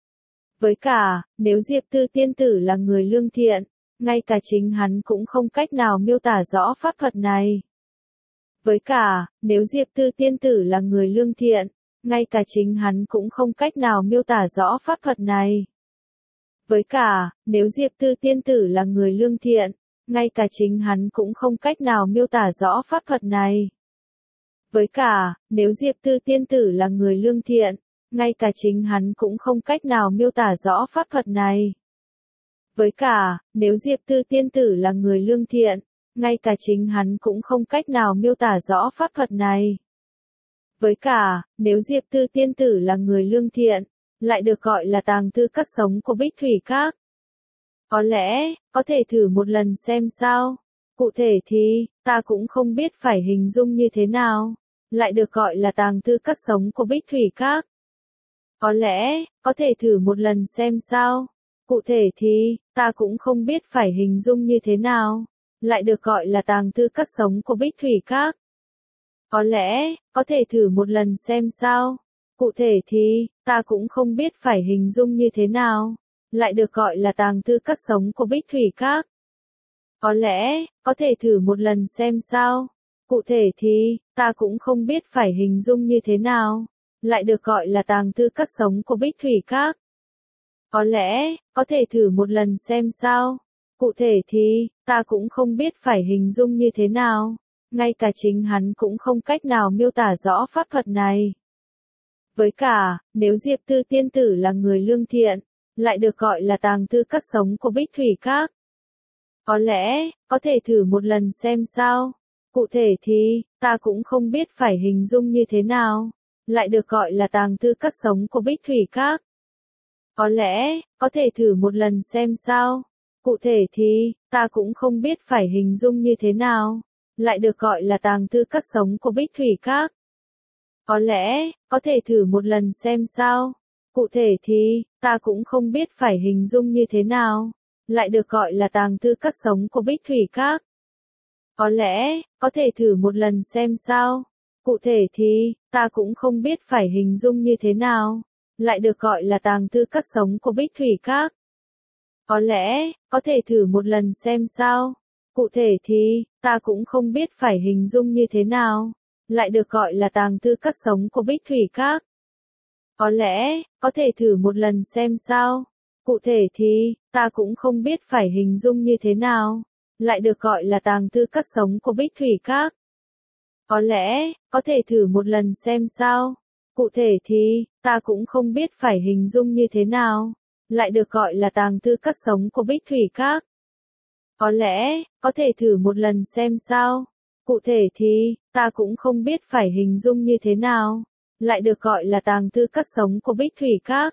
Với cả, nếu Diệp Tư tiên tử là người lương thiện, ngay cả chính hắn cũng không cách nào miêu tả rõ pháp thuật này. Với cả, nếu Diệp Tư tiên tử là người lương thiện, ngay cả chính hắn cũng không cách nào miêu tả rõ pháp thuật này. Với cả, nếu Diệp Tư tiên tử là người lương thiện, ngay cả chính hắn cũng không cách nào miêu tả rõ pháp thuật này. Với cả, nếu Diệp Tư tiên tử là người lương thiện, ngay cả chính hắn cũng không cách nào miêu tả rõ pháp thuật này. Với cả, nếu Diệp Tư tiên tử là người lương thiện, ngay cả chính hắn cũng không cách nào miêu tả rõ pháp thuật này. Với cả, nếu Diệp Tư tiên tử là người lương thiện, lại được gọi là tàng thư các sống của Bích Thủy Các. Có lẽ, có thể thử một lần xem sao. Cụ thể thì, ta cũng không biết phải hình dung như thế nào. Lại được gọi là tàng thư các sống của Bích Thủy Các. Có lẽ, có thể thử một lần xem sao. Cụ thể thì, ta cũng không biết phải hình dung như thế nào. Lại được gọi là tàng thư các sống của Bích Thủy Các. Có lẽ, có thể thử một lần xem sao. Cụ thể thì, ta cũng không biết phải hình dung như thế nào. Lại được gọi là tàng thư các sống của Bích Thủy Các. Có lẽ, có thể thử một lần xem sao. Cụ thể thì, ta cũng không biết phải hình dung như thế nào. Lại được gọi là tàng thư các sống của Bích Thủy Các. Có lẽ, có thể thử một lần xem sao. Cụ thể thì, ta cũng không biết phải hình dung như thế nào. Ngay cả chính hắn cũng không cách nào miêu tả rõ pháp thuật này. Với cả, nếu Diệp Tư tiên tử là người lương thiện, lại được gọi là tàng thư các sống của Bích Thủy Các. Có lẽ, có thể thử một lần xem sao. Cụ thể thì, ta cũng không biết phải hình dung như thế nào. Lại được gọi là tàng thư các sống của Bích Thủy Các. Có lẽ, có thể thử một lần xem sao. Cụ thể thì, ta cũng không biết phải hình dung như thế nào. Lại được gọi là tàng thư các sống của Bích Thủy Các. Có lẽ, có thể thử một lần xem sao. Cụ thể thì, ta cũng không biết phải hình dung như thế nào. Lại được gọi là tàng thư các sống của Bích Thủy Các. Có lẽ, có thể thử một lần xem sao. Cụ thể thì, ta cũng không biết phải hình dung như thế nào. Lại được gọi là tàng thư các sống của Bích Thủy Các. Có lẽ, có thể thử một lần xem sao. Cụ thể thì, ta cũng không biết phải hình dung như thế nào. Lại được gọi là tàng thư các sống của Bích Thủy Các. Có lẽ, có thể thử một lần xem sao. Cụ thể thì, ta cũng không biết phải hình dung như thế nào. Lại được gọi là tàng thư các sống của Bích Thủy Các. Có lẽ, có thể thử một lần xem sao. Cụ thể thì, ta cũng không biết phải hình dung như thế nào. Lại được gọi là tàng thư các sống của Bích Thủy Các. Có lẽ, có thể thử một lần xem sao. Cụ thể thì, ta cũng không biết phải hình dung như thế nào. Lại được gọi là tàng thư các sống của Bích Thủy Các.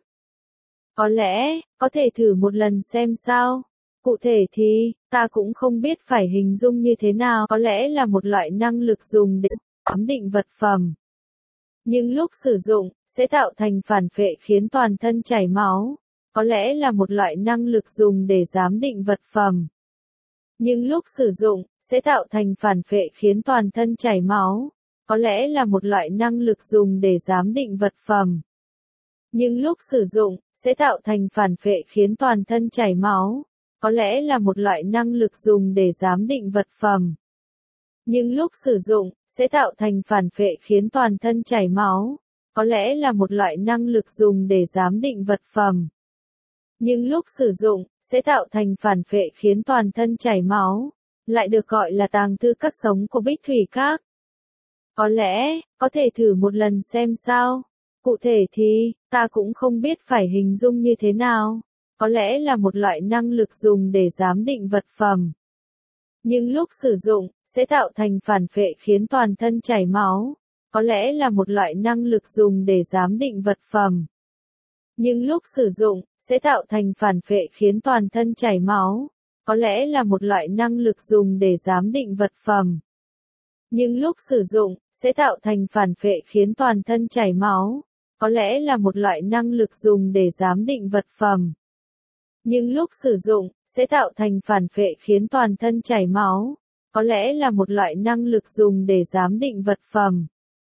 Có lẽ, có thể thử một lần xem sao. Cụ thể thì, ta cũng không biết phải hình dung như thế nào. Có lẽ là một loại năng lực dùng để giám định vật phẩm. Nhưng lúc sử dụng, sẽ tạo thành phản phệ khiến toàn thân chảy máu. Có lẽ là một loại năng lực dùng để giám định vật phẩm. Nhưng lúc sử dụng, sẽ tạo thành phản phệ khiến toàn thân chảy máu. Có lẽ là một loại năng lực dùng để giám định vật phẩm. Nhưng lúc sử dụng, sẽ tạo thành phản phệ khiến toàn thân chảy máu. Có lẽ là một loại năng lực dùng để giám định vật phẩm. Nhưng lúc sử dụng, sẽ tạo thành phản phệ khiến toàn thân chảy máu. Có lẽ là một loại năng lực dùng để giám định vật phẩm. Nhưng lúc sử dụng, sẽ tạo thành phản phệ khiến toàn thân chảy máu. Lại được gọi là tàng thư các sống của Bích Thủy Các. Có lẽ, có thể thử một lần xem sao. Cụ thể thì, ta cũng không biết phải hình dung như thế nào. Có lẽ là một loại năng lực dùng để giám định vật phẩm. nhưng lúc sử dụng, sẽ tạo thành phản phệ khiến toàn thân chảy máu. Có lẽ là một loại năng lực dùng để giám định vật phẩm. Nhưng lúc sử dụng, sẽ tạo thành phản phệ khiến toàn thân chảy máu. Có lẽ là một loại năng lực dùng để giám định vật phẩm. Nhưng lúc sử dụng, sẽ tạo thành phản phệ khiến toàn thân chảy máu. Có lẽ là một loại năng lực dùng để giám định vật phẩm. Nhưng lúc sử dụng, sẽ tạo thành phản phệ khiến toàn thân chảy máu. Có lẽ là một loại năng lực dùng để giám định vật phẩm.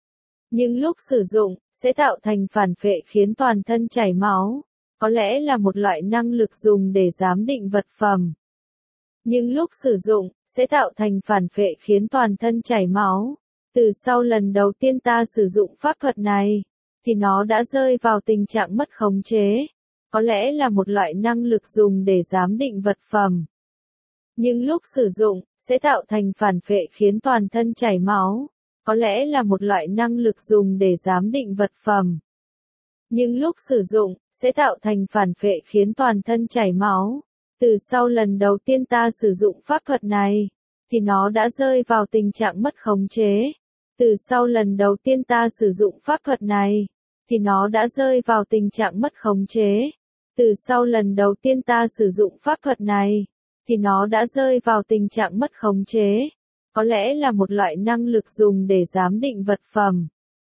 Nhưng lúc sử dụng, sẽ tạo thành phản phệ khiến toàn thân chảy máu. Có lẽ là một loại năng lực dùng để giám định vật phẩm. Nhưng lúc sử dụng, sẽ tạo thành phản phệ khiến toàn thân chảy máu. Từ sau lần đầu tiên ta sử dụng pháp thuật này, thì nó đã rơi vào tình trạng mất khống chế. Có lẽ là một loại năng lực dùng để giám định vật phẩm. Nhưng lúc sử dụng, sẽ tạo thành phản phệ khiến toàn thân chảy máu. Có lẽ là một loại năng lực dùng để giám định vật phẩm. Nhưng lúc sử dụng, sẽ tạo thành phản phệ khiến toàn thân chảy máu. Từ sau lần đầu tiên ta sử dụng pháp thuật này, thì nó đã rơi vào tình trạng mất khống chế. Từ sau lần đầu tiên ta sử dụng pháp thuật này, thì nó đã rơi vào tình trạng mất khống chế. Từ sau lần đầu tiên ta sử dụng pháp thuật này, thì nó đã rơi vào tình trạng mất khống chế. Có lẽ là một loại năng lực dùng để giám định vật phẩm.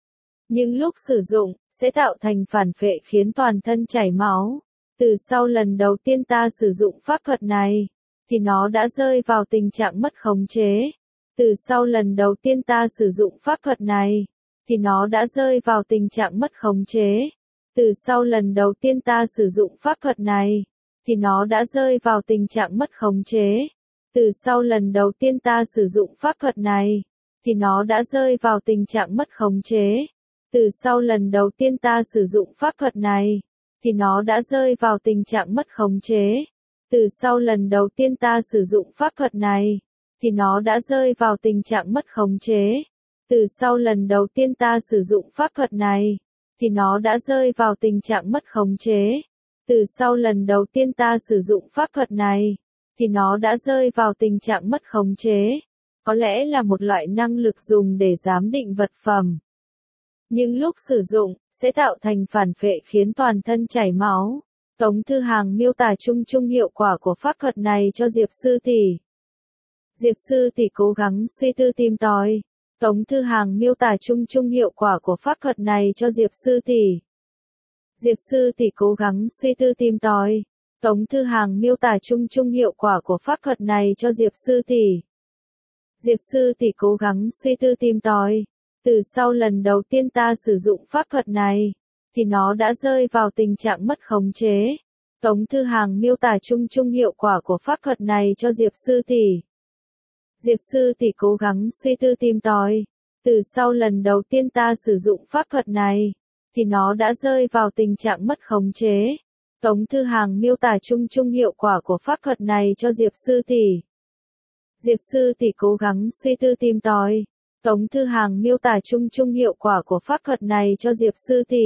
Nhưng lúc sử dụng, sẽ tạo thành phản phệ khiến toàn thân chảy máu. Từ sau lần đầu tiên ta sử dụng pháp thuật này, thì nó đã rơi vào tình trạng mất khống chế. Từ sau lần đầu tiên ta sử dụng pháp thuật này, thì nó đã rơi vào tình trạng mất khống chế. Từ sau lần đầu tiên ta sử dụng pháp thuật này, thì nó đã rơi vào tình trạng mất khống chế. Từ sau lần đầu tiên ta sử dụng pháp thuật này, thì nó đã rơi vào tình trạng mất khống chế. Từ sau lần đầu tiên ta sử dụng pháp thuật này, thì nó đã rơi vào tình trạng mất khống chế. Từ sau lần đầu tiên ta sử dụng pháp thuật này, thì nó đã rơi vào tình trạng mất khống chế. Từ sau lần đầu tiên ta sử dụng pháp thuật này, thì nó đã rơi vào tình trạng mất khống chế. Từ sau lần đầu tiên ta sử dụng pháp thuật này, thì nó đã rơi vào tình trạng mất khống chế. Có lẽ là một loại năng lực dùng để giám định vật phẩm. Nhưng lúc sử dụng, sẽ tạo thành phản phệ khiến toàn thân chảy máu. Tống Thư Hàng miêu tả chung chung hiệu quả của pháp thuật này cho Diệp Sư Tỷ. Diệp Sư Tỷ cố gắng suy tư tìm tòi. Tống Thư Hàng miêu tả chung chung hiệu quả của pháp thuật này cho Diệp Sư Tỷ. Diệp Sư Tỷ cố gắng suy tư tìm tòi. Tống Thư Hàng miêu tả chung chung hiệu quả của pháp thuật này cho Diệp Sư Tỷ. Diệp Sư Tỷ cố gắng suy tư tìm tòi. Từ sau lần đầu tiên ta sử dụng pháp thuật này, thì nó đã rơi vào tình trạng mất khống chế. Tống Thư Hàng miêu tả chung chung hiệu quả của pháp thuật này cho Diệp Sư Tỷ. Diệp Sư Tỷ cố gắng suy tư tìm tòi. Từ sau lần đầu tiên ta sử dụng pháp thuật này, thì nó đã rơi vào tình trạng mất khống chế. Tống Thư Hàng miêu tả chung chung hiệu quả của pháp thuật này cho Diệp Sư Tỷ. Diệp Sư Tỷ cố gắng suy tư tìm tòi. Tống Thư Hàng miêu tả chung chung hiệu quả của pháp thuật này cho Diệp Sư Tỷ.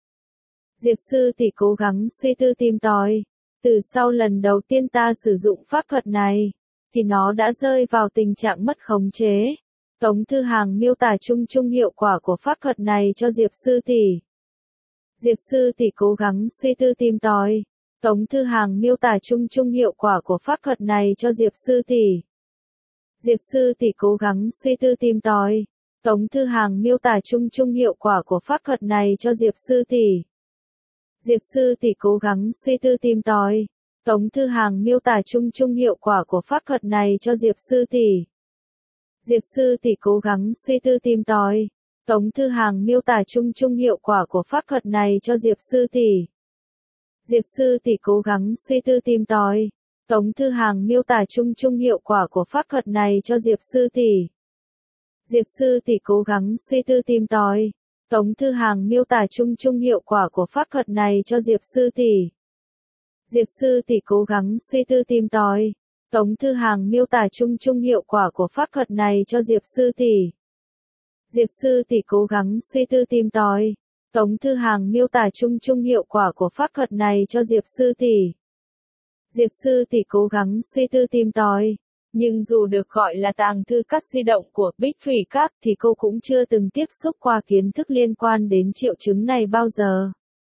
Diệp Sư Tỷ cố gắng suy tư tìm tòi. Từ sau lần đầu tiên ta sử dụng pháp thuật này, thì nó đã rơi vào tình trạng mất khống chế. Tống Thư Hàng miêu tả chung chung hiệu quả của pháp thuật này cho Diệp Sư Tỷ. Diệp Sư Tỷ cố gắng suy tư tìm tòi. Tống Thư Hàng miêu tả chung chung hiệu quả của pháp thuật này cho Diệp Sư Tỷ. Diệp Sư Tỷ cố gắng suy tư tìm tòi. Tống Thư Hàng miêu tả chung chung hiệu quả của pháp thuật này cho Diệp Sư Tỷ. Diệp Sư Tỷ cố gắng suy tư tìm tòi. Tống Thư Hàng miêu tả chung chung hiệu quả của pháp thuật này cho Diệp Sư Tỷ. Diệp Sư Tỷ cố gắng suy tư tìm tòi. Tống Thư Hàng miêu tả chung chung hiệu quả của pháp thuật này cho Diệp Sư Tỷ. Diệp Sư Tỷ cố gắng suy tư tìm tòi. Tống Thư Hàng miêu tả chung chung hiệu quả của pháp thuật này cho Diệp Sư Tỷ. Diệp Sư Tỷ cố gắng suy tư tìm tòi. Tống Thư Hàng miêu tả chung chung hiệu quả của pháp thuật này cho Diệp Sư Tỷ. Diệp Sư Tỷ cố gắng suy tư tìm tòi. Tống Thư Hàng miêu tả chung chung hiệu quả của pháp thuật này cho Diệp Sư Tỷ. Diệp Sư Tỷ cố gắng suy tư tìm tòi. Tống Thư Hàng miêu tả chung chung hiệu quả của pháp thuật này cho Diệp Sư Tỷ. Diệp Sư Tỷ cố gắng suy tư tìm tòi. Nhưng dù được gọi là tàng thư các di động của Bích Thủy Các thì cô cũng chưa từng tiếp xúc qua kiến thức liên quan đến triệu chứng này bao giờ.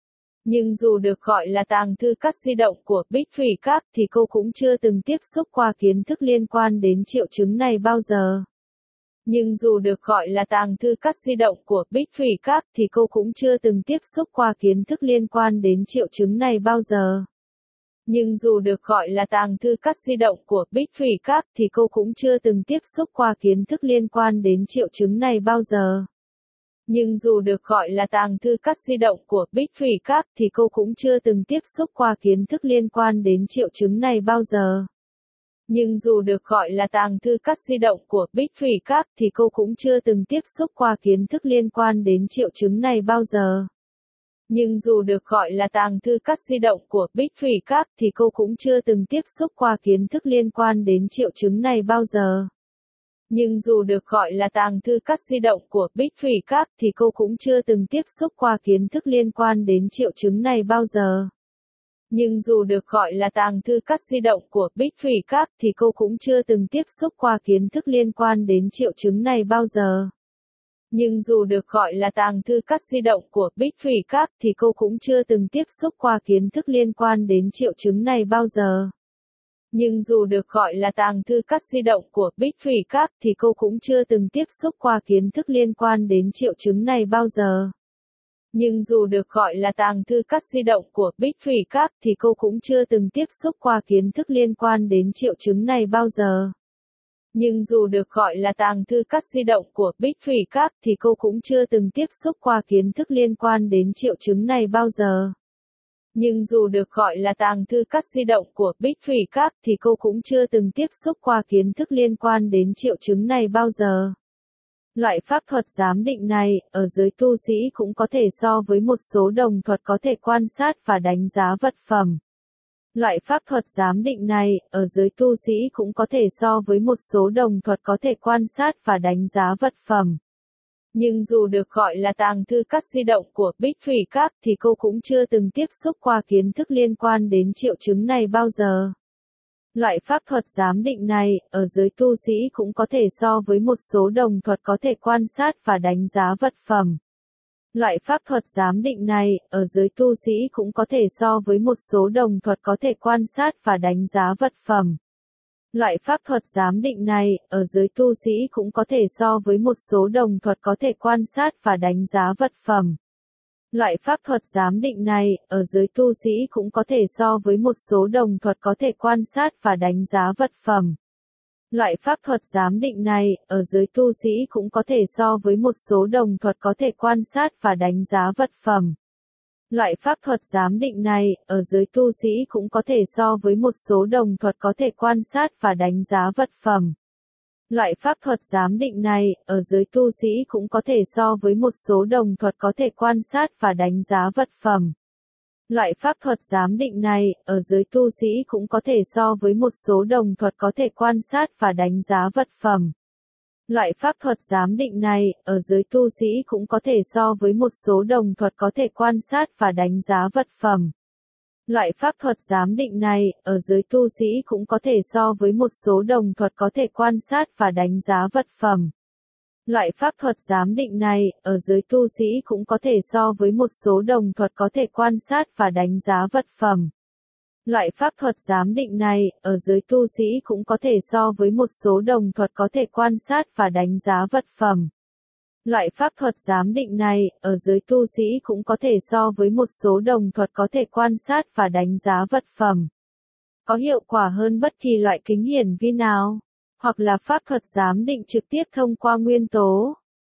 Nhưng dù được gọi là tàng thư các di động của Bích Thủy Các thì cô cũng chưa từng tiếp xúc qua kiến thức liên quan đến triệu chứng này bao giờ. Nhưng dù được gọi là tàng thư các di động của Bích Thủy Các thì cô cũng chưa từng tiếp xúc qua kiến thức liên quan đến triệu chứng này bao giờ. Nhưng dù được gọi là tàng thư các di động của Bích Thủy Các thì cô cũng chưa từng tiếp xúc qua kiến thức liên quan đến triệu chứng này bao giờ. Nhưng dù được gọi là tàng thư các di động của Bích Thủy Các thì cô cũng chưa từng tiếp xúc qua kiến thức liên quan đến triệu chứng này bao giờ. Nhưng dù được gọi là tàng thư các di động của Bích Thủy Các thì cô cũng chưa từng tiếp xúc qua kiến thức liên quan đến triệu chứng này bao giờ. Nhưng dù được gọi là tàng thư các di động của Bích Thủy Các thì cô cũng chưa từng tiếp xúc qua kiến thức liên quan đến triệu chứng này bao giờ. Nhưng dù được gọi là tàng thư các di động của Bích Thủy Các thì cô cũng chưa từng tiếp xúc qua kiến thức liên quan đến triệu chứng này bao giờ. Nhưng dù được gọi là tàng thư các di động của Bích Thủy Các thì cô cũng chưa từng tiếp xúc qua kiến thức liên quan đến triệu chứng này bao giờ. Nhưng dù được gọi là tàng thư các di động của Bích Thủy Các thì cô cũng chưa từng tiếp xúc qua kiến thức liên quan đến triệu chứng này bao giờ. Nhưng dù được gọi là tàng thư các di động của Bích Thủy Các thì cô cũng chưa từng tiếp xúc qua kiến thức liên quan đến triệu chứng này bao giờ. Nhưng dù được gọi là tàng thư các di động của Bích Thủy Các thì cô cũng chưa từng tiếp xúc qua kiến thức liên quan đến triệu chứng này bao giờ. Nhưng dù được gọi là tàng thư các di động của Bích Thủy Các thì cô cũng chưa từng tiếp xúc qua kiến thức liên quan đến triệu chứng này bao giờ. Nhưng dù được gọi là tàng thư các di động của Bích Thủy Các thì cô cũng chưa từng tiếp xúc qua kiến thức liên quan đến triệu chứng này bao giờ. Loại pháp thuật giám định này, ở giới tu sĩ cũng có thể so với một số đồng thuật có thể quan sát và đánh giá vật phẩm. Loại pháp thuật giám định này, ở giới tu sĩ cũng có thể so với một số đồng thuật có thể quan sát và đánh giá vật phẩm. Nhưng dù được gọi là tàng thư các di động của Bích Thủy Các thì cô cũng chưa từng tiếp xúc qua kiến thức liên quan đến triệu chứng này bao giờ. Loại pháp thuật giám định này, ở giới tu sĩ cũng có thể so với một số đồng thuật có thể quan sát và đánh giá vật phẩm. Loại pháp thuật giám định này, ở giới tu sĩ cũng có thể so với một số đồng thuật có thể quan sát và đánh giá vật phẩm. Loại pháp thuật giám định này, ở giới tu sĩ cũng có thể so với một số đồng thuật có thể quan sát và đánh giá vật phẩm. Loại pháp thuật giám định này, ở giới tu sĩ cũng có thể so với một số đồng thuật có thể quan sát và đánh giá vật phẩm. Loại pháp thuật giám định này, ở giới tu sĩ cũng có thể so với một số đồng thuật có thể quan sát và đánh giá vật phẩm. Loại pháp thuật giám định này, ở giới tu sĩ cũng có thể so với một số đồng thuật có thể quan sát và đánh giá vật phẩm. Loại pháp thuật giám định này, ở giới tu sĩ cũng có thể so với một số đồng thuật có thể quan sát và đánh giá vật phẩm. Loại pháp thuật giám định này, ở giới tu sĩ cũng có thể so với một số đồng thuật có thể quan sát và đánh giá vật phẩm. Loại pháp thuật giám định này, ở giới tu sĩ cũng có thể so với một số đồng thuật có thể quan sát và đánh giá vật phẩm. Loại pháp thuật giám định này, ở giới tu sĩ cũng có thể so với một số đồng thuật có thể quan sát và đánh giá vật phẩm. Loại pháp thuật giám định này, ở giới tu sĩ cũng có thể so với một số đồng thuật có thể quan sát và đánh giá vật phẩm. Loại pháp thuật giám định này, ở giới tu sĩ cũng có thể so với một số đồng thuật có thể quan sát và đánh giá vật phẩm. Loại pháp thuật giám định này, ở giới tu sĩ cũng có thể so với một số đồng thuật có thể quan sát và đánh giá vật phẩm. Có hiệu quả hơn bất kỳ loại kính hiển vi nào, hoặc là pháp thuật giám định trực tiếp thông qua nguyên tố.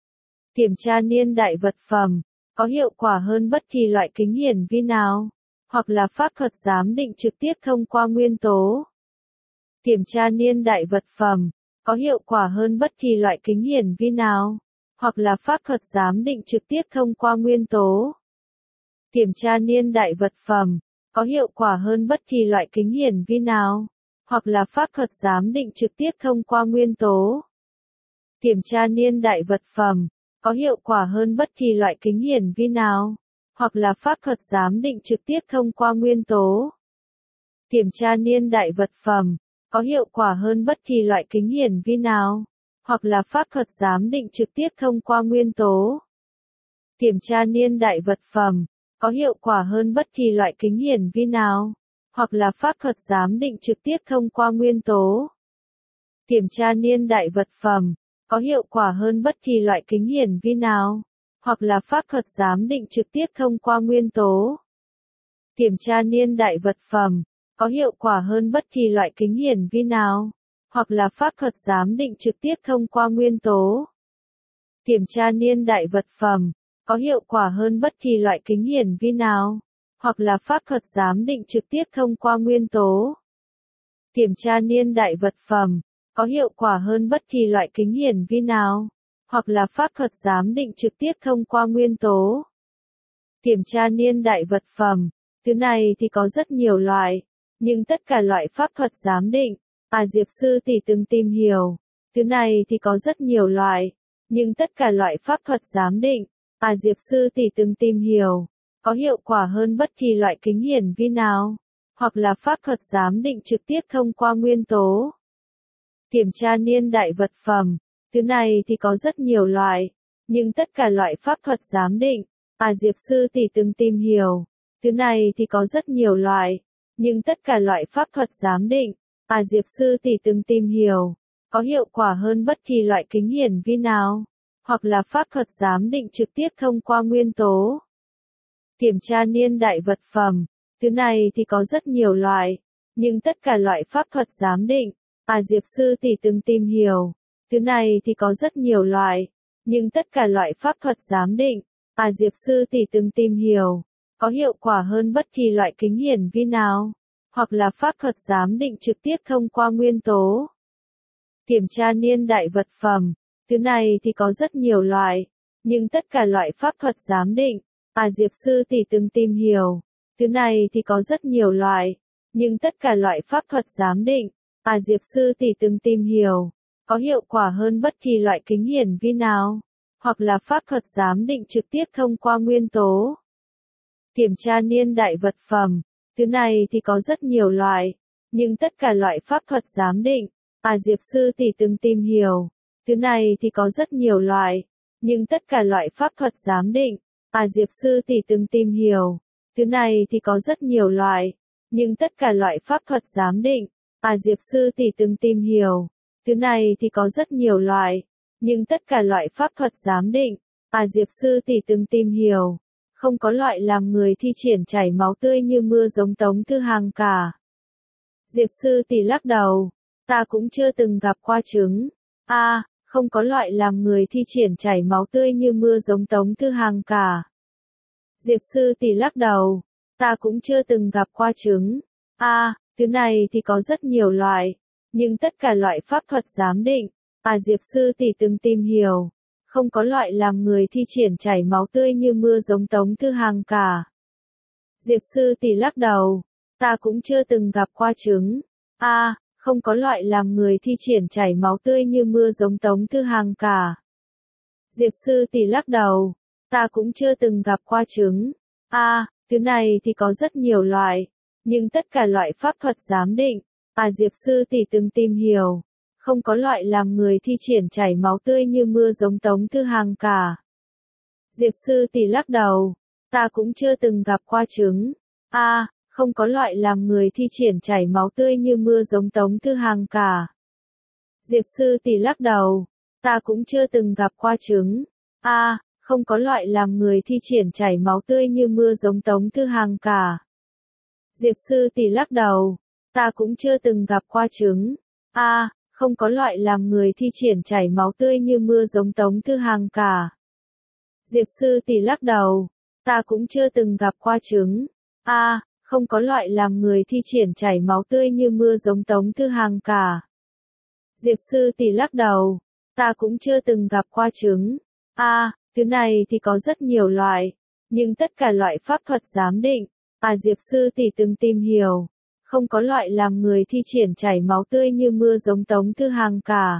Kiểm tra niên đại vật phẩm, có hiệu quả hơn bất kỳ loại kính hiển vi nào, hoặc là pháp thuật giám định trực tiếp thông qua nguyên tố. Kiểm tra niên đại vật phẩm, có hiệu quả hơn bất kỳ loại kính hiển vi nào, hoặc là pháp thuật giám định trực tiếp thông qua nguyên tố. Kiểm tra niên đại vật phẩm, có hiệu quả hơn bất kỳ loại kính hiển vi nào, hoặc là pháp thuật giám định trực tiếp thông qua nguyên tố. Kiểm tra niên đại vật phẩm, có hiệu quả hơn bất kỳ loại kính hiển vi nào, hoặc là pháp thuật giám định trực tiếp thông qua nguyên tố. Kiểm tra niên đại vật phẩm, có hiệu quả hơn bất kỳ loại kính hiển vi nào, hoặc là pháp thuật giám định trực tiếp thông qua nguyên tố. Kiểm tra niên đại vật phẩm, có hiệu quả hơn bất kỳ loại kính hiển vi nào, hoặc là pháp thuật giám định trực tiếp thông qua nguyên tố. Kiểm tra niên đại vật phẩm, có hiệu quả hơn bất kỳ loại kính hiển vi nào, hoặc là pháp thuật giám định trực tiếp thông qua nguyên tố. Kiểm tra niên đại vật phẩm, có hiệu quả hơn bất kỳ loại kính hiển vi nào, hoặc là pháp thuật giám định trực tiếp thông qua nguyên tố. Kiểm tra niên đại vật phẩm, có hiệu quả hơn bất kỳ loại kính hiển vi nào, hoặc là pháp thuật giám định trực tiếp thông qua nguyên tố. Kiểm tra niên đại vật phẩm, có hiệu quả hơn bất kỳ loại kính hiển vi nào, hoặc là pháp thuật giám định trực tiếp thông qua nguyên tố. Kiểm tra niên đại vật phẩm, thứ này thì có rất nhiều loại, nhưng tất cả loại pháp thuật giám định, à Diệp sư tỷ từng tìm hiểu, thứ này thì có rất nhiều loại, nhưng tất cả loại pháp thuật giám định, à Diệp sư tỷ từng tìm hiểu, có hiệu quả hơn bất kỳ loại kính hiển vi nào, hoặc là pháp thuật giám định trực tiếp thông qua nguyên tố. Kiểm tra niên đại vật phẩm, thứ này thì có rất nhiều loại, nhưng tất cả loại pháp thuật giám định, à Diệp sư tỷ từng tìm hiểu, thứ này thì có rất nhiều loại, nhưng tất cả loại pháp thuật giám định, à Diệp sư tỷ từng tìm hiểu, có hiệu quả hơn bất kỳ loại kính hiển vi nào, hoặc là pháp thuật giám định trực tiếp thông qua nguyên tố. Kiểm tra niên đại vật phẩm, thứ này thì có rất nhiều loại, nhưng tất cả loại pháp thuật giám định, à Diệp sư tỷ từng tìm hiểu, thứ này thì có rất nhiều loại, nhưng tất cả loại pháp thuật giám định, à Diệp sư tỷ từng tìm hiểu, có hiệu quả hơn bất kỳ loại kính hiển vi nào, hoặc là pháp thuật giám định trực tiếp thông qua nguyên tố. Kiểm tra niên đại vật phẩm, thứ này thì có rất nhiều loại, nhưng tất cả loại pháp thuật giám định, à Diệp sư tỷ từng tìm hiểu, thứ này thì có rất nhiều loại, nhưng tất cả loại pháp thuật giám định, à Diệp sư tỷ từng tìm hiểu, có hiệu quả hơn bất kỳ loại kính hiển vi nào, hoặc là pháp thuật giám định trực tiếp thông qua nguyên tố. Kiểm tra niên đại vật phẩm, thứ này thì có rất nhiều loại, nhưng tất cả loại pháp thuật giám định, à Diệp sư tỷ từng tìm hiểu, thứ này thì có rất nhiều loại, nhưng tất cả loại pháp thuật giám định, à Diệp sư tỷ từng tìm hiểu, thứ này thì có rất nhiều loại, nhưng tất cả loại pháp thuật giám định, à Diệp sư tỷ từng tìm hiểu, thứ này thì có rất nhiều loại, nhưng tất cả loại pháp thuật giám định, à Diệp sư tỷ từng tìm hiểu, không có loại làm người thi triển chảy máu tươi như mưa giống Tống Thư Hàng cả. Diệp sư tỷ lắc đầu, ta cũng chưa từng gặp qua chứng. A, à, không có loại làm người thi triển chảy máu tươi như mưa giống Tống Thư Hàng cả. Diệp sư tỷ lắc đầu, ta cũng chưa từng gặp qua chứng. A, à, thứ này thì có rất nhiều loại, nhưng tất cả loại pháp thuật giám định, à Diệp sư tỷ từng tìm hiểu, không có loại làm người thi triển chảy máu tươi như mưa giống Tống Thư Hàng cả. Diệp sư tỷ lắc đầu, ta cũng chưa từng gặp qua chứng. A, à, không có loại làm người thi triển chảy máu tươi như mưa giống Tống Thư Hàng cả. Diệp sư tỷ lắc đầu, ta cũng chưa từng gặp qua chứng. A, à, thứ này thì có rất nhiều loại, nhưng tất cả loại pháp thuật giám định, à Diệp sư tỷ từng tìm hiểu, không có loại làm người thi triển chảy máu tươi như mưa giống Tống Thư Hàng cả. Diệp sư tỷ lắc đầu, ta cũng chưa từng gặp qua chứng. A, à, không có loại làm người thi triển chảy máu tươi như mưa giống Tống Thư Hàng cả. Diệp sư tỷ lắc đầu, ta cũng chưa từng gặp qua chứng. A, à, không có loại làm người thi triển chảy máu tươi như mưa giống Tống Thư Hàng cả. Diệp sư tỷ lắc đầu, ta cũng chưa từng gặp qua chứng. A, à, không có loại làm người thi triển chảy máu tươi như mưa giống Tống Thư Hàng cả. Diệp sư tỷ lắc đầu, ta cũng chưa từng gặp qua chứng. A, à, không có loại làm người thi triển chảy máu tươi như mưa giống Tống Thư Hàng cả. Diệp sư tỷ lắc đầu, ta cũng chưa từng gặp qua chứng. A, à, thứ này thì có rất nhiều loại, nhưng tất cả loại pháp thuật giám định, à Diệp sư tỷ từng tìm hiểu, không có loại làm người thi triển chảy máu tươi như mưa giống Tống Thư Hàng cả.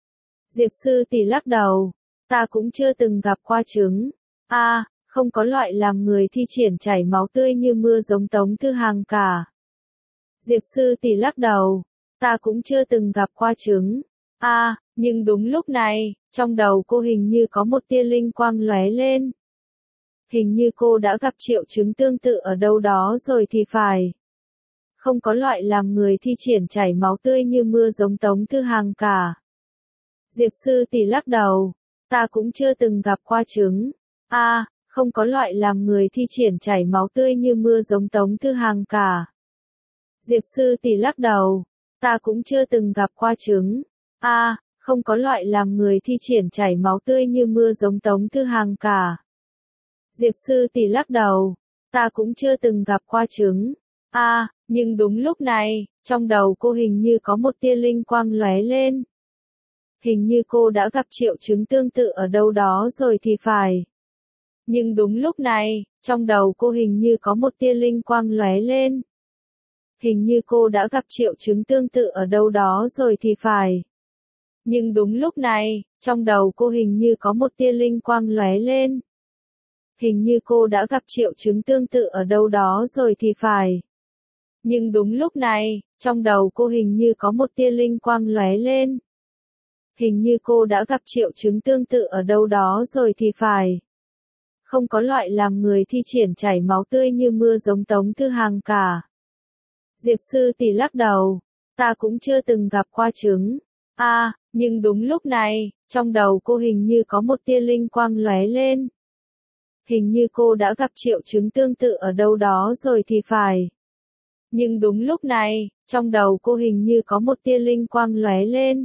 Diệp sư tỷ lắc đầu, ta cũng chưa từng gặp qua chứng. A, à, không có loại làm người thi triển chảy máu tươi như mưa giống Tống Thư Hàng cả. Diệp sư tỷ lắc đầu, ta cũng chưa từng gặp qua trứng. A, à, nhưng đúng lúc này, trong đầu cô hình như có một tia linh quang lóe lên. Hình như cô đã gặp triệu chứng tương tự ở đâu đó rồi thì phải. Không có loại làm người thi triển chảy máu tươi như mưa giống Tống Thư Hàng cả. Diệp Sư Tỷ lắc đầu, ta cũng chưa từng gặp qua trứng. A, à, không có loại làm người thi triển chảy máu tươi như mưa giống Tống Thư Hàng cả. Diệp Sư Tỷ lắc đầu, ta cũng chưa từng gặp qua trứng. A, à, không có loại làm người thi triển chảy máu tươi như mưa giống Tống Thư Hàng cả. Diệp Sư Tỷ lắc đầu, ta cũng chưa từng gặp qua trứng. A, à, nhưng đúng lúc này, trong đầu cô hình như có một tia linh quang lóe lên. Hình như cô đã gặp triệu chứng tương tự ở đâu đó rồi thì phải. Nhưng đúng lúc này, trong đầu cô hình như có một tia linh quang lóe lên. Hình như cô đã gặp triệu chứng tương tự ở đâu đó rồi thì phải. Nhưng đúng lúc này, trong đầu cô hình như có một tia linh quang lóe lên. Hình như cô đã gặp triệu chứng tương tự ở đâu đó rồi thì phải. Nhưng đúng lúc này, trong đầu cô hình như có một tia linh quang lóe lên. Hình như cô đã gặp triệu chứng tương tự ở đâu đó rồi thì phải. Không có loại làm người thi triển chảy máu tươi như mưa giống Tống Thư Hàng cả. Diệp Sư Tỷ lắc đầu, ta cũng chưa từng gặp qua trứng. A, à, nhưng đúng lúc này, trong đầu cô hình như có một tia linh quang lóe lên. Hình như cô đã gặp triệu chứng tương tự ở đâu đó rồi thì phải. Nhưng đúng lúc này, trong đầu cô hình như có một tia linh quang lóe lên.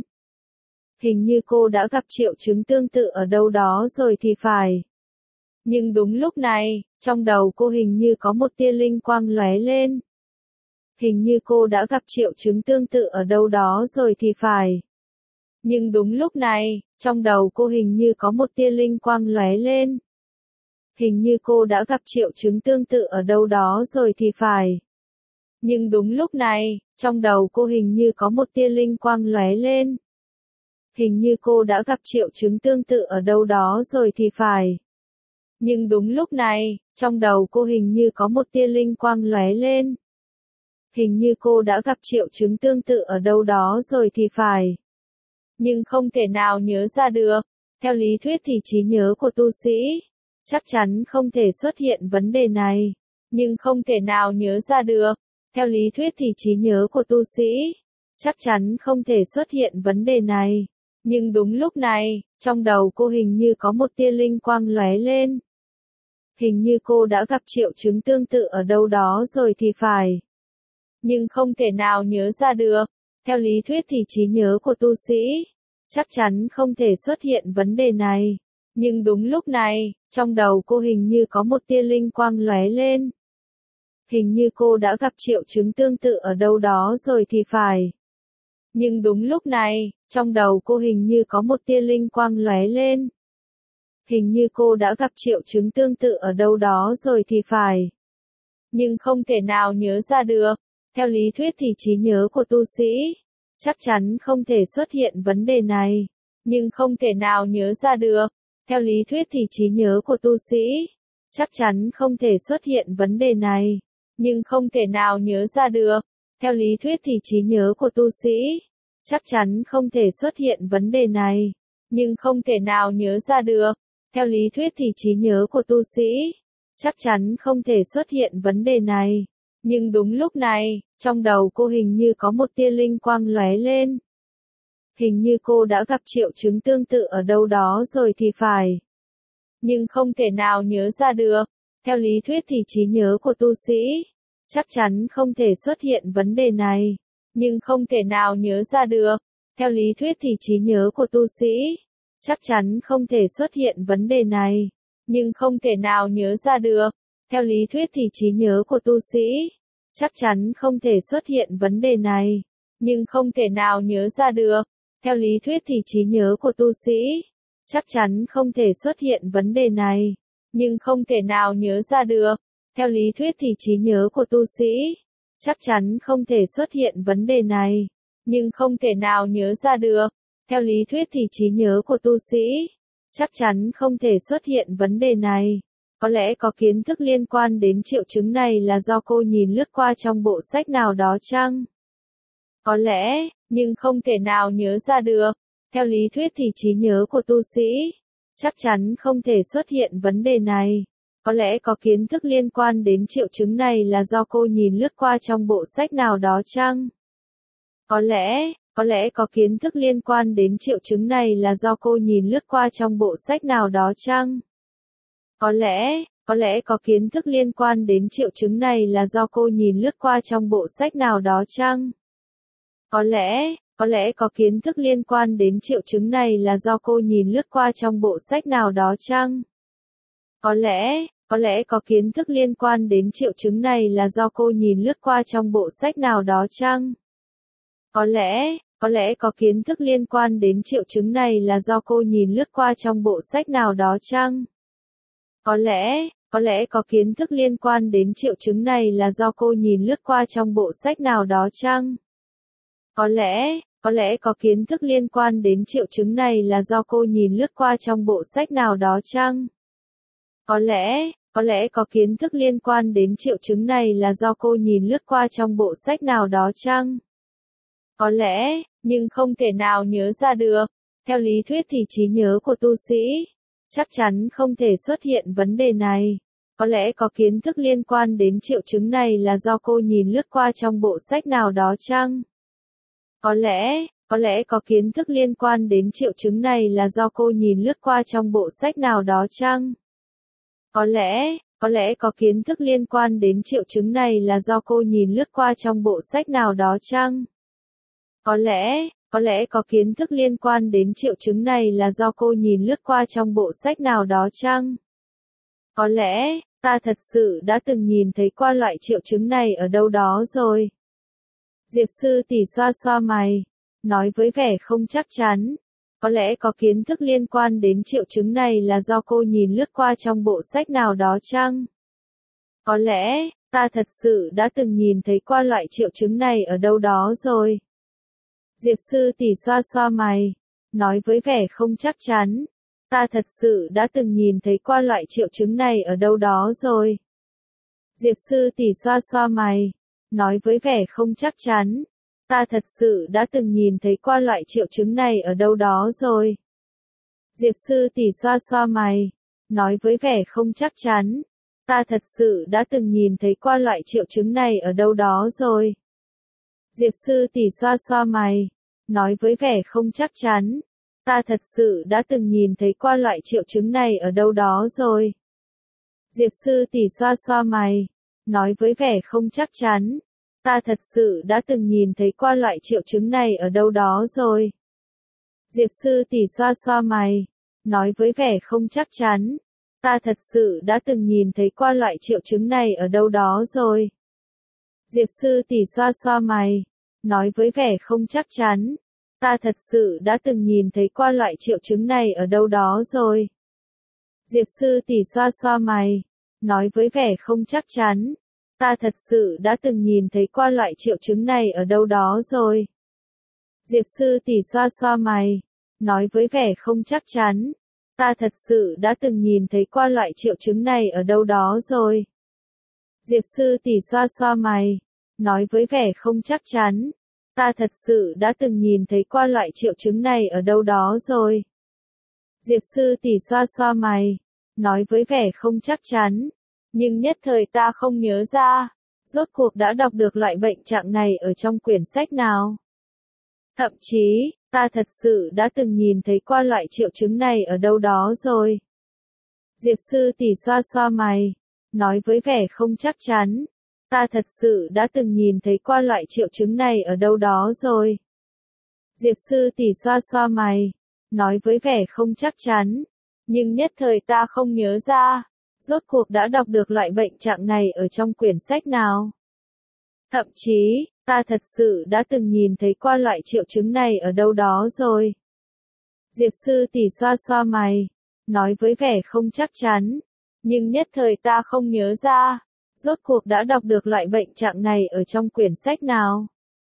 Hình như cô đã gặp triệu chứng tương tự ở đâu đó rồi thì phải. Nhưng đúng lúc này, trong đầu cô hình như có một tia linh quang lóe lên. Hình như cô đã gặp triệu chứng tương tự ở đâu đó rồi thì phải. Nhưng đúng lúc này, trong đầu cô hình như có một tia linh quang lóe lên. Hình như cô đã gặp triệu chứng tương tự ở đâu đó rồi thì phải. Nhưng đúng lúc này, trong đầu cô hình như có một tia linh quang lóe lên. Hình như cô đã gặp triệu chứng tương tự ở đâu đó rồi thì phải. Nhưng đúng lúc này, trong đầu cô hình như có một tia linh quang lóe lên. Hình như cô đã gặp triệu chứng tương tự ở đâu đó rồi thì phải. Nhưng không thể nào nhớ ra được. Theo lý thuyết thì trí nhớ của tu sĩ chắc chắn không thể xuất hiện vấn đề này. Nhưng không thể nào nhớ ra được. Theo lý thuyết thì trí nhớ của tu sĩ chắc chắn không thể xuất hiện vấn đề này. Nhưng đúng lúc này, trong đầu cô hình như có một tia linh quang lóe lên. Hình như cô đã gặp triệu chứng tương tự ở đâu đó rồi thì phải. Nhưng không thể nào nhớ ra được. Theo lý thuyết thì trí nhớ của tu sĩ chắc chắn không thể xuất hiện vấn đề này. Nhưng đúng lúc này, trong đầu cô hình như có một tia linh quang lóe lên. Hình như cô đã gặp triệu chứng tương tự ở đâu đó rồi thì phải. Nhưng đúng lúc này, trong đầu cô hình như có một tia linh quang lóe lên. Hình như cô đã gặp triệu chứng tương tự ở đâu đó rồi thì phải. Nhưng không thể nào nhớ ra được. Theo lý thuyết thì trí nhớ của tu sĩ chắc chắn không thể xuất hiện vấn đề này. Nhưng không thể nào nhớ ra được. Theo lý thuyết thì trí nhớ của tu sĩ chắc chắn không thể xuất hiện vấn đề này. Nhưng không thể nào nhớ ra được. Theo lý thuyết thì trí nhớ của tu sĩ chắc chắn không thể xuất hiện vấn đề này. Nhưng không thể nào nhớ ra được. Theo lý thuyết thì trí nhớ của tu sĩ chắc chắn không thể xuất hiện vấn đề này. Nhưng đúng lúc này, trong đầu cô hình như có một tia linh quang lóe lên. Hình như cô đã gặp triệu chứng tương tự ở đâu đó rồi thì phải. Nhưng không thể nào nhớ ra được. Theo lý thuyết thì trí nhớ của tu sĩ chắc chắn không thể xuất hiện vấn đề này. Nhưng không thể nào nhớ ra được. Theo lý thuyết thì trí nhớ của tu sĩ chắc chắn không thể xuất hiện vấn đề này. Nhưng không thể nào nhớ ra được. Theo lý thuyết thì trí nhớ của tu sĩ chắc chắn không thể xuất hiện vấn đề này. Nhưng không thể nào nhớ ra được. Theo lý thuyết thì trí nhớ của tu sĩ chắc chắn không thể xuất hiện vấn đề này. Nhưng không thể nào nhớ ra được. Theo lý thuyết thì trí nhớ của tu sĩ chắc chắn không thể xuất hiện vấn đề này. Nhưng không thể nào nhớ ra được. Theo lý thuyết thì trí nhớ của tu sĩ chắc chắn không thể xuất hiện vấn đề này. Có lẽ có kiến thức liên quan đến triệu chứng này là do cô nhìn lướt qua trong bộ sách nào đó chăng? Có lẽ, nhưng không thể nào nhớ ra được. Theo lý thuyết thì trí nhớ của tu sĩ chắc chắn không thể xuất hiện vấn đề này. Có lẽ có kiến thức liên quan đến triệu chứng này là do cô nhìn lướt qua trong bộ sách nào đó chăng? Có lẽ, có lẽ có kiến thức liên quan đến triệu chứng này là do cô nhìn lướt qua trong bộ sách nào đó chăng? Có lẽ, có lẽ có kiến thức liên quan đến triệu chứng này là do cô nhìn lướt qua trong bộ sách nào đó chăng? Có lẽ, có lẽ có kiến thức liên quan đến triệu chứng này là do cô nhìn lướt qua trong bộ sách nào đó chăng? Có lẽ, có lẽ có kiến thức liên quan đến triệu chứng này là do cô nhìn lướt qua trong bộ sách nào đó chăng? Có lẽ, có lẽ có kiến thức liên quan đến triệu chứng này là do cô nhìn lướt qua trong bộ sách nào đó chăng? Có lẽ, có lẽ có kiến thức liên quan đến triệu chứng này là do cô nhìn lướt qua trong bộ sách nào đó chăng? Có lẽ, có lẽ có kiến thức liên quan đến triệu chứng này là do cô nhìn lướt qua trong bộ sách nào đó chăng? Có lẽ, có lẽ có kiến thức liên quan đến triệu chứng này là do cô nhìn lướt qua trong bộ sách nào đó chăng? Có lẽ, nhưng không thể nào nhớ ra được. Theo lý thuyết thì trí nhớ của tu sĩ chắc chắn không thể xuất hiện vấn đề này. Có lẽ có kiến thức liên quan đến triệu chứng này là do cô nhìn lướt qua trong bộ sách nào đó chăng? Có lẽ, có lẽ có kiến thức liên quan đến triệu chứng này là do cô nhìn lướt qua trong bộ sách nào đó chăng? Có lẽ, có lẽ có kiến thức liên quan đến triệu chứng này là do cô nhìn lướt qua trong bộ sách nào đó chăng? Có lẽ, có lẽ có kiến thức liên quan đến triệu chứng này là do cô nhìn lướt qua trong bộ sách nào đó chăng? Có lẽ, ta thật sự đã từng nhìn thấy qua loại triệu chứng này ở đâu đó rồi. Diệp sư tỷ xoa xoa mày, nói với vẻ không chắc chắn. Có lẽ có kiến thức liên quan đến triệu chứng này là do cô nhìn lướt qua trong bộ sách nào đó chăng? Có lẽ, ta thật sự đã từng nhìn thấy qua loại triệu chứng này ở đâu đó rồi. Diệp sư tỷ xoa xoa mày, nói với vẻ không chắc chắn. Ta thật sự đã từng nhìn thấy qua loại triệu chứng này ở đâu đó rồi. Diệp sư tỷ xoa xoa mày, nói với vẻ không chắc chắn. Ta thật sự đã từng nhìn thấy qua loại triệu chứng này ở đâu đó rồi. Diệp sư tỷ xoa xoa mày, nói với vẻ không chắc chắn. Ta thật sự đã từng nhìn thấy qua loại triệu chứng này ở đâu đó rồi. Diệp sư tỷ xoa xoa mày, nói với vẻ không chắc chắn. Ta thật sự đã từng nhìn thấy qua loại triệu chứng này ở đâu đó rồi. Diệp sư tỷ xoa xoa mày, nói với vẻ không chắc chắn. Ta thật sự đã từng nhìn thấy qua loại triệu chứng này ở đâu đó rồi. Diệp sư tỷ xoa xoa mày, nói với vẻ không chắc chắn. Ta thật sự đã từng nhìn thấy qua loại triệu chứng này ở đâu đó rồi. Diệp sư tỷ xoa xoa mày, nói với vẻ không chắc chắn. Ta thật sự đã từng nhìn thấy qua loại triệu chứng này ở đâu đó rồi. Diệp sư tỷ xoa xoa mày, nói với vẻ không chắc chắn. Ta thật sự đã từng nhìn thấy qua loại triệu chứng này ở đâu đó rồi. Diệp sư tỷ xoa xoa mày, nói với vẻ không chắc chắn. Ta thật sự đã từng nhìn thấy qua loại triệu chứng này ở đâu đó rồi. Diệp sư tỷ xoa xoa mày, nói với vẻ không chắc chắn. Ta thật sự đã từng nhìn thấy qua loại triệu chứng này ở đâu đó rồi. Diệp sư tỷ xoa xoa mày, nói với vẻ không chắc chắn. Nhưng nhất thời ta không nhớ ra, rốt cuộc đã đọc được loại bệnh trạng này ở trong quyển sách nào. Thậm chí, ta thật sự đã từng nhìn thấy qua loại triệu chứng này ở đâu đó rồi. Diệp sư tỷ xoa xoa mày, nói với vẻ không chắc chắn. Ta thật sự đã từng nhìn thấy qua loại triệu chứng này ở đâu đó rồi. Diệp sư tỷ xoa xoa mày, nói với vẻ không chắc chắn. Nhưng nhất thời ta không nhớ ra, rốt cuộc đã đọc được loại bệnh trạng này ở trong quyển sách nào. Thậm chí, ta thật sự đã từng nhìn thấy qua loại triệu chứng này ở đâu đó rồi. Diệp sư tỷ xoa xoa mày, nói với vẻ không chắc chắn. Nhưng nhất thời ta không nhớ ra, rốt cuộc đã đọc được loại bệnh trạng này ở trong quyển sách nào.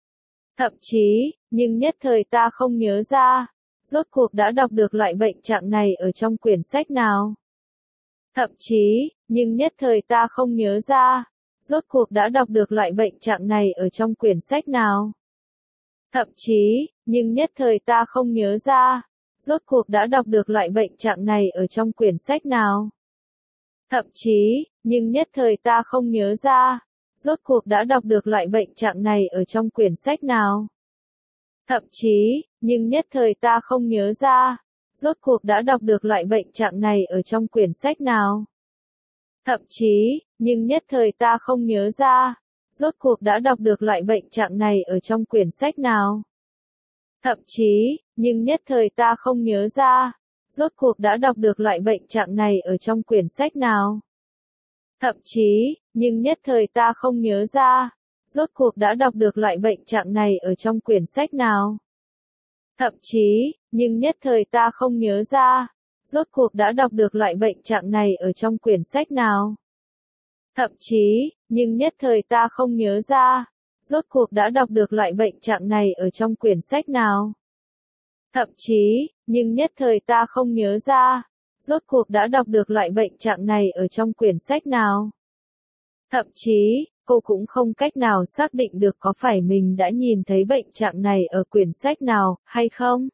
Thậm chí, nhưng nhất thời ta không nhớ ra, rốt cuộc đã đọc được loại bệnh trạng này ở trong quyển sách nào. Thậm chí, nhưng nhất thời ta không nhớ ra, rốt cuộc đã đọc được loại bệnh trạng này ở trong quyển sách nào. Thậm chí, nhưng nhất thời ta không nhớ ra, rốt cuộc đã đọc được loại bệnh trạng này ở trong quyển sách nào. Thậm chí, nhưng nhất thời ta không nhớ ra, rốt cuộc đã đọc được loại bệnh trạng này ở trong quyển sách nào. Thậm chí, nhưng nhất thời ta không nhớ ra, rốt cuộc đã đọc được loại bệnh trạng này ở trong quyển sách nào. Thậm chí, nhưng nhất thời ta không nhớ ra, rốt cuộc đã đọc được loại bệnh trạng này ở trong quyển sách nào. Thậm chí, nhưng nhất thời ta không nhớ ra, rốt cuộc đã đọc được loại bệnh trạng này ở trong quyển sách nào. Thậm chí, nhưng nhất thời ta không nhớ ra, rốt cuộc đã đọc được loại bệnh trạng này ở trong quyển sách nào. Thậm chí, nhưng nhất thời ta không nhớ ra, rốt cuộc đã đọc được loại bệnh trạng này ở trong quyển sách nào. Thậm chí, nhưng nhất thời ta không nhớ ra, rốt cuộc đã đọc được loại bệnh trạng này ở trong quyển sách nào. Thậm chí, nhưng nhất thời ta không nhớ ra, rốt cuộc đã đọc được loại bệnh trạng này ở trong quyển sách nào. Thậm chí, cô cũng không cách nào xác định được có phải mình đã nhìn thấy bệnh trạng này ở quyển sách nào, hay không.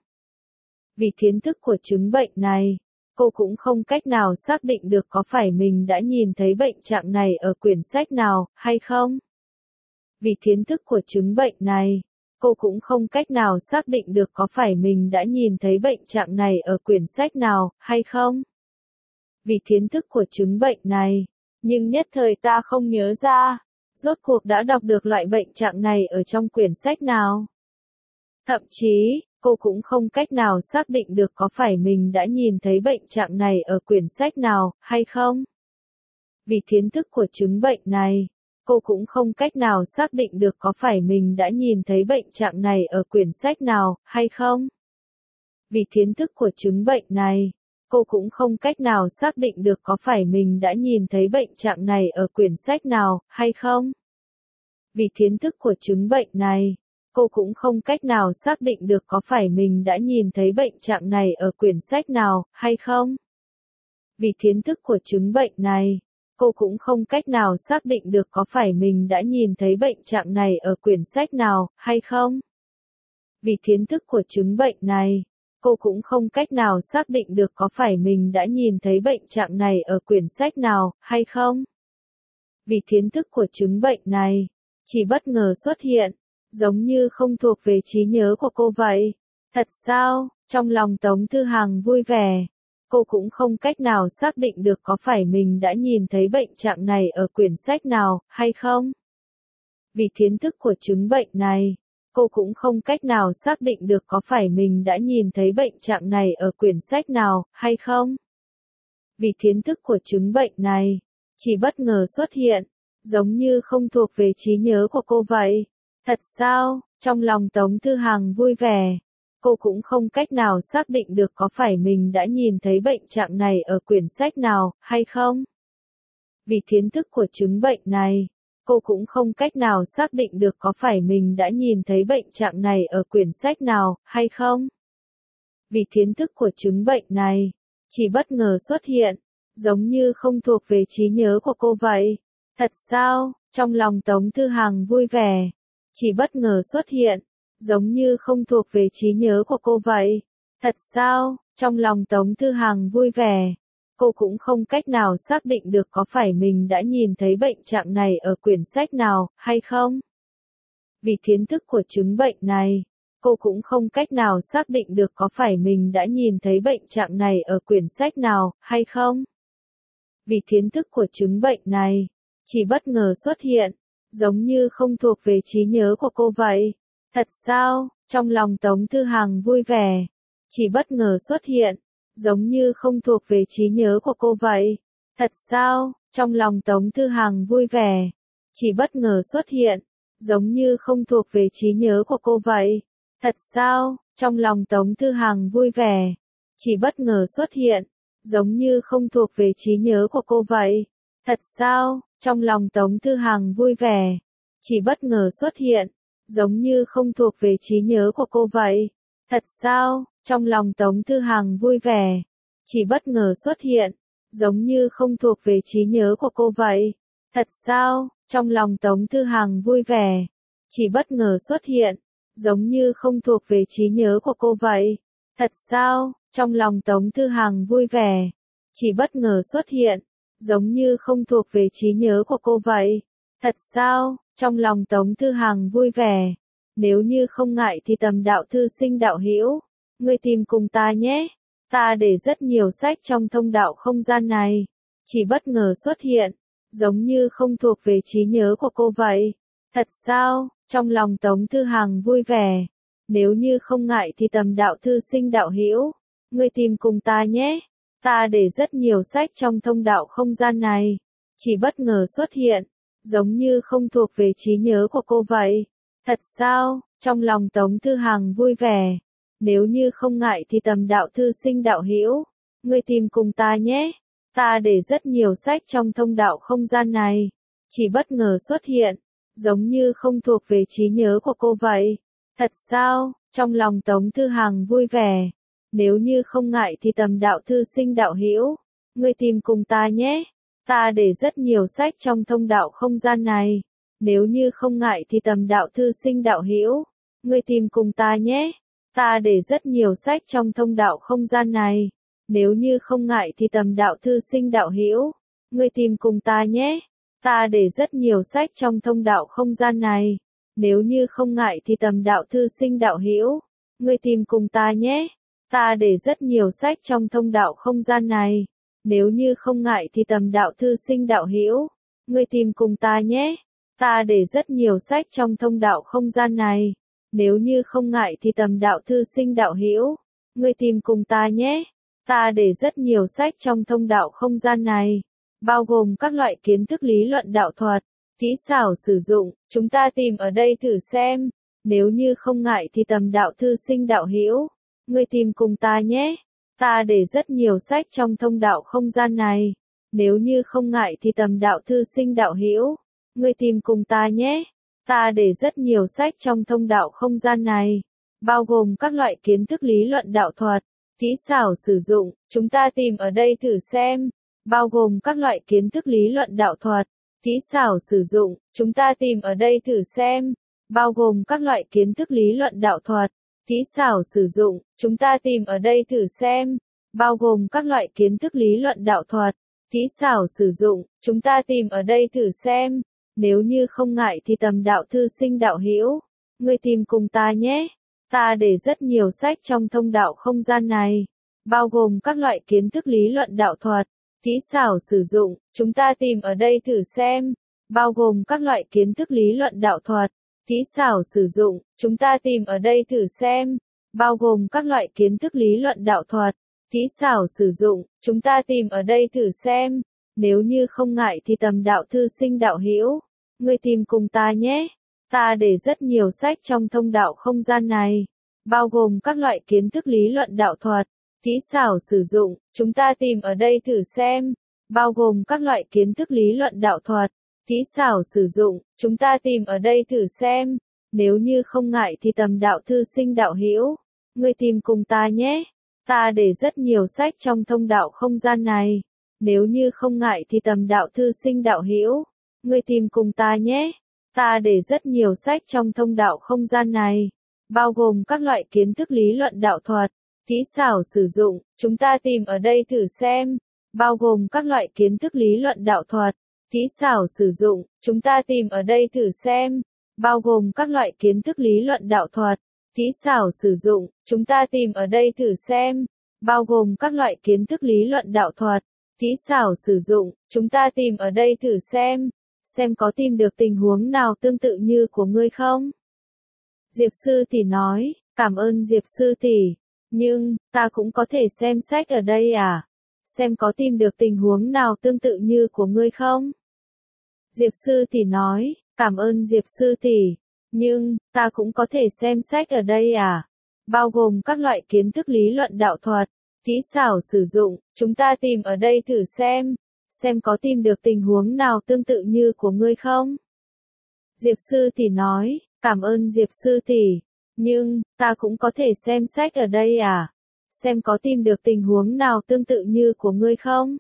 Vì kiến thức của chứng bệnh này, cô cũng không cách nào xác định được có phải mình đã nhìn thấy bệnh trạng này ở quyển sách nào, hay không. Vì kiến thức của chứng bệnh này, cô cũng không cách nào xác định được có phải mình đã nhìn thấy bệnh trạng này ở quyển sách nào, hay không. Vì kiến thức của chứng bệnh này, nhưng nhất thời ta không nhớ ra, rốt cuộc đã đọc được loại bệnh trạng này ở trong quyển sách nào. Thậm chí, cô cũng không cách nào xác định được có phải mình đã nhìn thấy bệnh trạng này ở quyển sách nào, hay không. Vì kiến thức của chứng bệnh này, cô cũng không cách nào xác định được có phải mình đã nhìn thấy bệnh trạng này ở quyển sách nào, hay không. Vì kiến thức của chứng bệnh này, cô cũng không cách nào xác định được có phải mình đã nhìn thấy bệnh trạng này ở quyển sách nào, hay không. Vì kiến thức của chứng bệnh này, cô cũng không cách nào xác định được có phải mình đã nhìn thấy bệnh trạng này ở quyển sách nào, hay không. Vì kiến thức của chứng bệnh này, cô cũng không cách nào xác định được có phải mình đã nhìn thấy bệnh trạng này ở quyển sách nào, hay không. Vì kiến thức của chứng bệnh này, cô cũng không cách nào xác định được có phải mình đã nhìn thấy bệnh trạng này ở quyển sách nào, hay không. Vì kiến thức của chứng bệnh này, chỉ bất ngờ xuất hiện, giống như không thuộc về trí nhớ của cô vậy. Thật sao? Trong lòng Tống Thư Hằng vui vẻ. Cô cũng không cách nào xác định được có phải mình đã nhìn thấy bệnh trạng này ở quyển sách nào, hay không. Vì kiến thức của chứng bệnh này, cô cũng không cách nào xác định được có phải mình đã nhìn thấy bệnh trạng này ở quyển sách nào, hay không. Vì kiến thức của chứng bệnh này, chỉ bất ngờ xuất hiện, giống như không thuộc về trí nhớ của cô vậy. Thật sao? Trong lòng Tống Thư Hằng vui vẻ. Cô cũng không cách nào xác định được có phải mình đã nhìn thấy bệnh trạng này ở quyển sách nào, hay không. Vì kiến thức của chứng bệnh này, cô cũng không cách nào xác định được có phải mình đã nhìn thấy bệnh trạng này ở quyển sách nào, hay không. Vì kiến thức của chứng bệnh này, chỉ bất ngờ xuất hiện, giống như không thuộc về trí nhớ của cô vậy. Thật sao? Trong lòng Tống Thư Hằng vui vẻ. Chỉ bất ngờ xuất hiện, giống như không thuộc về trí nhớ của cô vậy. Thật sao? Trong lòng Tống Thư Hằng vui vẻ. Cô cũng không cách nào xác định được có phải mình đã nhìn thấy bệnh trạng này ở quyển sách nào, hay không. Vì kiến thức của chứng bệnh này, cô cũng không cách nào xác định được có phải mình đã nhìn thấy bệnh trạng này ở quyển sách nào, hay không. Vì kiến thức của chứng bệnh này, chỉ bất ngờ xuất hiện, giống như không thuộc về trí nhớ của cô vậy. Thật sao? Trong lòng Tống Thư Hằng vui vẻ. Chỉ bất ngờ xuất hiện, giống như không thuộc về trí nhớ của cô vậy. Thật sao? Trong lòng Tống Thư Hằng vui vẻ. Chỉ bất ngờ xuất hiện, giống như không thuộc về trí nhớ của cô vậy. Thật sao? Trong lòng Tống Thư Hằng vui vẻ. Chỉ bất ngờ xuất hiện, giống như không thuộc về trí nhớ của cô vậy. Thật sao? Trong lòng Tống Thư Hằng vui vẻ. Chỉ bất ngờ xuất hiện, giống như không thuộc về trí nhớ của cô vậy. Thật sao? Trong lòng Tống Thư Hằng vui vẻ. Chỉ bất ngờ xuất hiện, giống như không thuộc về trí nhớ của cô vậy. Thật sao? Trong lòng Tống Thư Hằng vui vẻ. Chỉ bất ngờ xuất hiện, giống như không thuộc về trí nhớ của cô vậy. Thật sao? Trong lòng Tống Thư Hằng vui vẻ. Chỉ bất ngờ xuất hiện, giống như không thuộc về trí nhớ của cô vậy. Thật sao? Trong lòng Tống Thư Hằng vui vẻ. Nếu như không ngại thì Tầm đạo thư sinh đạo hữu, ngươi tìm cùng ta nhé. Ta để rất nhiều sách trong thông đạo không gian này. Chỉ bất ngờ xuất hiện, giống như không thuộc về trí nhớ của cô vậy. Thật sao? Trong lòng Tống Thư Hằng vui vẻ. Nếu như không ngại thì Tầm đạo thư sinh đạo hữu, ngươi tìm cùng ta nhé. Ta để rất nhiều sách trong thông đạo không gian này. Chỉ bất ngờ xuất hiện, giống như không thuộc về trí nhớ của cô vậy. Thật sao? Trong lòng Tống Thư Hằng vui vẻ. Nếu như không ngại thì Tầm đạo thư sinh đạo hữu, ngươi tìm cùng ta nhé. Ta để rất nhiều sách trong thông đạo không gian này. Chỉ bất ngờ xuất hiện, giống như không thuộc về trí nhớ của cô vậy. Thật sao? Trong lòng Tống Thư Hằng vui vẻ. Nếu như không ngại thì Tầm đạo thư sinh đạo hữu, ngươi tìm cùng ta nhé. Ta để rất nhiều sách trong thông đạo không gian này. Nếu như không ngại thì Tầm đạo thư sinh đạo hữu, ngươi tìm cùng ta nhé. Ta để rất nhiều sách trong thông đạo không gian này. Nếu như không ngại thì Tầm đạo thư sinh đạo hữu, ngươi tìm cùng ta nhé. Ta để rất nhiều sách trong thông đạo không gian này. Nếu như không ngại thì Tầm đạo thư sinh đạo hữu, ngươi tìm cùng ta nhé. Ta để rất nhiều sách trong thông đạo không gian này. Nếu như không ngại thì Tầm đạo thư sinh đạo hữu, ngươi tìm cùng ta nhé. Ta để rất nhiều sách trong thông đạo không gian này. Nếu như không ngại thì Tầm đạo thư sinh đạo hữu, ngươi tìm cùng ta nhé. Ta để rất nhiều sách trong thông đạo không gian này, bao gồm các loại kiến thức lý luận đạo thuật, kỹ xảo sử dụng, chúng ta tìm ở đây thử xem. Nếu như không ngại thì Tầm đạo thư sinh đạo hữu, ngươi tìm cùng ta nhé. Ta để rất nhiều sách trong thông đạo không gian này. Nếu như không ngại thì Tầm đạo thư sinh đạo hữu, ngươi tìm cùng ta nhé. Ta để rất nhiều sách trong thông đạo không gian này, bao gồm các loại kiến thức lý luận đạo thuật, kỹ xảo sử dụng, chúng ta tìm ở đây thử xem. Bao gồm các loại kiến thức lý luận đạo thuật, kỹ xảo sử dụng, chúng ta tìm ở đây thử xem. Bao gồm các loại kiến thức lý luận đạo thuật, kỹ xảo sử dụng, chúng ta tìm ở đây thử xem. Bao gồm các loại kiến thức lý luận đạo thuật, kỹ xảo sử dụng, chúng ta tìm ở đây thử xem. Nếu như không ngại thì Tầm đạo thư sinh đạo hữu, ngươi tìm cùng ta nhé. Ta để rất nhiều sách trong thông đạo không gian này, bao gồm các loại kiến thức lý luận đạo thuật, kỹ xảo sử dụng, chúng ta tìm ở đây thử xem. Bao gồm các loại kiến thức lý luận đạo thuật, kỹ xảo sử dụng, chúng ta tìm ở đây thử xem. Bao gồm các loại kiến thức lý luận đạo thuật, kỹ xảo sử dụng, chúng ta tìm ở đây thử xem. Nếu như không ngại thì Tầm đạo thư sinh đạo hữu, ngươi tìm cùng ta nhé. Ta để rất nhiều sách trong thông đạo không gian này, bao gồm các loại kiến thức lý luận đạo thuật, kỹ xảo sử dụng, chúng ta tìm ở đây thử xem. Bao gồm các loại kiến thức lý luận đạo thuật, kỹ xảo sử dụng, chúng ta tìm ở đây thử xem. Nếu như không ngại thì Tầm đạo thư sinh đạo hữu, ngươi tìm cùng ta nhé. Ta để rất nhiều sách trong thông đạo không gian này. Nếu như không ngại thì Tầm đạo thư sinh đạo hữu, ngươi tìm cùng ta nhé. Ta để rất nhiều sách trong thông đạo không gian này, bao gồm các loại kiến thức lý luận đạo thuật, kỹ xảo sử dụng, chúng ta tìm ở đây thử xem. Bao gồm các loại kiến thức lý luận đạo thuật, kỹ xảo sử dụng, chúng ta tìm ở đây thử xem. Bao gồm các loại kiến thức lý luận đạo thuật, kỹ xảo sử dụng, chúng ta tìm ở đây thử xem. Bao gồm các loại kiến thức lý luận đạo thuật, kỹ xảo sử dụng, chúng ta tìm ở đây thử xem. Xem có tìm được tình huống nào tương tự như của ngươi không? Diệp Sư Tỷ nói, cảm ơn Diệp Sư Tỷ. Nhưng, ta cũng có thể xem sách ở đây à? Xem có tìm được tình huống nào tương tự như của ngươi không? Diệp Sư Tỷ nói, cảm ơn Diệp Sư Tỷ. Nhưng, ta cũng có thể xem sách ở đây à? Bao gồm các loại kiến thức lý luận đạo thuật, kỹ xảo sử dụng, chúng ta tìm ở đây thử xem. Xem có tìm được tình huống nào tương tự như của ngươi không? Diệp Sư Tỷ nói, cảm ơn Diệp Sư Tỷ. Nhưng, ta cũng có thể xem sách ở đây à? Xem có tìm được tình huống nào tương tự như của ngươi không?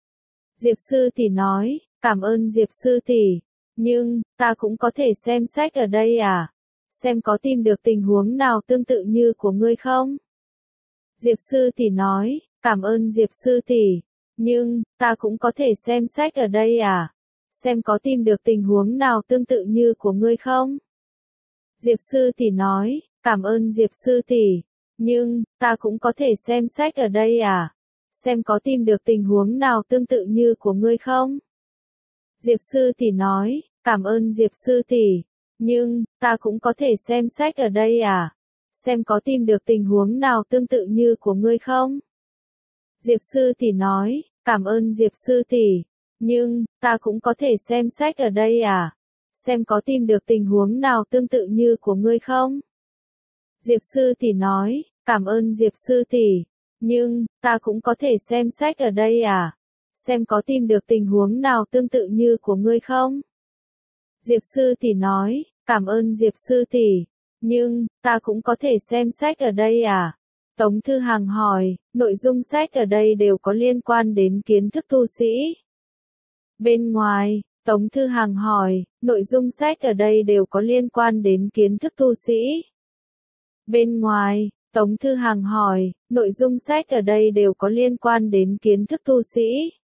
Diệp Sư Tỷ nói, cảm ơn Diệp Sư Tỷ. Nhưng, ta cũng có thể xem sách ở đây à? xem có tìm được tình huống nào tương tự như của ngươi không? Diệp sư tỷ nói, cảm ơn Diệp sư tỷ, nhưng, ta cũng có thể xem sách ở đây à? Xem có tìm được tình huống nào tương tự như của ngươi không? Diệp sư tỷ nói, cảm ơn Diệp sư tỷ, nhưng, ta cũng có thể xem sách ở đây à? Xem có tìm được tình huống nào tương tự như của ngươi không? Diệp sư tỷ nói, cảm ơn Diệp sư tỷ, nhưng, ta cũng có thể xem sách ở đây à? Xem có tìm được tình huống nào tương tự như của ngươi không? Diệp sư tỷ nói, cảm ơn Diệp sư tỷ, nhưng, ta cũng có thể xem sách ở đây à? Xem có tìm được tình huống nào tương tự như của ngươi không? Diệp sư tỷ nói, cảm ơn Diệp sư tỷ, nhưng, ta cũng có thể xem sách ở đây à? Xem có tìm được tình huống nào tương tự như của ngươi không? Diệp sư tỷ nói, cảm ơn Diệp sư tỷ, nhưng, ta cũng có thể xem sách ở đây à? Tống Thư Hằng hỏi, nội dung sách ở đây đều có liên quan đến kiến thức tu sĩ. Bên ngoài, Tống Thư Hằng hỏi, nội dung sách ở đây đều có liên quan đến kiến thức tu sĩ. Bên ngoài, Tống Thư Hằng hỏi, nội dung sách ở đây đều có liên quan đến kiến thức tu sĩ.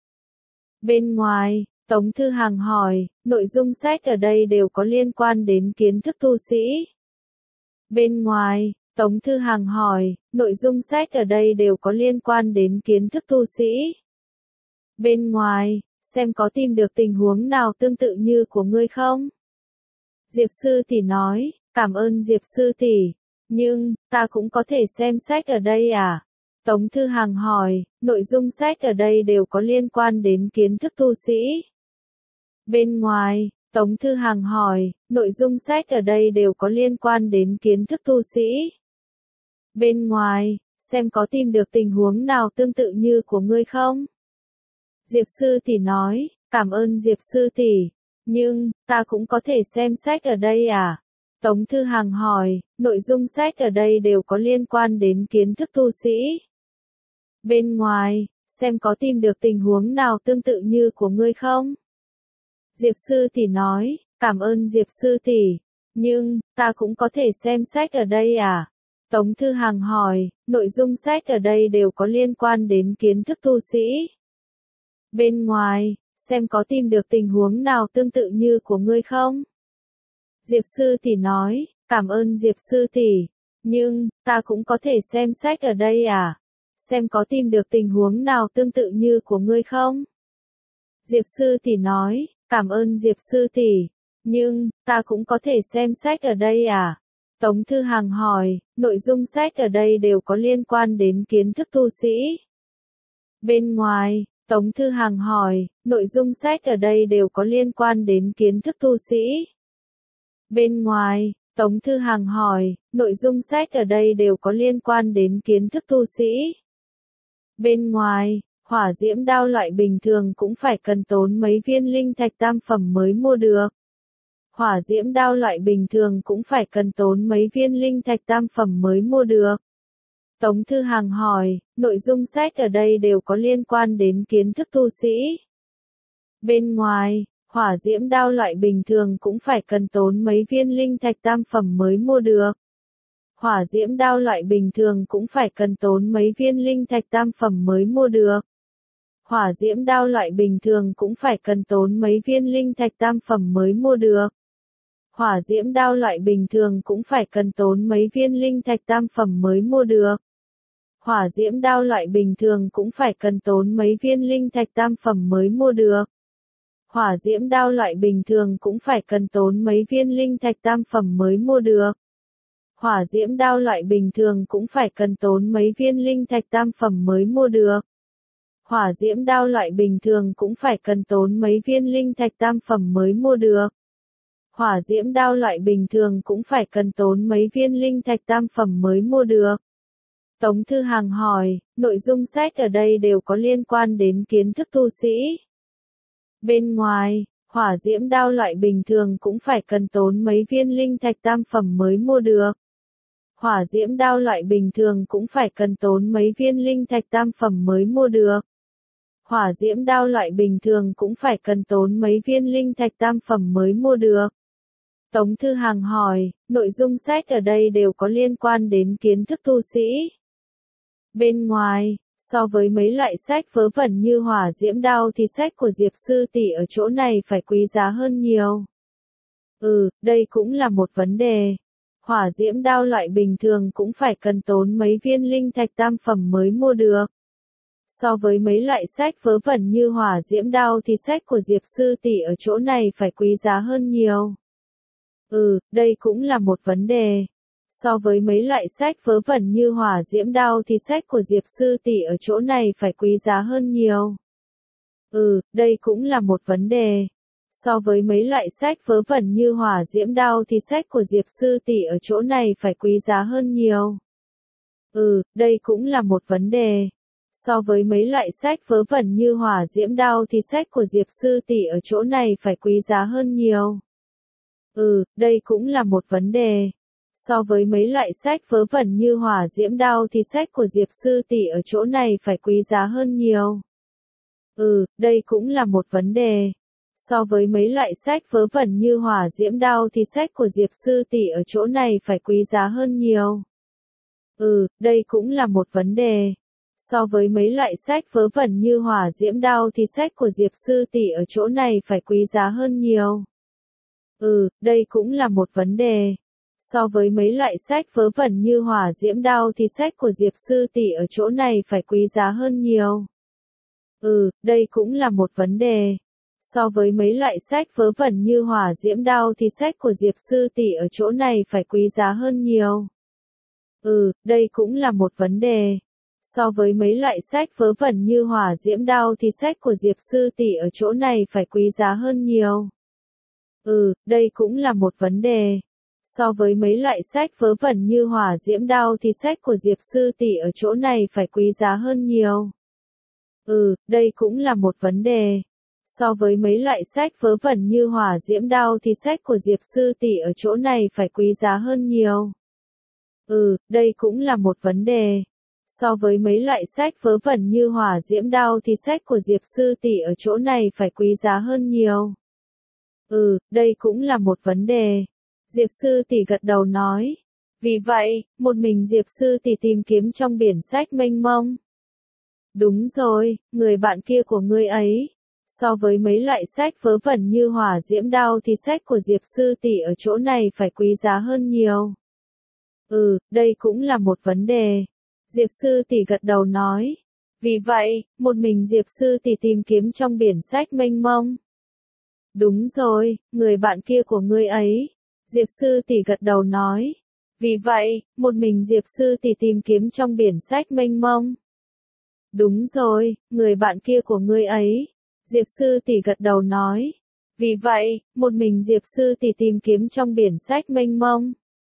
Bên ngoài, Tống Thư Hằng hỏi, nội dung sách ở đây đều có liên quan đến kiến thức tu sĩ. Bên ngoài, Tống Thư Hằng hỏi, nội dung sách ở đây đều có liên quan đến kiến thức tu sĩ. Bên ngoài, xem có tìm được tình huống nào tương tự như của ngươi không? Diệp sư tỷ nói, cảm ơn Diệp sư tỷ, nhưng, ta cũng có thể xem sách ở đây à? Tống Thư Hằng hỏi, nội dung sách ở đây đều có liên quan đến kiến thức tu sĩ. Bên ngoài, Tống Thư Hằng hỏi, nội dung sách ở đây đều có liên quan đến kiến thức tu sĩ. Bên ngoài, xem có tìm được tình huống nào tương tự như của ngươi không? Diệp sư tỷ nói, cảm ơn Diệp sư tỷ, nhưng, ta cũng có thể xem sách ở đây à? Tống Thư Hằng hỏi, nội dung sách ở đây đều có liên quan đến kiến thức tu sĩ. Bên ngoài, xem có tìm được tình huống nào tương tự như của ngươi không? Diệp sư tỷ nói, cảm ơn Diệp sư tỷ, nhưng, ta cũng có thể xem sách ở đây à? Tống Thư Hằng hỏi, nội dung sách ở đây đều có liên quan đến kiến thức tu sĩ. Bên ngoài, xem có tìm được tình huống nào tương tự như của ngươi không? Diệp sư tỷ nói, cảm ơn Diệp sư tỷ, nhưng, ta cũng có thể xem sách ở đây à? Xem có tìm được tình huống nào tương tự như của ngươi không? Diệp sư tỷ nói, cảm ơn Diệp sư tỷ, nhưng, ta cũng có thể xem sách ở đây à? Tống Thư Hằng hỏi, nội dung sách ở đây đều có liên quan đến kiến thức tu sĩ. Bên ngoài, Tống Thư Hằng hỏi, nội dung sách ở đây đều có liên quan đến kiến thức tu sĩ. Bên ngoài, Tống Thư Hằng hỏi, nội dung sách ở đây đều có liên quan đến kiến thức tu sĩ. Bên ngoài, hỏa diễm đao loại bình thường cũng phải cần tốn mấy viên linh thạch tam phẩm mới mua được. Hỏa diễm đao loại bình thường cũng phải cần tốn mấy viên linh thạch tam phẩm mới mua được. Tống Thư Hằng hỏi, nội dung sách ở đây đều có liên quan đến kiến thức tu sĩ. Bên ngoài, hỏa diễm đao loại bình thường cũng phải cần tốn mấy viên linh thạch tam phẩm mới mua được. Hỏa diễm đao loại bình thường cũng phải cần tốn mấy viên linh thạch tam phẩm mới mua được. Hỏa diễm đao loại bình thường cũng phải cần tốn mấy viên linh thạch tam phẩm mới mua được. Hỏa diễm đao loại bình thường cũng phải cần tốn mấy viên linh thạch tam phẩm mới mua được. Hỏa diễm đao loại bình thường cũng phải cần tốn mấy viên linh thạch tam phẩm mới mua được. Hỏa diễm đao loại bình thường cũng phải cần tốn mấy viên linh thạch tam phẩm mới mua được. Hỏa diễm đao loại bình thường cũng phải cần tốn mấy viên linh thạch tam phẩm mới mua được. Hỏa diễm đao loại bình thường cũng phải cần tốn mấy viên linh thạch tam phẩm mới mua được. Hỏa diễm đao loại bình thường cũng phải cần tốn mấy viên linh thạch tam phẩm mới mua được. Tống Thư Hằng hỏi, nội dung sách ở đây đều có liên quan đến kiến thức tu sĩ. Bên ngoài, hỏa diễm đao loại bình thường cũng phải cần tốn mấy viên linh thạch tam phẩm mới mua được. Hỏa diễm đao loại bình thường cũng phải cần tốn mấy viên linh thạch tam phẩm mới mua được. Hỏa diễm đao loại bình thường cũng phải cần tốn mấy viên linh thạch tam phẩm mới mua được. Tống Thư Hàng hỏi, nội dung sách ở đây đều có liên quan đến kiến thức tu sĩ. Bên ngoài, so với mấy loại sách vớ vẩn như hỏa diễm đao thì sách của Diệp sư tỷ ở chỗ này phải quý giá hơn nhiều. Ừ, đây cũng là một vấn đề. Hỏa diễm đao loại bình thường cũng phải cần tốn mấy viên linh thạch tam phẩm mới mua được. So với mấy loại sách vớ vẩn như hỏa diễm đao thì sách của Diệp sư tỷ ở chỗ này phải quý giá hơn nhiều. Ừ, đây cũng là một vấn đề. So với mấy loại sách vớ vẩn như hỏa diễm đao thì sách của Diệp sư tỷ ở chỗ này phải quý giá hơn nhiều. Ừ, đây cũng là một vấn đề. So với mấy loại sách vớ vẩn như hỏa diễm đao thì sách của Diệp sư tỷ ở chỗ này phải quý giá hơn nhiều. Ừ, đây cũng là một vấn đề. So với mấy loại sách vớ vẩn như hỏa diễm đao thì sách của Diệp sư tỷ ở chỗ này phải quý giá hơn nhiều. Ừ, đây cũng là một vấn đề. So với mấy loại sách vớ vẩn như hỏa diễm đao thì sách của Diệp sư tỷ ở chỗ này phải quý giá hơn nhiều. Ừ, đây cũng là một vấn đề. So với mấy loại sách vớ vẩn như hỏa diễm đao thì sách của Diệp sư tỷ ở chỗ này phải quý giá hơn nhiều. Ừ, đây cũng là một vấn đề. So với mấy loại sách vớ vẩn như hỏa diễm đao thì sách của Diệp sư tỷ ở chỗ này phải quý giá hơn nhiều. Ừ, đây cũng là một vấn đề. So với mấy loại sách vớ vẩn như hỏa diễm đao thì sách của Diệp sư tỷ ở chỗ này phải quý giá hơn nhiều. Ừ, đây cũng là một vấn đề. So với mấy loại sách vớ vẩn như hỏa diễm đao thì sách của Diệp sư tỷ ở chỗ này phải quý giá hơn nhiều. Ừ, đây cũng là một vấn đề. So với mấy loại sách vớ vẩn như hỏa diễm đao thì sách của Diệp sư tỷ ở chỗ này phải quý giá hơn nhiều. Ừ, đây cũng là một vấn đề. So với mấy loại sách vớ vẩn như hỏa diễm đao thì sách của Diệp sư tỷ ở chỗ này phải quý giá hơn nhiều. Ừ, đây cũng là một vấn đề. So với mấy loại sách vớ vẩn như hỏa diễm đao thì sách của Diệp sư tỷ ở chỗ này phải quý giá hơn nhiều. Ừ, đây cũng là một vấn đề. So với mấy loại sách vớ vẩn như hỏa diễm đao thì sách của Diệp sư tỷ ở chỗ này phải quý giá hơn nhiều. Ừ, đây cũng là một vấn đề. Diệp sư tỷ gật đầu nói. Vì vậy, một mình Diệp sư tỷ tìm kiếm trong biển sách mênh mông. Đúng rồi, người bạn kia của ngươi ấy. So với mấy loại sách vớ vẩn như hỏa diễm đao thì sách của Diệp sư tỷ ở chỗ này phải quý giá hơn nhiều. Ừ, đây cũng là một vấn đề. Diệp sư tỷ gật đầu nói. Vì vậy, một mình Diệp sư tỷ tìm kiếm trong biển sách mênh mông. Đúng rồi, người bạn kia của ngươi ấy. Diệp sư tỷ gật đầu nói. Vì vậy, một mình Diệp sư tỷ tìm kiếm trong biển sách mênh mông. Đúng rồi, người bạn kia của ngươi ấy. Diệp sư tỷ gật đầu nói. Vì vậy, một mình Diệp sư tỷ tìm kiếm trong biển sách mênh mông.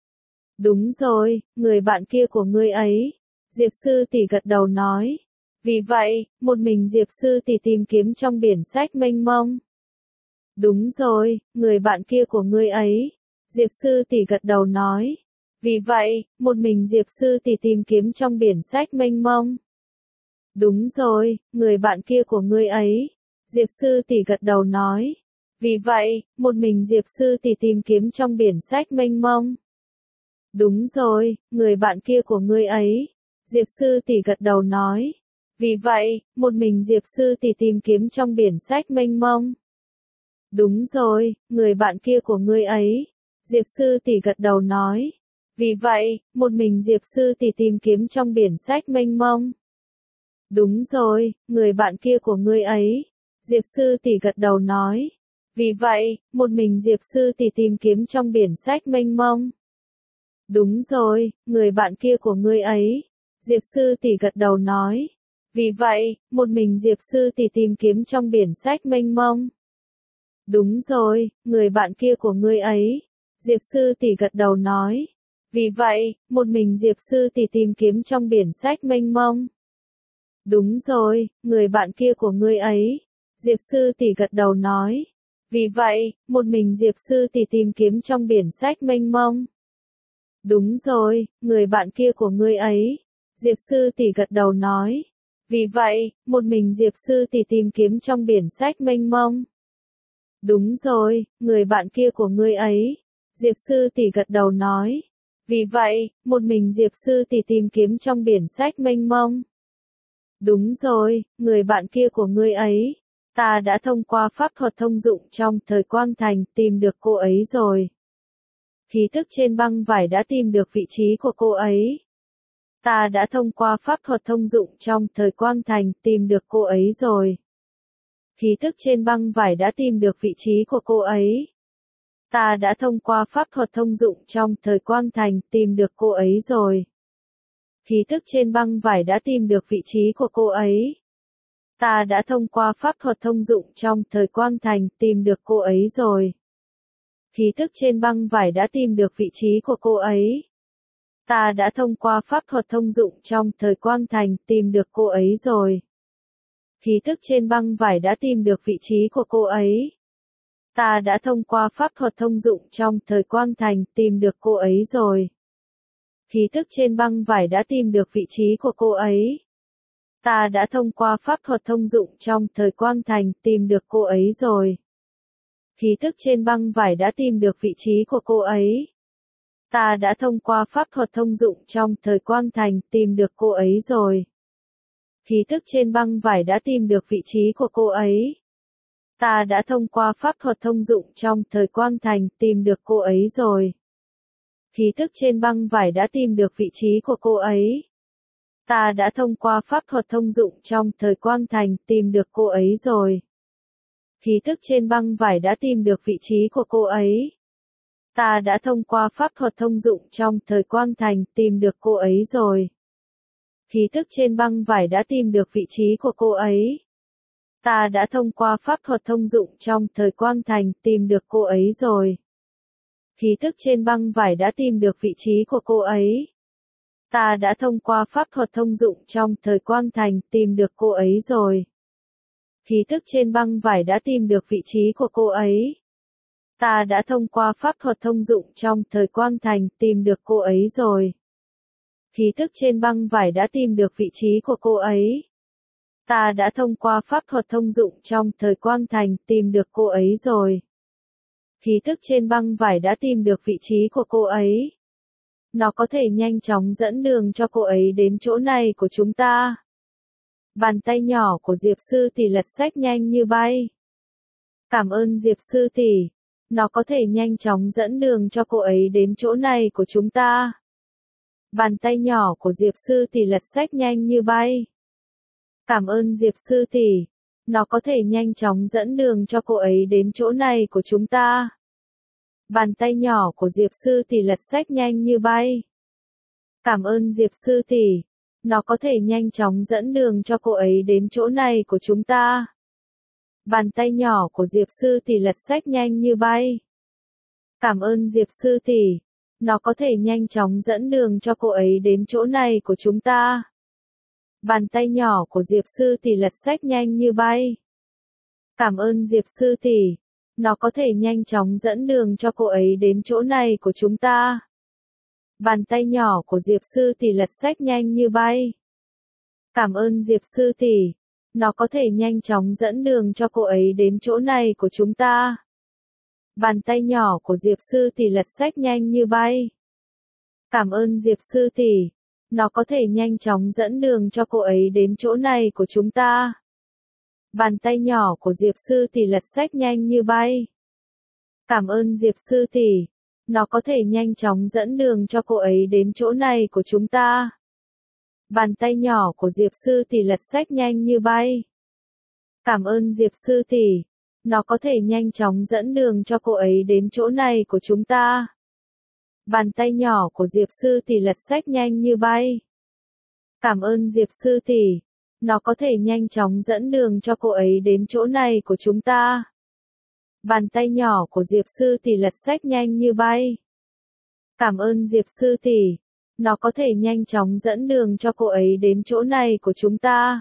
Đúng rồi, người bạn kia của ngươi ấy. Diệp sư tỷ gật đầu nói. Vì vậy, một mình Diệp sư tỷ tìm kiếm trong biển sách mênh mông. Đúng rồi, người bạn kia của ngươi ấy. Diệp sư tỷ gật đầu nói. Vì vậy, một mình Diệp sư tỷ tìm kiếm trong biển sách mênh mông. Đúng rồi, người bạn kia của ngươi ấy. Diệp sư tỷ gật đầu nói. Vì vậy, một mình Diệp sư tỷ tìm kiếm trong biển sách mênh mông. Đúng rồi, người bạn kia của ngươi ấy. Diệp sư tỷ gật đầu nói. Vì vậy, một mình Diệp sư tỷ tìm kiếm trong biển sách mênh mông. Đúng rồi, người bạn kia của ngươi ấy. Diệp sư tỷ gật đầu nói. Vì vậy, một mình Diệp sư tỷ tìm kiếm trong biển sách mênh mông. Đúng rồi, người bạn kia của ngươi ấy. Diệp sư tỷ gật đầu nói. Vì vậy, một mình Diệp sư tỷ tìm kiếm trong biển sách mênh mông. Đúng rồi, người bạn kia của ngươi ấy. Diệp sư tỷ gật đầu nói. Vì vậy, một mình Diệp sư tỷ tìm kiếm trong biển sách mênh mông. Đúng rồi, người bạn kia của ngươi ấy. Diệp sư tỷ gật đầu nói. Vì vậy, một mình Diệp sư tỷ tìm kiếm trong biển sách mênh mông. Đúng rồi, người bạn kia của ngươi ấy. Diệp sư tỷ gật đầu nói. Vì vậy, một mình Diệp sư tỷ tìm kiếm trong biển sách mênh mông. Đúng rồi, người bạn kia của ngươi ấy. Diệp sư tỷ gật đầu nói. Vì vậy, một mình Diệp sư tỷ tìm kiếm trong biển sách mênh mông. Đúng rồi, người bạn kia của ngươi ấy. Diệp sư tỷ gật đầu nói. Vì vậy, một mình Diệp sư tỷ tìm kiếm trong biển sách mênh mông. Đúng rồi, người bạn kia của ngươi ấy. Ta đã thông qua pháp thuật thông dụng trong thời quan thành tìm được cô ấy rồi. Khí tức trên băng vải đã tìm được vị trí của cô ấy. Ta đã thông qua pháp thuật thông dụng trong thời quan thành tìm được cô ấy rồi. Khí tức trên băng vải đã tìm được vị trí của cô ấy. Ta đã thông qua pháp thuật thông dụng trong thời quan thành tìm được cô ấy rồi. Khí tức trên băng vải đã tìm được vị trí của cô ấy. Ta đã thông qua pháp thuật thông dụng trong thời quan thành tìm được cô ấy rồi. Khí tức trên băng vải đã tìm được vị trí của cô ấy. Ta đã thông qua pháp thuật thông dụng trong thời quan thành tìm được cô ấy rồi. Khí tức trên băng vải đã tìm được vị trí của cô ấy. Ta đã thông qua pháp thuật thông dụng trong thời quan thành tìm được cô ấy rồi. Khí tức trên băng vải đã tìm được vị trí của cô ấy. Ta đã thông qua pháp thuật thông dụng trong thời quan thành tìm được cô ấy rồi. Khí tức trên băng vải đã tìm được vị trí của cô ấy. Ta đã thông qua pháp thuật thông dụng trong thời quan thành tìm được cô ấy rồi. Khí tức trên băng vải đã tìm được vị trí của cô ấy. Ta đã thông qua pháp thuật thông dụng trong thời quan thành tìm được cô ấy rồi. Khí tức trên băng vải đã tìm được vị trí của cô ấy. Ta đã thông qua pháp thuật thông dụng trong thời quan thành tìm được cô ấy rồi. Khí tức trên băng vải đã tìm được vị trí của cô ấy. Ta đã thông qua pháp thuật thông dụng trong thời quan thành tìm được cô ấy rồi. Khí tức trên băng vải đã tìm được vị trí của cô ấy. Ta đã thông qua pháp thuật thông dụng trong thời quan thành tìm được cô ấy rồi. Khí tức trên băng vải đã tìm được vị trí của cô ấy. Ta đã thông qua pháp thuật thông dụng trong thời quan thành tìm được cô ấy rồi. Khí tức trên băng vải đã tìm được vị trí của cô ấy. Ta đã thông qua pháp thuật thông dụng trong thời quan thành tìm được cô ấy rồi. Khí tức trên băng vải đã tìm được vị trí của cô ấy. Ta đã thông qua pháp thuật thông dụng trong thời quan thành tìm được cô ấy rồi. Khí tức trên băng vải đã tìm được vị trí của cô ấy. Nó có thể nhanh chóng dẫn đường cho cô ấy đến chỗ này của chúng ta. Bàn tay nhỏ của Diệp sư tỷ lật sách nhanh như bay. Cảm ơn Diệp sư tỷ. Nó có thể nhanh chóng dẫn đường cho cô ấy đến chỗ này của chúng ta. Bàn tay nhỏ của Diệp sư tỷ lật sách nhanh như bay. Cảm ơn Diệp sư tỷ. Nó có thể nhanh chóng dẫn đường cho cô ấy đến chỗ này của chúng ta. Bàn tay nhỏ của Diệp sư tỷ lật sách nhanh như bay. Cảm ơn Diệp sư tỷ. Nó có thể nhanh chóng dẫn đường cho cô ấy đến chỗ này của chúng ta. Bàn tay nhỏ của Diệp sư tỷ lật sách nhanh như bay. Cảm ơn Diệp sư tỷ. Nó có thể nhanh chóng dẫn đường cho cô ấy đến chỗ này của chúng ta. Bàn tay nhỏ của Diệp sư tỷ lật sách nhanh như bay. Cảm ơn Diệp sư tỷ. Nó có thể nhanh chóng dẫn đường cho cô ấy đến chỗ này của chúng ta. Bàn tay nhỏ của Diệp sư tỷ lật sách nhanh như bay. Cảm ơn Diệp sư tỷ. Nó có thể nhanh chóng dẫn đường cho cô ấy đến chỗ này của chúng ta. Bàn tay nhỏ của Diệp sư tỷ lật sách nhanh như bay. Cảm ơn Diệp sư tỷ. Nó có thể nhanh chóng dẫn đường cho cô ấy đến chỗ này của chúng ta. Bàn tay nhỏ của Diệp sư tỷ lật sách nhanh như bay. Cảm ơn Diệp sư tỷ. Nó có thể nhanh chóng dẫn đường cho cô ấy đến chỗ này của chúng ta. Bàn tay nhỏ của Diệp sư tỷ lật sách nhanh như bay. Cảm ơn Diệp sư tỷ. Nó có thể nhanh chóng dẫn đường cho cô ấy đến chỗ này của chúng ta. Bàn tay nhỏ của Diệp sư tỷ lật sách nhanh như bay. Cảm ơn Diệp sư tỷ. Nó có thể nhanh chóng dẫn đường cho cô ấy đến chỗ này của chúng ta. Bàn tay nhỏ của Diệp sư tỷ lật sách nhanh như bay. Cảm ơn Diệp sư tỷ. Nó có thể nhanh chóng dẫn đường cho cô ấy đến chỗ này của chúng ta.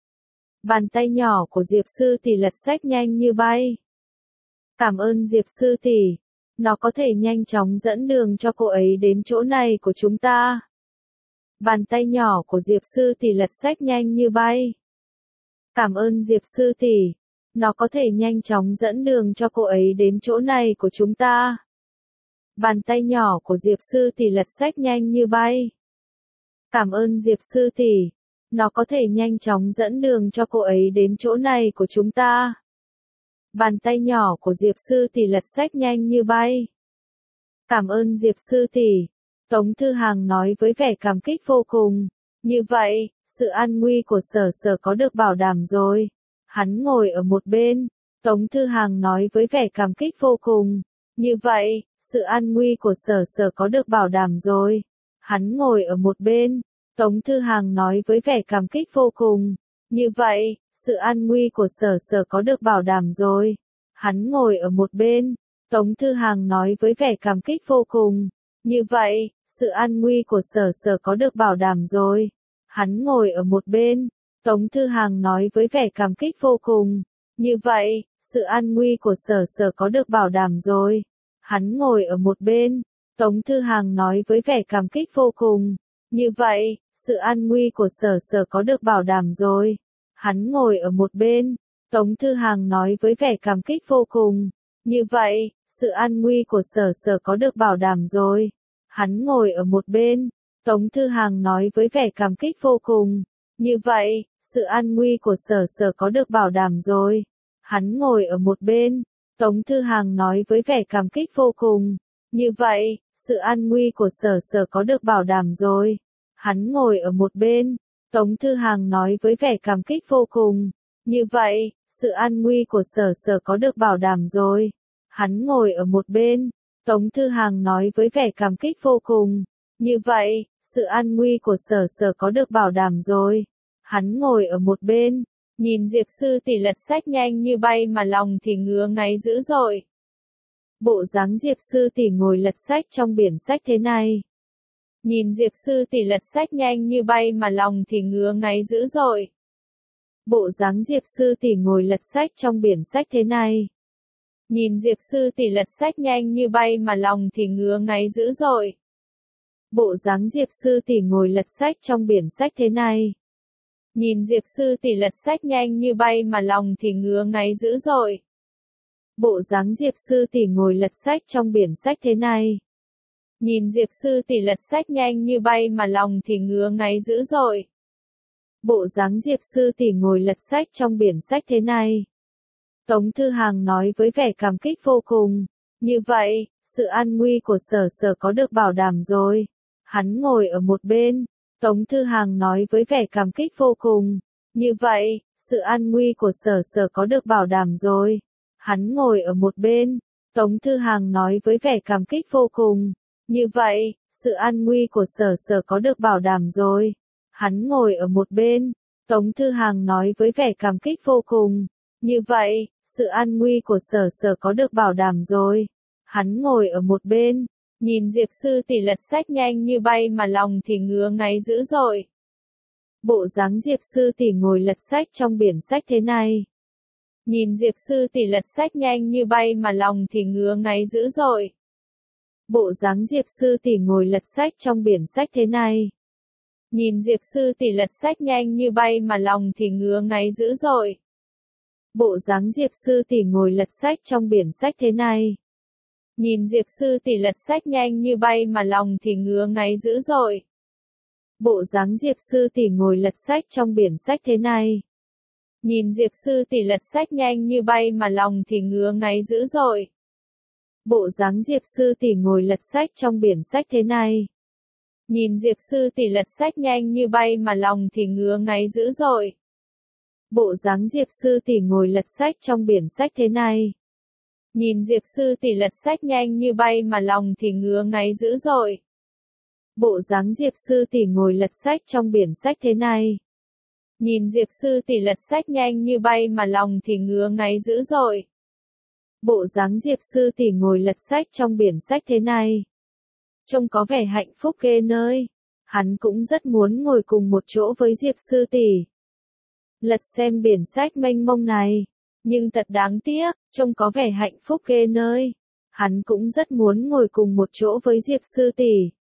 Bàn tay nhỏ của Diệp sư tỷ lật sách nhanh như bay. Cảm ơn Diệp sư tỷ. Nó có thể nhanh chóng dẫn đường cho cô ấy đến chỗ này của chúng ta. Bàn tay nhỏ của Diệp sư tỷ lật sách nhanh như bay. Cảm ơn Diệp sư tỷ. Nó có thể nhanh chóng dẫn đường cho cô ấy đến chỗ này của chúng ta. Bàn tay nhỏ của Diệp Sư Tỷ lật sách nhanh như bay. Cảm ơn Diệp Sư Tỷ, nó có thể nhanh chóng dẫn đường cho cô ấy đến chỗ này của chúng ta. Bàn tay nhỏ của Diệp Sư Tỷ lật sách nhanh như bay. Cảm ơn Diệp Sư Tỷ, Tống Thư Hàng nói với vẻ cảm kích vô cùng. Như vậy, sự an nguy của Sở Sở có được bảo đảm rồi. Hắn ngồi ở một bên, Tống Thư Hàng nói với vẻ cảm kích vô cùng. Như vậy, sự an nguy của Sở Sở có được bảo đảm rồi. Hắn ngồi ở một bên, Tống Thư Hàng nói với vẻ cảm kích vô cùng. Như vậy, sự an nguy của Sở Sở có được bảo đảm rồi. Hắn ngồi ở một bên, Tống Thư Hàng nói với vẻ cảm kích vô cùng. Như vậy, sự an nguy của Sở Sở có được bảo đảm rồi. Hắn ngồi ở một bên, Tống Thư Hàng nói với vẻ cảm kích vô cùng. Như vậy, sự an nguy của Sở Sở có được bảo đảm rồi. Hắn ngồi ở một bên, Tống Thư Hàng nói với vẻ cảm kích vô cùng. Như vậy, sự an nguy của Sở Sở có được bảo đảm rồi. Hắn ngồi ở một bên, Tống Thư Hàng nói với vẻ cảm kích vô cùng. Như vậy, sự an nguy của Sở Sở có được bảo đảm rồi. Hắn ngồi ở một bên, Tống Thư Hàng nói với vẻ cảm kích vô cùng. Như vậy, sự an nguy của Sở Sở có được bảo đảm rồi. Hắn ngồi ở một bên, Tống Thư Hàng nói với vẻ cảm kích vô cùng. Như vậy, sự an nguy của Sở Sở có được bảo đảm rồi. Hắn ngồi ở một bên, Tống Thư Hàng nói với vẻ cảm kích vô cùng. Như vậy, sự an nguy của Sở Sở có được bảo đảm rồi. Hắn ngồi ở một bên, Tống Thư Hàng nói với vẻ cảm kích vô cùng. Như vậy, sự an nguy của Sở Sở có được bảo đảm rồi. Hắn ngồi ở một bên, nhìn Diệp Sư Tỷ lật sách nhanh như bay mà lòng thì ngứa ngáy dữ dội. Bộ dáng Diệp Sư Tỷ ngồi lật sách trong biển sách thế này. Nhìn Diệp Sư Tỷ lật sách nhanh như bay mà lòng thì ngứa ngáy dữ dội. Bộ dáng Diệp Sư Tỷ ngồi lật sách trong biển sách thế này. Nhìn Diệp Sư Tỷ lật sách nhanh như bay mà lòng thì ngứa ngáy dữ dội. Bộ dáng Diệp Sư Tỷ ngồi lật sách trong biển sách thế này. Nhìn Diệp Sư Tỷ lật sách nhanh như bay mà lòng thì ngứa ngáy dữ dội. Bộ dáng Diệp Sư Tỷ ngồi lật sách trong biển sách thế này. Nhìn Diệp Sư Tỷ lật sách nhanh như bay mà lòng thì ngứa ngáy dữ dội. Bộ dáng Diệp Sư Tỷ ngồi lật sách trong biển sách thế này. Tống Thư Hàng nói với vẻ cảm kích vô cùng. Như vậy, sự an nguy của Sở Sở có được bảo đảm rồi. Hắn ngồi ở một bên, Tống Thư Hàng nói với vẻ cảm kích vô cùng. Như vậy, sự an nguy của Sở Sở có được bảo đảm rồi. Hắn ngồi ở một bên, Tống Thư Hàng nói với vẻ cảm kích vô cùng. Như vậy, sự an nguy của Sở Sở có được bảo đảm rồi. Hắn ngồi ở một bên, Tống Thư Hàng nói với vẻ cảm kích vô cùng. Như vậy, sự an nguy của Sở Sở có được bảo đảm rồi. Hắn ngồi ở một bên, nhìn Diệp Sư Tỷ lật sách nhanh như bay mà lòng thì ngứa ngáy dữ dội. Bộ dáng Diệp Sư Tỷ ngồi lật sách trong biển sách thế này. Nhìn Diệp Sư Tỷ lật sách nhanh như bay mà lòng thì ngứa ngáy dữ dội. Bộ dáng Diệp Sư Tỷ ngồi lật sách trong biển sách thế này. Nhìn Diệp Sư Tỷ lật sách nhanh như bay mà lòng thì ngứa ngáy dữ dội. Bộ dáng Diệp Sư Tỷ ngồi lật sách trong biển sách thế này. Nhìn Diệp Sư Tỷ lật sách nhanh như bay mà lòng thì ngứa ngáy dữ dội. Bộ dáng Diệp Sư Tỷ ngồi lật sách trong biển sách thế này. Nhìn Diệp Sư Tỷ lật sách nhanh như bay mà lòng thì ngứa ngáy dữ dội. Bộ dáng Diệp Sư Tỷ ngồi lật sách trong biển sách thế này. Nhìn Diệp Sư Tỷ lật sách nhanh như bay mà lòng thì ngứa ngáy dữ dội. Bộ dáng Diệp Sư Tỷ ngồi lật sách trong biển sách thế này. Nhìn Diệp Sư Tỷ lật sách nhanh như bay mà lòng thì ngứa ngáy dữ dội. Bộ dáng Diệp Sư Tỷ ngồi lật sách trong biển sách thế này. Nhìn Diệp Sư Tỷ lật sách nhanh như bay mà lòng thì ngứa ngáy dữ dội. Bộ dáng Diệp Sư Tỷ ngồi lật sách trong biển sách thế này. Trông có vẻ hạnh phúc ghê nơi. Hắn cũng rất muốn ngồi cùng một chỗ với Diệp Sư Tỷ. Lật xem biển sách mênh mông này. Nhưng thật đáng tiếc, trông có vẻ hạnh phúc ghê nơi. Hắn cũng rất muốn ngồi cùng một chỗ với Diệp Sư Tỷ.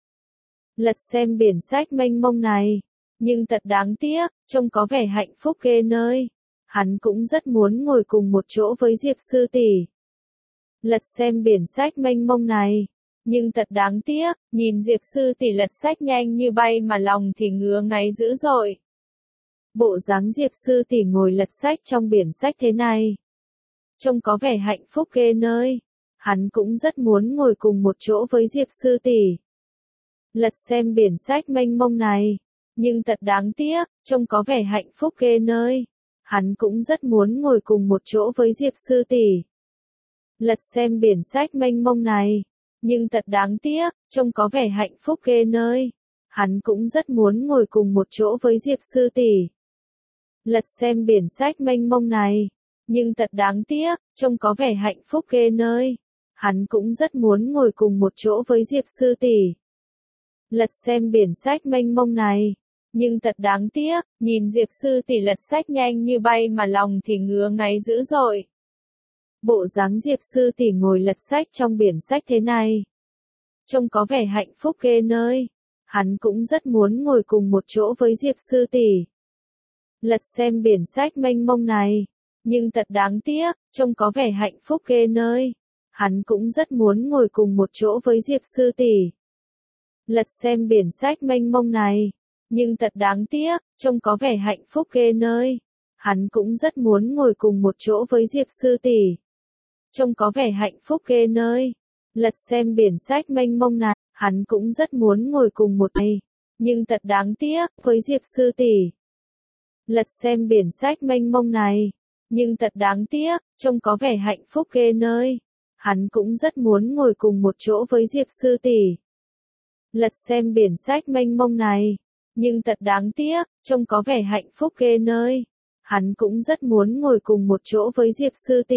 Lật xem biển sách mênh mông này. Nhưng thật đáng tiếc, trông có vẻ hạnh phúc ghê nơi. Hắn cũng rất muốn ngồi cùng một chỗ với Diệp Sư Tỷ. Lật xem biển sách mênh mông này. Nhưng thật đáng tiếc, nhìn Diệp sư tỷ lật sách nhanh như bay mà lòng thì ngứa ngáy dữ dội. Bộ dáng Diệp sư tỷ ngồi lật sách trong biển sách thế này, trông có vẻ hạnh phúc ghê nơi. Hắn cũng rất muốn ngồi cùng một chỗ với Diệp sư tỷ, lật xem biển sách mênh mông này. Nhưng thật đáng tiếc, trông có vẻ hạnh phúc ghê nơi. Hắn cũng rất muốn ngồi cùng một chỗ với Diệp sư tỷ, lật xem biển sách mênh mông này. Nhưng thật đáng tiếc, trông có vẻ hạnh phúc ghê nơi. Hắn cũng rất muốn ngồi cùng một chỗ với Diệp sư tỷ, lật xem biển sách mênh mông này. Nhưng thật đáng tiếc, trông có vẻ hạnh phúc ghê nơi. Hắn cũng rất muốn ngồi cùng một chỗ với Diệp sư tỷ, lật xem biển sách mênh mông này. Nhưng thật đáng tiếc, nhìn Diệp sư tỷ lật sách nhanh như bay mà lòng thì ngứa ngáy dữ dội. Bộ dáng Diệp sư tỷ ngồi lật sách trong biển sách thế này, trông có vẻ hạnh phúc ghê nơi. Hắn cũng rất muốn ngồi cùng một chỗ với Diệp sư tỷ, lật xem biển sách mênh mông này. Nhưng thật đáng tiếc, trông có vẻ hạnh phúc ghê nơi. Hắn cũng rất muốn ngồi cùng một chỗ với Diệp sư tỷ, lật xem biển sách mênh mông này. Nhưng thật đáng tiếc, trông có vẻ hạnh phúc ghê nơi. Hắn cũng rất muốn ngồi cùng một chỗ với Diệp sư tỷ, trông có vẻ hạnh phúc ghê nơi. Lật xem biển sách mênh mông này, hắn cũng rất muốn ngồi cùng một ngày. Nhưng thật đáng tiếc, với Diệp sư tỷ, lật xem biển sách mênh mông này. Nhưng thật đáng tiếc, trông có vẻ hạnh phúc ghê nơi. Hắn cũng rất muốn ngồi cùng một chỗ với Diệp sư tỷ, lật xem biển sách mênh mông này. Nhưng thật đáng tiếc, trông có vẻ hạnh phúc ghê nơi. Hắn cũng rất muốn ngồi cùng một chỗ với Diệp sư tỷ,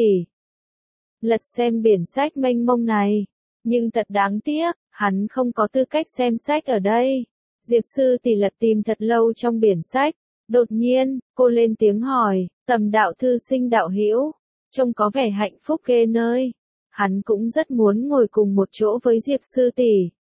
lật xem biển sách mênh mông này. Nhưng thật đáng tiếc, hắn không có tư cách xem sách ở đây. Diệp sư tỷ lật tìm thật lâu trong biển sách. Đột nhiên, cô lên tiếng hỏi, Tầm đạo thư sinh đạo hữu, trông có vẻ hạnh phúc ghê nơi. Hắn cũng rất muốn ngồi cùng một chỗ với Diệp sư tỷ,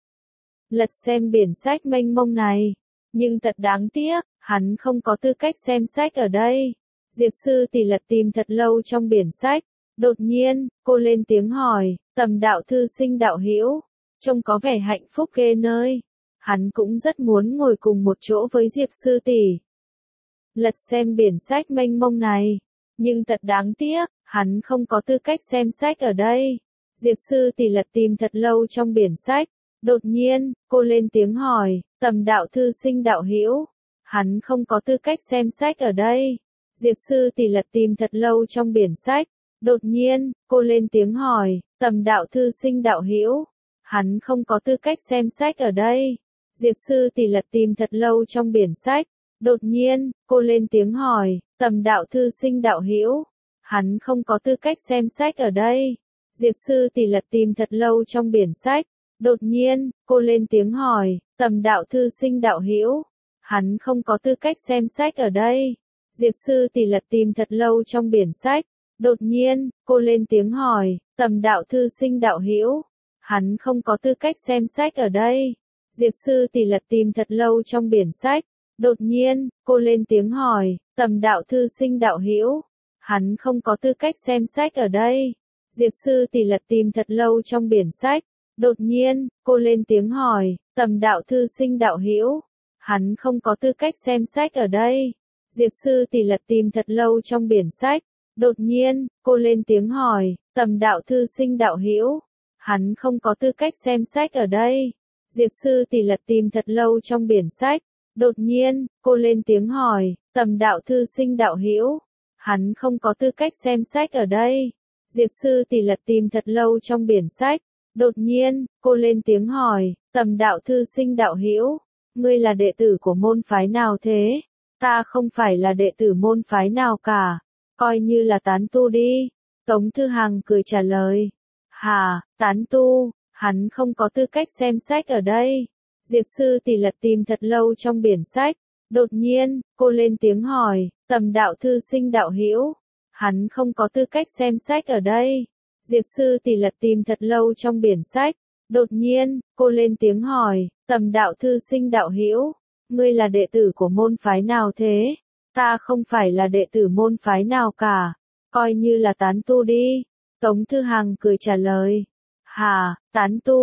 lật xem biển sách mênh mông này. Nhưng thật đáng tiếc, hắn không có tư cách xem sách ở đây. Diệp sư tỷ lật tìm thật lâu trong biển sách. Đột nhiên, cô lên tiếng hỏi, Tầm đạo thư sinh đạo hữu, trông có vẻ hạnh phúc ghê nơi. Hắn cũng rất muốn ngồi cùng một chỗ với Diệp sư tỷ, lật xem biển sách mênh mông này. Nhưng thật đáng tiếc, hắn không có tư cách xem sách ở đây. Diệp sư tỷ lật tìm thật lâu trong biển sách. Đột nhiên, cô lên tiếng hỏi, Tầm đạo thư sinh đạo hữu, hắn không có tư cách xem sách ở đây. Diệp sư tỷ lật tìm thật lâu trong biển sách. Đột nhiên, cô lên tiếng hỏi, Tầm đạo thư sinh đạo hữu, hắn không có tư cách xem sách ở đây. Diệp sư tỷ lật tìm thật lâu trong biển sách. Đột nhiên, cô lên tiếng hỏi, Tầm đạo thư sinh đạo hữu, hắn không có tư cách xem sách ở đây. Diệp sư tỷ lật tìm thật lâu trong biển sách. Đột nhiên, cô lên tiếng hỏi, Tầm đạo thư sinh đạo hữu, hắn không có tư cách xem sách ở đây. Diệp sư tỷ lật tìm thật lâu trong biển sách. Đột nhiên, cô lên tiếng hỏi, Tầm đạo thư sinh đạo hữu, hắn không có tư cách xem sách ở đây. Diệp sư tỷ lật tìm thật lâu trong biển sách. Đột nhiên, cô lên tiếng hỏi, Tầm đạo thư sinh đạo hữu, hắn không có tư cách xem sách ở đây. Diệp sư tỷ lật tìm thật lâu trong biển sách. Đột nhiên, cô lên tiếng hỏi, Tầm đạo thư sinh đạo hữu, hắn không có tư cách xem sách ở đây. Diệp sư tỷ lật tìm thật lâu trong biển sách. Đột nhiên, cô lên tiếng hỏi, Tầm đạo thư sinh đạo hữu, hắn không có tư cách xem sách ở đây. Diệp sư tỷ lật tìm thật lâu trong biển sách. Đột nhiên, cô lên tiếng hỏi, Tầm đạo thư sinh đạo hữu, hắn không có tư cách xem sách ở đây. Diệp sư tỷ lật tìm thật lâu trong biển sách. Đột nhiên, cô lên tiếng hỏi, Tầm đạo thư sinh đạo hữu, ngươi là đệ tử của môn phái nào thế? Ta không phải là đệ tử môn phái nào cả, coi như là tán tu đi. Tống Thư Hằng cười trả lời, hà, tán tu, hắn không có tư cách xem sách ở đây. Diệp sư tỷ lật tìm thật lâu trong biển sách. Đột nhiên, cô lên tiếng hỏi, Tầm đạo thư sinh đạo hữu, hắn không có tư cách xem sách ở đây. Diệp sư tỷ lật tìm thật lâu trong biển sách. Đột nhiên, cô lên tiếng hỏi, Tầm đạo thư sinh đạo hữu, ngươi là đệ tử của môn phái nào thế? Ta không phải là đệ tử môn phái nào cả, coi như là tán tu đi. Tống Thư Hằng cười trả lời, hà, tán tu,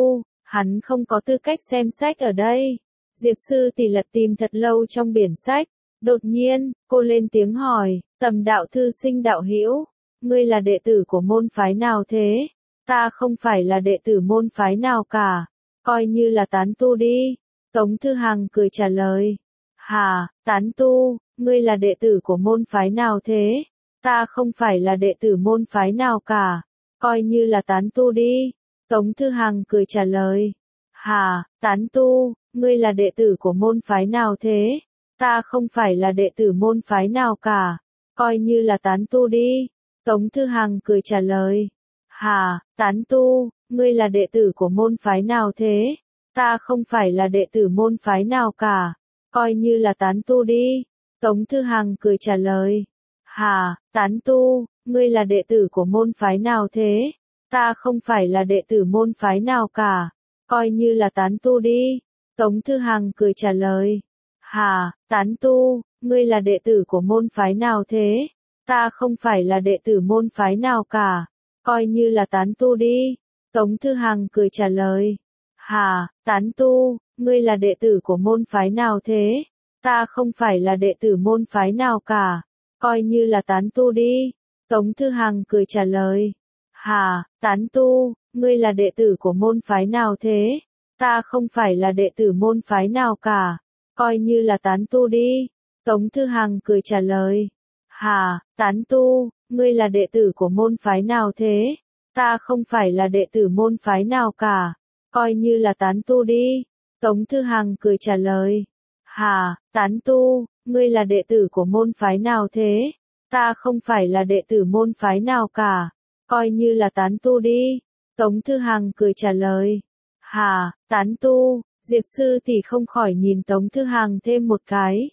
Hắn không có tư cách xem sách ở đây. Diệp sư tỷ lật tìm thật lâu trong biển sách. Đột nhiên, cô lên tiếng hỏi, Tầm đạo thư sinh đạo hữu, ngươi là đệ tử của môn phái nào thế? Ta không phải là đệ tử môn phái nào cả, coi như là tán tu đi. Tống Thư Hằng cười trả lời. Hà, tán tu, ngươi là đệ tử của môn phái nào thế? Ta không phải là đệ tử môn phái nào cả, coi như là tán tu đi. Tống Thư Hằng cười trả lời. Hà, tán tu, ngươi là đệ tử của môn phái nào thế? Ta không phải là đệ tử môn phái nào cả, coi như là tán tu đi. Tống Thư Hằng cười trả lời. Hà, tán tu, ngươi là đệ tử của môn phái nào thế? Ta không phải là đệ tử môn phái nào cả, coi như là tán tu đi. Tống Thư Hằng cười trả lời. Hà, tán tu, ngươi là đệ tử của môn phái nào thế? Ta không phải là đệ tử môn phái nào cả, coi như là tán tu đi. Tống Thư Hằng cười trả lời. Hà, tán tu, ngươi là đệ tử của môn phái nào thế? Ta không phải là đệ tử môn phái nào cả, coi như là tán tu đi. Tống Thư Hằng cười trả lời. Hà, tán tu, ngươi là đệ tử của môn phái nào thế? Ta không phải là đệ tử môn phái nào cả, coi như là tán tu đi. Tống Thư Hằng cười trả lời. Hà, tán tu, ngươi là đệ tử của môn phái nào thế? Ta không phải là đệ tử môn phái nào cả, coi như là tán tu đi. Tống Thư Hằng cười trả lời. Hà, tán tu, ngươi là đệ tử của môn phái nào thế? Ta không phải là đệ tử môn phái nào cả, coi như là tán tu đi. Tống Thư Hằng cười trả lời. Hà, tán tu, ngươi là đệ tử của môn phái nào thế? Ta không phải là đệ tử môn phái nào cả, coi như là tán tu đi. Tống Thư Hằng cười trả lời. Hà, tán tu, Diệp sư tỷ không khỏi nhìn Tống Thư Hằng thêm một cái.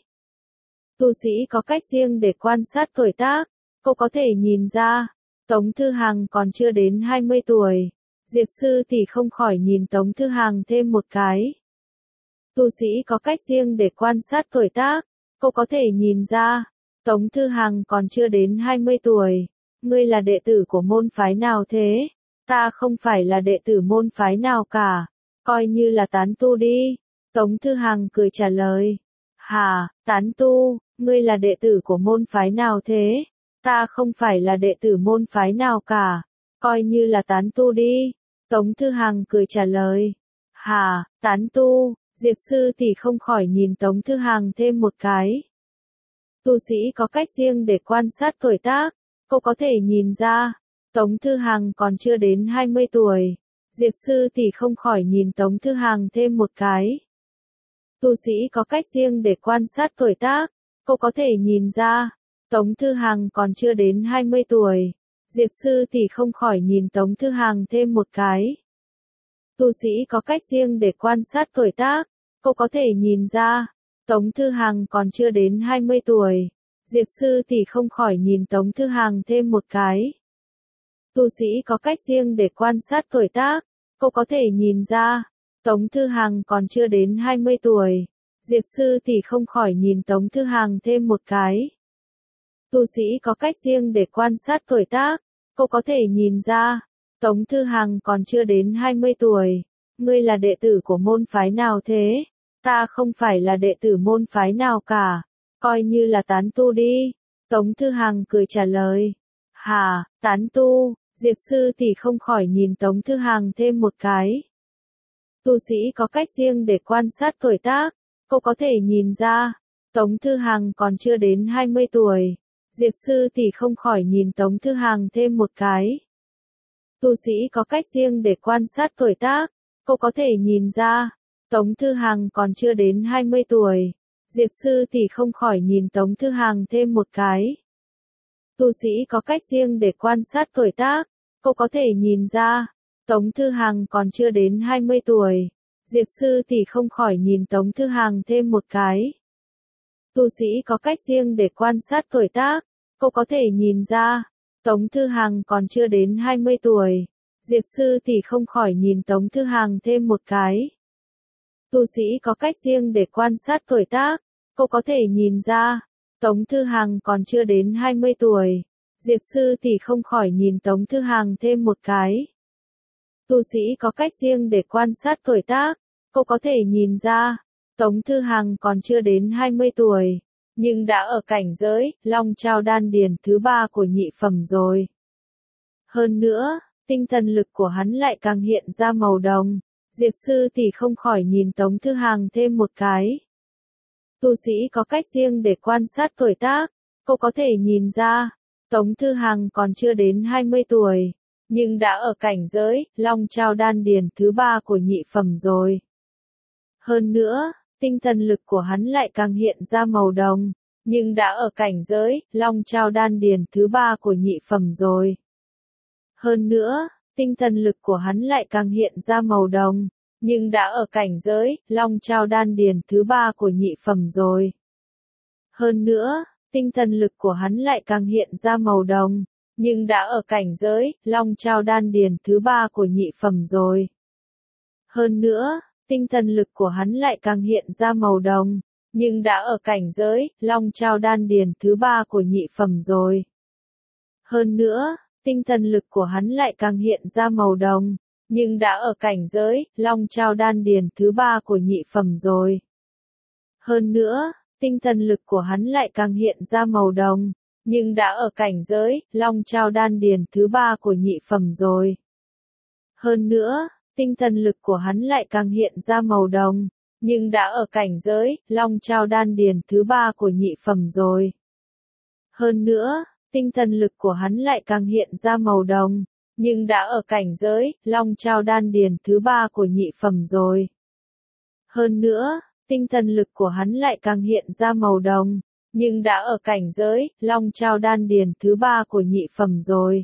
Tu sĩ có cách riêng để quan sát tuổi tác, cô có thể nhìn ra, Tống Thư Hằng còn chưa đến hai mươi tuổi. Diệp sư tỷ không khỏi nhìn Tống Thư Hằng thêm một cái. Tu sĩ có cách riêng để quan sát tuổi tác, cô có thể nhìn ra, Tống Thư Hằng còn chưa đến hai mươi tuổi. Ngươi là đệ tử của môn phái nào thế? Ta không phải là đệ tử môn phái nào cả, coi như là tán tu đi. Tống Thư Hằng cười trả lời. Hà, tán tu, ngươi là đệ tử của môn phái nào thế? Ta không phải là đệ tử môn phái nào cả, coi như là tán tu đi. Tống Thư Hằng cười trả lời. Hà, tán tu, Diệp sư tỷ không khỏi nhìn Tống Thư Hằng thêm một cái. Tu sĩ có cách riêng để quan sát tuổi tác, cô có thể nhìn ra, Tống Thư Hằng còn chưa đến hai mươi tuổi. Diệp sư tỷ không khỏi nhìn Tống Thư Hằng thêm một cái. Tu sĩ có cách riêng để quan sát tuổi tác, cô có thể nhìn ra, Tống Thư Hằng còn chưa đến hai mươi tuổi. Diệp sư tỷ không khỏi nhìn Tống Thư Hằng thêm một cái. Tu sĩ có cách riêng để quan sát tuổi tác, cô có thể nhìn ra, Tống Thư Hằng còn chưa đến hai mươi tuổi. Diệp sư tỷ không khỏi nhìn Tống Thư Hằng thêm một cái. Tu sĩ có cách riêng để quan sát tuổi tác, cô có thể nhìn ra, Tống Thư Hằng còn chưa đến hai mươi tuổi. Diệp sư tỷ không khỏi nhìn Tống Thư Hằng thêm một cái. Tu sĩ có cách riêng để quan sát tuổi tác, cô có thể nhìn ra, Tống Thư Hằng còn chưa đến hai mươi tuổi. Ngươi là đệ tử của môn phái nào thế? Ta không phải là đệ tử môn phái nào cả, coi như là tán tu đi. Tống Thư Hằng cười trả lời. Hà, tán tu, Diệp sư tỷ không khỏi nhìn Tống Thư Hằng thêm một cái. Tu sĩ có cách riêng để quan sát tuổi tác, cô có thể nhìn ra, Tống Thư Hằng còn chưa đến hai mươi tuổi. Diệp sư tỷ không khỏi nhìn Tống Thư Hằng thêm một cái. Tu sĩ có cách riêng để quan sát tuổi tác, cô có thể nhìn ra, Tống Thư Hằng còn chưa đến hai mươi tuổi. Diệp sư tỷ không khỏi nhìn Tống Thư Hằng thêm một cái. Tu sĩ có cách riêng để quan sát tuổi tác, cô có thể nhìn ra, Tống Thư Hằng còn chưa đến hai mươi tuổi. Diệp sư tỷ không khỏi nhìn Tống Thư Hằng thêm một cái. Tu sĩ có cách riêng để quan sát tuổi tác, cô có thể nhìn ra, Tống Thư Hằng còn chưa đến hai mươi tuổi. Diệp sư tỷ không khỏi nhìn Tống Thư Hằng thêm một cái. Tu sĩ có cách riêng để quan sát tuổi tác, cô có thể nhìn ra, Tống Thư Hằng còn chưa đến hai mươi tuổi. Diệp sư tỷ không khỏi nhìn Tống Thư Hằng thêm một cái. Tu sĩ có cách riêng để quan sát tuổi tác, cô có thể nhìn ra, Tống Thư Hằng còn chưa đến hai mươi tuổi, nhưng đã ở cảnh giới Long Chao Đan Điền thứ ba của nhị phẩm rồi. Hơn nữa, tinh thần lực của hắn lại càng hiện ra màu đồng. Diệp Sư Tỷ không khỏi nhìn Tống Thư Hằng thêm một cái. Tu sĩ có cách riêng để quan sát tuổi tác, cô có thể nhìn ra, Tống Thư Hằng còn chưa đến hai mươi tuổi, nhưng đã ở cảnh giới Long Chao Đan Điền thứ ba của nhị phẩm rồi. Hơn nữa, tinh thần lực của hắn lại càng hiện ra màu đồng, nhưng đã ở cảnh giới Long Chao Đan Điền thứ ba của nhị phẩm rồi. Hơn nữa, tinh thần lực của hắn lại càng hiện ra màu đồng, nhưng đã ở cảnh giới Long Chao Đan Điền thứ ba của nhị phẩm rồi. Hơn nữa, tinh thần lực của hắn lại càng hiện ra màu đồng, nhưng đã ở cảnh giới Long Chao Đan Điền thứ ba của nhị phẩm rồi. Hơn nữa, tinh thần lực của hắn lại càng hiện ra màu đồng, nhưng đã ở cảnh giới Long Chao Đan Điền thứ ba của nhị phẩm rồi. Hơn nữa, tinh thần lực của hắn lại càng hiện ra màu đồng, nhưng đã ở cảnh giới Long Chao Đan Điền thứ ba của nhị phẩm rồi. Hơn nữa, tinh thần lực của hắn lại càng hiện ra màu đồng, nhưng đã ở cảnh giới Long Chao Đan Điền thứ ba của nhị phẩm rồi. Hơn nữa, tinh thần lực của hắn lại càng hiện ra màu đồng, nhưng đã ở cảnh giới Long Chao Đan Điền thứ ba của nhị phẩm rồi. Hơn nữa, tinh thần lực của hắn lại càng hiện ra màu đồng, nhưng đã ở cảnh giới Long Chao Đan Điền thứ ba của nhị phẩm rồi. Hơn nữa, tinh thần lực của hắn lại càng hiện ra màu đồng, nhưng đã ở cảnh giới Long Chao Đan Điền thứ ba của nhị phẩm rồi.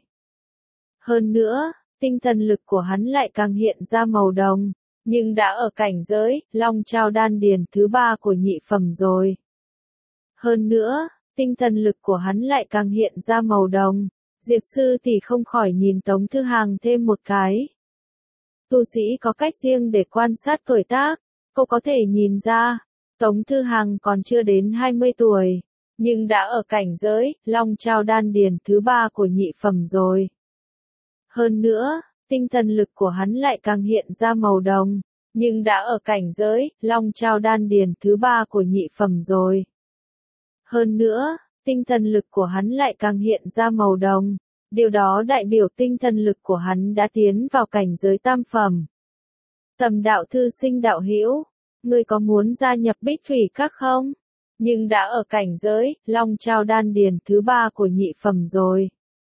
Hơn nữa, tinh thần lực của hắn lại càng hiện ra màu đồng, nhưng đã ở cảnh giới Long Chao Đan Điền thứ ba của nhị phẩm rồi. Hơn nữa, tinh thần lực của hắn lại càng hiện ra màu đồng. Diệp Sư Tỷ không khỏi nhìn Tống Thư Hằng thêm một cái. Tu sĩ có cách riêng để quan sát tuổi tác, cô có thể nhìn ra, Tống Thư Hằng còn chưa đến hai mươi tuổi, nhưng đã ở cảnh giới Long Chao Đan Điền thứ ba của nhị phẩm rồi. Hơn nữa, tinh thần lực của hắn lại càng hiện ra màu đồng, nhưng đã ở cảnh giới Long Chao Đan Điền thứ ba của nhị phẩm rồi. Hơn nữa, tinh thần lực của hắn lại càng hiện ra màu đồng, điều đó đại biểu tinh thần lực của hắn đã tiến vào cảnh giới tam phẩm. Tầm Đạo thư sinh đạo hữu, ngươi có muốn gia nhập Bích Thủy Các không? Nhưng đã ở cảnh giới Long Chao Đan Điền thứ ba của nhị phẩm rồi.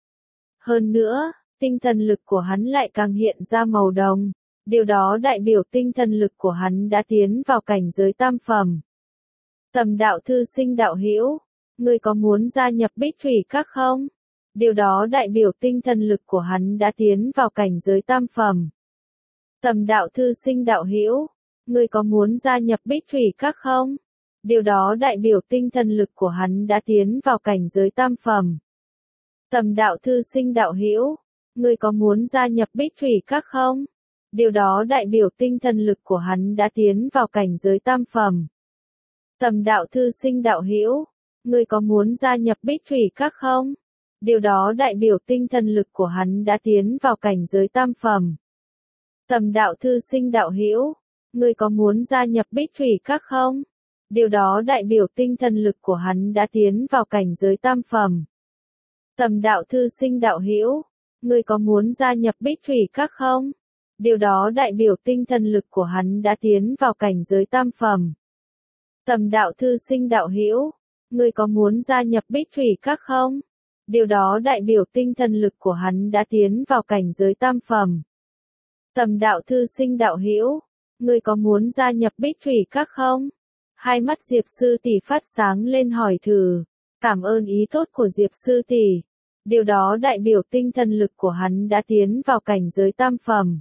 Hơn nữa, tinh thần lực của hắn lại càng hiện ra màu đồng, điều đó đại biểu tinh thần lực của hắn đã tiến vào cảnh giới tam phẩm. Tầm Đạo thư sinh đạo hữu, ngươi có muốn gia nhập Bích Thủy Các không? Điều đó đại biểu tinh thần lực của hắn đã tiến vào cảnh giới tam phẩm. Tầm Đạo thư sinh đạo hữu, ngươi có muốn gia nhập Bích Thủy Các không? Điều đó đại biểu tinh thần lực của hắn đã tiến vào cảnh giới tam phẩm. Tầm Đạo thư sinh đạo hữu, ngươi có muốn gia nhập Bích Thủy Các không? Điều đó đại biểu tinh thần lực của hắn đã tiến vào cảnh giới tam phẩm. Tầm Đạo thư sinh đạo hữu, ngươi có muốn gia nhập Bích Thủy Các không? Điều đó đại biểu tinh thần lực của hắn đã tiến vào cảnh giới tam phẩm. Tầm Đạo thư sinh đạo hữu, ngươi có muốn gia nhập Bích Thủy Các không? Điều đó đại biểu tinh thần lực của hắn đã tiến vào cảnh giới tam phẩm. Tầm Đạo thư sinh đạo hữu, ngươi có muốn gia nhập Bích Thủy Các không? Điều đó đại biểu tinh thần lực của hắn đã tiến vào cảnh giới tam phẩm. Tầm Đạo thư sinh đạo hữu, ngươi có muốn gia nhập Bích Thủy Các không? Điều đó đại biểu tinh thần lực của hắn đã tiến vào cảnh giới tam phẩm. Tầm Đạo thư sinh đạo hữu, ngươi có muốn gia nhập Bích Thủy Các không? Hai mắt Diệp Sư Tỷ phát sáng lên hỏi thử. Cảm ơn ý tốt của Diệp Sư Tỷ. Điều đó đại biểu tinh thần lực của hắn đã tiến vào cảnh giới tam phẩm.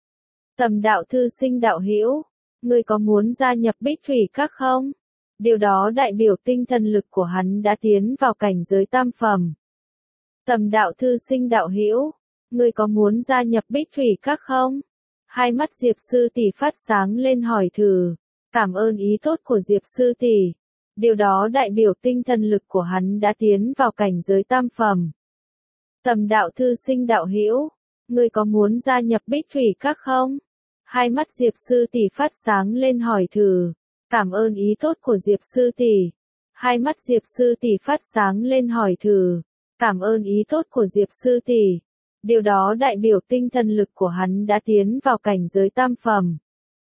Tầm Đạo thư sinh đạo hữu, ngươi có muốn gia nhập Bích Thủy Các không? Điều đó đại biểu tinh thần lực của hắn đã tiến vào cảnh giới tam phẩm. Tầm Đạo thư sinh đạo hữu, ngươi có muốn gia nhập Bích Thủy Các không? Hai mắt Diệp Sư Tỷ phát sáng lên hỏi thử. Cảm ơn ý tốt của Diệp Sư Tỷ. Điều đó đại biểu tinh thần lực của hắn đã tiến vào cảnh giới tam phẩm. Tầm Đạo thư sinh đạo hữu, ngươi có muốn gia nhập Bích Thủy Các không? Hai mắt Diệp sư tỷ phát sáng lên hỏi thử. Cảm ơn ý tốt của Diệp sư tỷ. Hai mắt Diệp sư tỷ phát sáng lên hỏi thử. Cảm ơn ý tốt của Diệp sư tỷ. Điều đó đại biểu tinh thần lực của hắn đã tiến vào cảnh giới tam phẩm.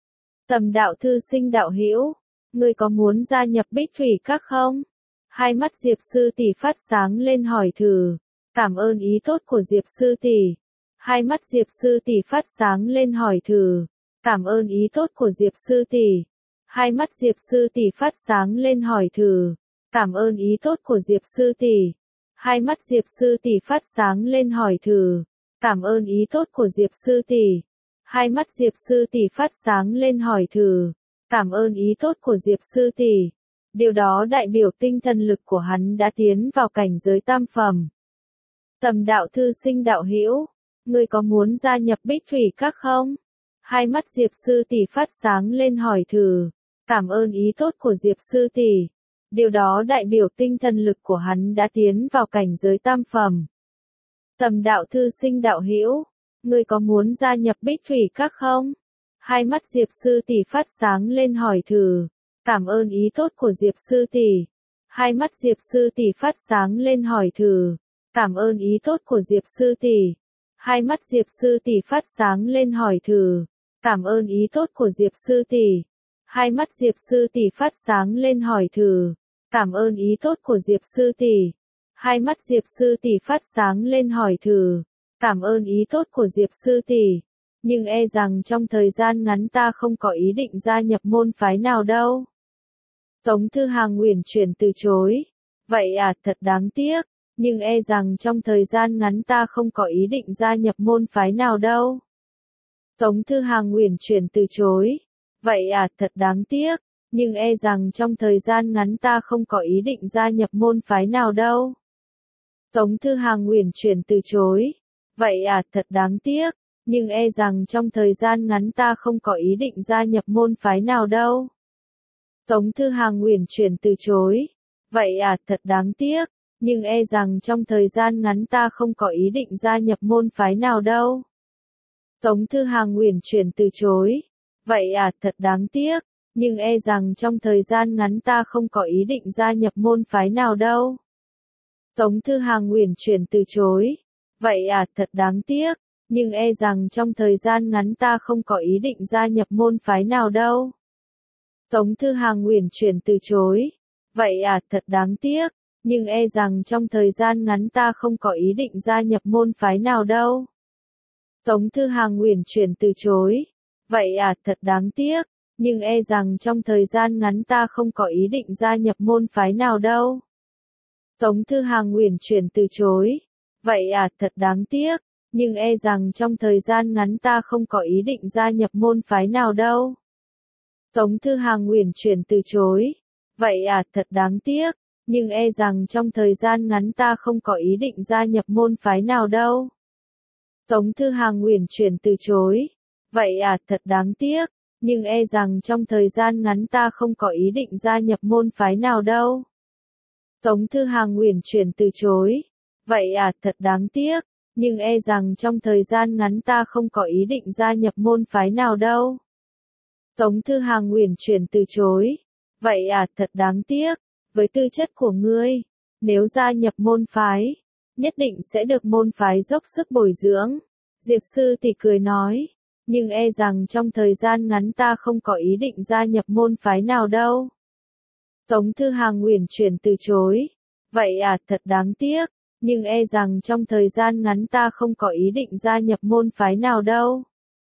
Tầm đạo thư sinh đạo hữu, ngươi có muốn gia nhập Bích Thủy Các không? Hai mắt Diệp sư tỷ phát sáng lên hỏi thử. Cảm ơn ý tốt của Diệp sư tỷ. Hai mắt Diệp sư tỷ phát sáng lên hỏi thử. Cảm ơn ý tốt của Diệp sư tỷ. Hai mắt Diệp sư tỷ phát sáng lên hỏi thử. Cảm ơn ý tốt của Diệp sư tỷ. Hai mắt Diệp sư tỷ phát sáng lên hỏi thử. Cảm ơn ý tốt của Diệp sư tỷ. Hai mắt Diệp sư tỷ phát sáng lên hỏi thử. Cảm ơn ý tốt của Diệp sư tỷ. Điều đó đại biểu tinh thần lực của hắn đã tiến vào cảnh giới tam phẩm. Tầm đạo thư sinh đạo hữu, ngươi có muốn gia nhập Bích Thủy Các không? Hai mắt Diệp sư tỷ phát sáng lên hỏi thử. Cảm ơn ý tốt của Diệp sư tỷ. Điều đó đại biểu tinh thần lực của hắn đã tiến vào cảnh giới tam phẩm. Tầm đạo thư sinh đạo hữu, ngươi có muốn gia nhập Bích Thủy Các không? Hai mắt Diệp sư tỷ phát sáng lên hỏi thử. Cảm ơn ý tốt của Diệp sư tỷ. Hai mắt Diệp sư tỷ phát sáng lên hỏi thử. Cảm ơn ý tốt của Diệp sư tỷ. Hai mắt Diệp sư tỷ phát sáng lên hỏi thử. Cảm ơn ý tốt của Diệp sư tỷ. Hai mắt Diệp sư tỷ phát sáng lên hỏi thử. Cảm ơn ý tốt của Diệp sư tỷ. Hai mắt Diệp sư tỷ phát sáng lên hỏi thử. Cảm ơn ý tốt của Diệp sư tỷ. Nhưng e rằng trong thời gian ngắn ta không có ý định gia nhập môn phái nào đâu. Tống Thư Hàng uyển chuyển từ chối. Vậy à, thật đáng tiếc. Nhưng e rằng trong thời gian ngắn ta không có ý định gia nhập môn phái nào đâu. Tống Thư Hàng uyển chuyển từ chối. Vậy à, thật đáng tiếc. Nhưng e rằng trong thời gian ngắn ta không có ý định gia nhập môn phái nào đâu. Tống Thư Hàng uyển chuyển từ chối. Vậy à, thật đáng tiếc. Nhưng e rằng trong thời gian ngắn ta không có ý định gia nhập môn phái nào đâu. Tống Thư Hàng uyển chuyển từ chối. Vậy à, thật đáng tiếc. Nhưng e rằng trong thời gian ngắn ta không có ý định gia nhập môn phái nào đâu. Tống Thư Hàng uyển chuyển từ chối. Vậy à, thật đáng tiếc. Nhưng e rằng trong thời gian ngắn ta không có ý định gia nhập môn phái nào đâu. Tống Thư Hàng uyển chuyển từ chối. Vậy à, thật đáng tiếc. Nhưng e rằng trong thời gian ngắn ta không có ý định gia nhập môn phái nào đâu. Tống Thư Hàng uyển chuyển từ chối. Vậy à, thật đáng tiếc. Nhưng e rằng trong thời gian ngắn ta không có ý định gia nhập môn phái nào đâu. Tống Thư Hàng uyển chuyển từ chối. Vậy à, thật đáng tiếc. Nhưng e rằng trong thời gian ngắn ta không có ý định gia nhập môn phái nào đâu. Tống Thư Hàng uyển chuyển từ chối. Vậy à, thật đáng tiếc. Nhưng e rằng trong thời gian ngắn ta không có ý định gia nhập môn phái nào đâu. Tống Thư Hàng uyển chuyển từ chối. Vậy à, thật đáng tiếc. Nhưng e rằng trong thời gian ngắn ta không có ý định gia nhập môn phái nào đâu. Tống Thư Hàng uyển chuyển từ chối. Vậy à, thật đáng tiếc. Nhưng e rằng trong thời gian ngắn ta không có ý định gia nhập môn phái nào đâu. Tống Thư Hàng uyển chuyển từ chối. Vậy à, thật đáng tiếc. Nhưng e rằng trong thời gian ngắn ta không có ý định gia nhập môn phái nào đâu. Tống Thư Hàng uyển chuyển từ chối. Vậy à, thật đáng tiếc. Với tư chất của ngươi, nếu gia nhập môn phái, nhất định sẽ được môn phái dốc sức bồi dưỡng. Diệp sư tỷ cười nói. Nhưng e rằng trong thời gian ngắn ta không có ý định gia nhập môn phái nào đâu. Tống Thư Hàng uyển chuyển từ chối. Vậy à, thật đáng tiếc. Nhưng e rằng trong thời gian ngắn ta không có ý định gia nhập môn phái nào đâu.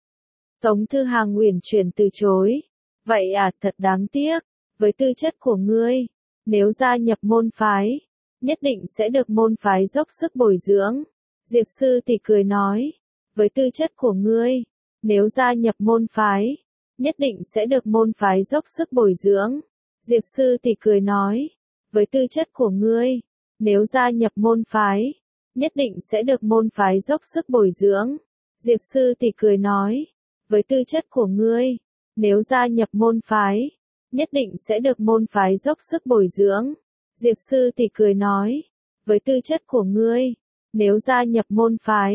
Tống Thư Hàng uyển chuyển từ chối. Vậy à, thật đáng tiếc. Với tư chất của ngươi, nếu gia nhập môn phái, nhất định sẽ được môn phái dốc sức bồi dưỡng. Diệp sư tỷ cười nói. Với tư chất của ngươi, nếu gia nhập môn phái, nhất định sẽ được môn phái dốc sức bồi dưỡng. Diệp sư tỷ cười nói. Với tư chất của ngươi, nếu gia nhập môn phái, nhất định sẽ được môn phái dốc sức bồi dưỡng. Diệp sư tỷ cười nói. Với tư chất của ngươi, nếu gia nhập môn phái, nhất định sẽ được môn phái dốc sức bồi dưỡng. Diệp sư tỷ cười nói. Với tư chất của ngươi, nếu gia nhập môn phái,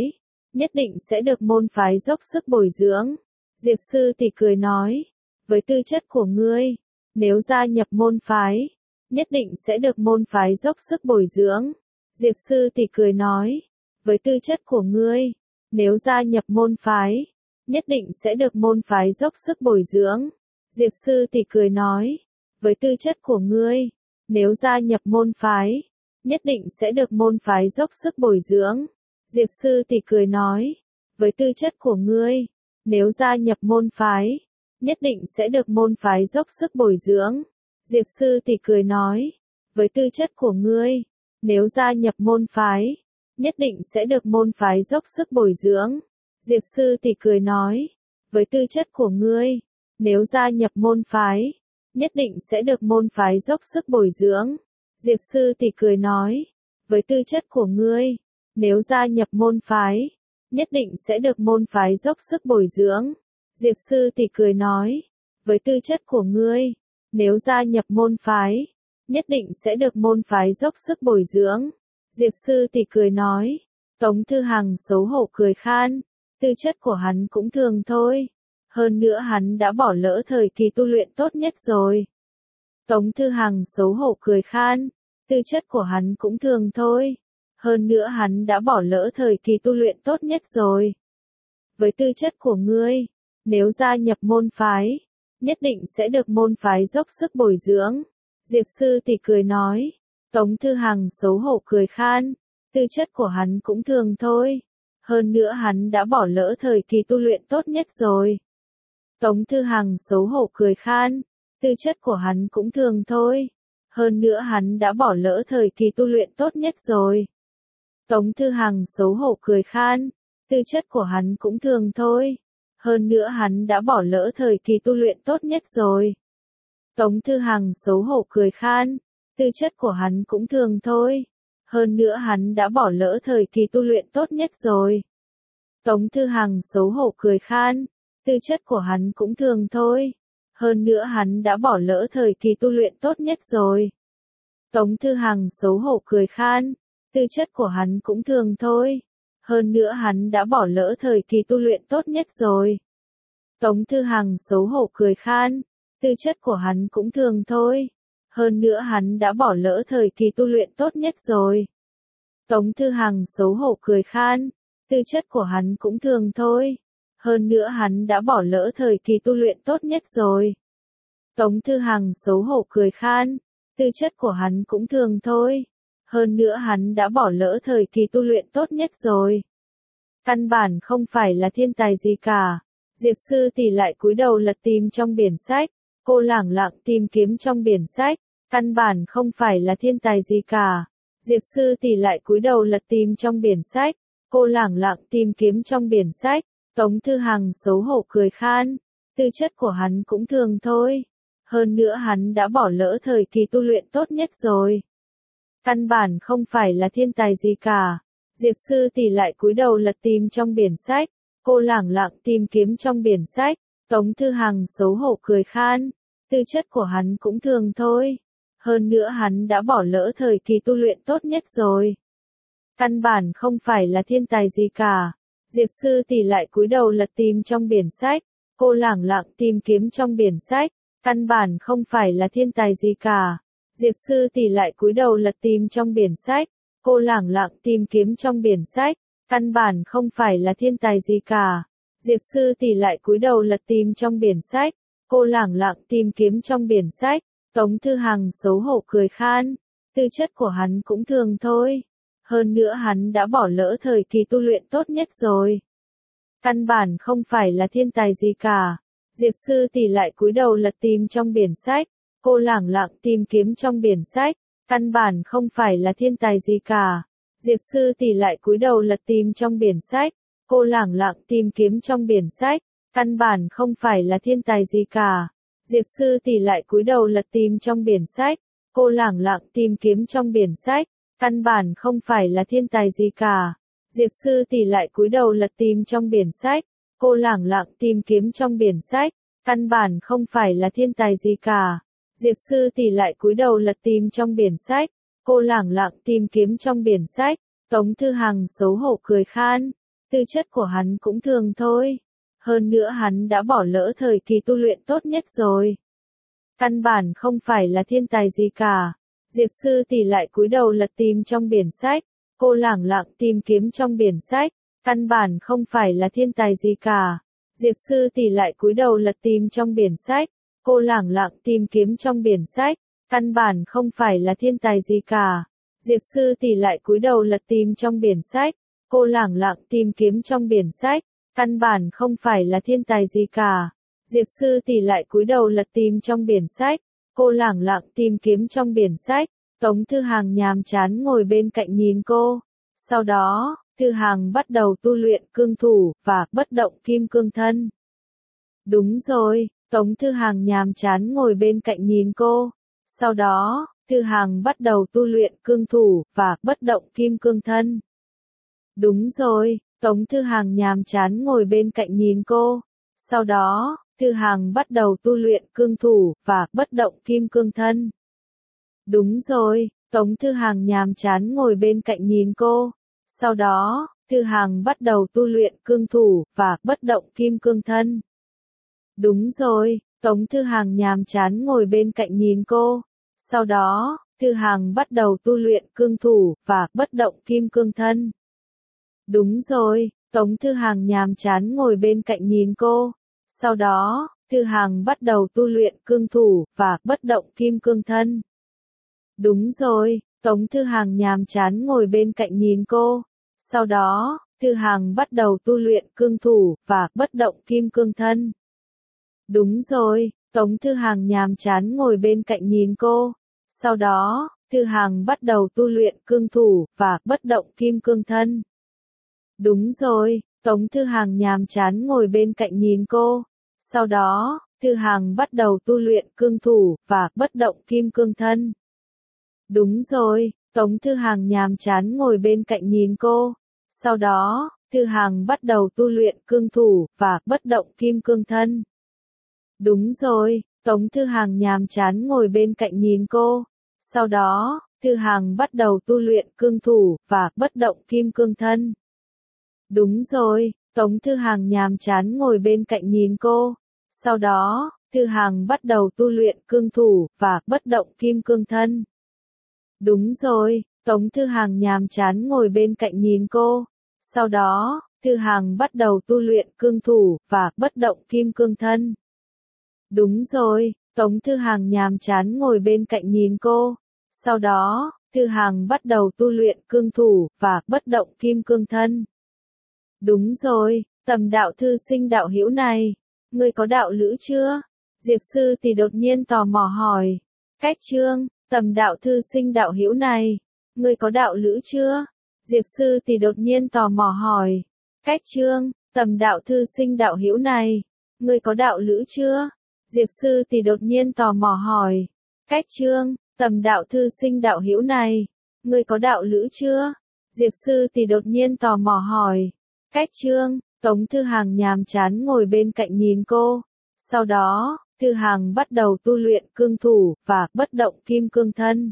nhất định sẽ được môn phái dốc sức bồi dưỡng. Diệp Sư Tỷ cười nói, với tư chất của ngươi, nếu gia nhập môn phái, nhất định sẽ được môn phái dốc sức bồi dưỡng. Diệp Sư Tỷ cười nói, với tư chất của ngươi, nếu gia nhập môn phái, nhất định sẽ được môn phái dốc sức bồi dưỡng. Diệp Sư Tỷ cười nói, với tư chất của ngươi, nếu gia nhập môn phái, nhất định sẽ được môn phái dốc sức bồi dưỡng. Diệp Sư Tỷ cười nói, với tư chất của ngươi, nếu gia nhập môn phái, nhất định sẽ được môn phái dốc sức bồi dưỡng. Diệp Sư Tỷ cười nói, với tư chất của ngươi, nếu gia nhập môn phái, nhất định sẽ được môn phái dốc sức bồi dưỡng. Diệp Sư Tỷ cười nói, với tư chất của ngươi, nếu gia nhập môn phái, nhất định sẽ được môn phái dốc sức bồi dưỡng. Diệp Sư Tỷ cười nói, với tư chất của ngươi, nếu gia nhập môn phái, nhất định sẽ được môn phái dốc sức bồi dưỡng. Diệp Sư Tỷ cười nói, với tư chất của ngươi, nếu gia nhập môn phái, nhất định sẽ được môn phái dốc sức bồi dưỡng. Diệp Sư Tỷ cười nói, Tống Thư Hằng xấu hổ cười khan, tư chất của hắn cũng thường thôi. Hơn nữa hắn đã bỏ lỡ thời kỳ tu luyện tốt nhất rồi. Tống Thư Hằng xấu hổ cười khan, tư chất của hắn cũng thường thôi. Hơn nữa hắn đã bỏ lỡ thời kỳ tu luyện tốt nhất rồi. Với tư chất của ngươi, nếu gia nhập môn phái, nhất định sẽ được môn phái dốc sức bồi dưỡng. Diệp Sư Tỷ cười nói, Tống Thư Hằng xấu hổ cười khan, tư chất của hắn cũng thường thôi. Hơn nữa hắn đã bỏ lỡ thời kỳ tu luyện tốt nhất rồi. Tống Thư Hằng xấu hổ cười khan, tư chất của hắn cũng thường thôi. Hơn nữa hắn đã bỏ lỡ thời kỳ tu luyện tốt nhất rồi. Tống Thư Hằng xấu hổ cười khan, tư chất của hắn cũng thường thôi. Hơn nữa hắn đã bỏ lỡ thời kỳ tu luyện tốt nhất rồi. Tống Thư Hằng xấu hổ cười khan, tư chất của hắn cũng thường thôi. Hơn nữa hắn đã bỏ lỡ thời kỳ tu luyện tốt nhất rồi. Tống Thư Hằng xấu hổ cười khan, tư chất của hắn cũng thường thôi. Hơn nữa hắn đã bỏ lỡ thời kỳ tu luyện tốt nhất rồi. Tống Thư Hằng xấu hổ cười khan, tư chất của hắn cũng thường thôi. Hơn nữa hắn đã bỏ lỡ thời kỳ tu luyện tốt nhất rồi. Tống Thư Hằng xấu hổ cười khan, tư chất của hắn cũng thường thôi. Hơn nữa hắn đã bỏ lỡ thời kỳ tu luyện tốt nhất rồi. Tống Thư Hằng xấu hổ cười khan, tư chất của hắn cũng thường thôi. Hơn nữa hắn đã bỏ lỡ thời kỳ tu luyện tốt nhất rồi. Tống Thư Hằng xấu hổ cười khan, tư chất của hắn cũng thường thôi. Hơn nữa hắn đã bỏ lỡ thời kỳ tu luyện tốt nhất rồi. Căn bản không phải là thiên tài gì cả. Diệp Sư Tỷ lại cúi đầu lật tìm trong biển sách. Cô lẳng lặng tìm kiếm trong biển sách. Căn bản không phải là thiên tài gì cả. Diệp Sư Tỷ lại cúi đầu lật tìm trong biển sách. Cô lẳng lặng tìm kiếm trong biển sách. Tống Thư Hằng xấu hổ cười khan, tư chất của hắn cũng thường thôi. Hơn nữa hắn đã bỏ lỡ thời kỳ tu luyện tốt nhất rồi. Căn bản không phải là thiên tài gì cả. Diệp Sư Tỷ lại cúi đầu lật tìm trong biển sách. Cô lẳng lặng tìm kiếm trong biển sách. Tống Thư Hằng xấu hổ cười khan, tư chất của hắn cũng thường thôi. Hơn nữa hắn đã bỏ lỡ thời kỳ tu luyện tốt nhất rồi. Căn bản không phải là thiên tài gì cả. Diệp Sư Tỷ lại cúi đầu lật tìm trong biển sách. Cô lẳng lặng tìm kiếm trong biển sách. Căn bản không phải là thiên tài gì cả. Diệp Sư Tỷ lại cúi đầu lật tìm trong biển sách. Cô lẳng lặng tìm kiếm trong biển sách. Căn bản không phải là thiên tài gì cả. Diệp Sư Tỷ lại cúi đầu lật tìm trong biển sách. Cô lẳng lặng tìm kiếm trong biển sách. Tống Thư Hằng xấu hổ cười khan, tư chất của hắn cũng thường thôi. Hơn nữa hắn đã bỏ lỡ thời kỳ tu luyện tốt nhất rồi. Căn bản không phải là thiên tài gì cả. Diệp Sư Tỷ lại cúi đầu lật tìm trong biển sách. Cô lẳng lặng tìm kiếm trong biển sách. Căn bản không phải là thiên tài gì cả. Diệp Sư Tỷ lại cúi đầu lật tìm trong biển sách. Cô lẳng lặng tìm kiếm trong biển sách. Căn bản không phải là thiên tài gì cả. Diệp Sư Tỷ lại cúi đầu lật tìm trong biển sách. Cô lẳng lặng tìm kiếm trong biển sách. Căn bản không phải là thiên tài gì cả. Diệp Sư Tỷ lại cúi đầu lật tìm trong biển sách. Cô lẳng lặng tìm kiếm trong biển sách. Căn bản không phải là thiên tài gì cả. Diệp Sư Tỷ lại cúi đầu lật tìm trong biển sách. Cô lẳng lặng tìm kiếm trong biển sách. Tống Thư Hằng xấu hổ cười khan, tư chất của hắn cũng thường thôi. Hơn nữa hắn đã bỏ lỡ thời kỳ tu luyện tốt nhất rồi. Căn bản không phải là thiên tài gì cả. Diệp Sư Tỷ lại cúi đầu lật tìm trong biển sách. Cô lẳng lặng tìm kiếm trong biển sách. Căn bản không phải là thiên tài gì cả. Diệp Sư Tỷ lại cúi đầu lật tìm trong biển sách. Cô lẳng lặng tìm kiếm trong biển sách. Căn bản không phải là thiên tài gì cả. Diệp Sư Tỷ lại cúi đầu lật tìm trong biển sách. Cô lẳng lặng tìm kiếm trong biển sách. Căn bản không phải là thiên tài gì cả. Diệp Sư Tỷ lại cúi đầu lật tìm trong biển sách. Cô lẳng lặng tìm kiếm trong biển sách. Tống Thư Hàng nhàm chán ngồi bên cạnh nhìn cô. Sau đó, Thư Hàng bắt đầu tu luyện cương thủ và bất động kim cương thân. Đúng rồi, Tống Thư Hàng nhàm chán ngồi bên cạnh nhìn cô. Sau đó, Thư Hàng bắt đầu tu luyện cương thủ và bất động kim cương thân. Đúng rồi, Tống Thư Hàng nhàm chán ngồi bên cạnh nhìn cô. Sau đó, Thư Hàng bắt đầu tu luyện cương thủ và bất động kim cương thân. Đúng rồi, Tống Thư Hàng nhàm chán ngồi bên cạnh nhìn cô. Sau đó, Thư Hàng bắt đầu tu luyện cương thủ và bất động kim cương thân. Đúng rồi, Tống Thư Hàng nhàm chán ngồi bên cạnh nhìn cô. Sau đó, Thư Hàng bắt đầu tu luyện cương thủ và bất động kim cương thân. Đúng rồi, Tống Thư Hàng nhàm chán ngồi bên cạnh nhìn cô. Sau đó, Thư Hàng bắt đầu tu luyện cương thủ và bất động kim cương thân. Đúng rồi, Tống Thư Hàng nhàm chán ngồi bên cạnh nhìn cô. Sau đó, Thư Hàng bắt đầu tu luyện cương thủ và bất động kim cương thân. Đúng rồi, Tống Thư Hàng nhàm chán ngồi bên cạnh nhìn cô. Sau đó, Thư Hàng bắt đầu tu luyện cương thủ và bất động kim cương thân. Đúng rồi, Tống Thư Hàng nhàm chán ngồi bên cạnh nhìn cô. Sau đó, Thư Hàng bắt đầu tu luyện cương thủ và bất động kim cương thân. Đúng rồi, Tống Thư Hàng nhàm chán ngồi bên cạnh nhìn cô. Sau đó, Thư Hàng bắt đầu tu luyện cương thủ và bất động kim cương thân. Đúng rồi, Tống Thư Hàng nhàm chán ngồi bên cạnh nhìn cô. Sau đó, Thư Hàng bắt đầu tu luyện cương thủ và bất động kim cương thân. Đúng rồi, Tống Thư Hàng nhàm chán ngồi bên cạnh nhìn cô. Sau đó, Thư Hàng bắt đầu tu luyện cương thủ và bất động kim cương thân. Đúng rồi, Tống Thư Hàng nhàm chán ngồi bên cạnh nhìn cô. Sau đó, Thư Hàng bắt đầu tu luyện cương thủ và bất động kim cương thân. Đúng rồi, Tống Thư Hàng nhàm chán ngồi bên cạnh nhìn cô. Sau đó, Thư Hàng bắt đầu tu luyện cương thủ và bất động kim cương thân. Đúng rồi, Tầm Đạo thư sinh đạo hữu này, ngươi có đạo lữ chưa? Diệp Sư Tỷ đột nhiên tò mò hỏi. Cách chương, Tầm Đạo thư sinh đạo hữu này, ngươi có đạo lữ chưa? Diệp Sư Tỷ đột nhiên tò mò hỏi. Cách chương, Tầm Đạo thư sinh đạo hữu này, ngươi có đạo lữ chưa? Diệp Sư Tỷ đột nhiên tò mò hỏi. Cách chương, Tầm Đạo thư sinh đạo hữu này, ngươi có đạo lữ chưa? Diệp Sư Tỷ đột nhiên tò mò hỏi. Cách chương, Tống Thư Hàng nhàm chán ngồi bên cạnh nhìn cô. Sau đó, Thư Hàng bắt đầu tu luyện cương thủ và bất động kim cương thân.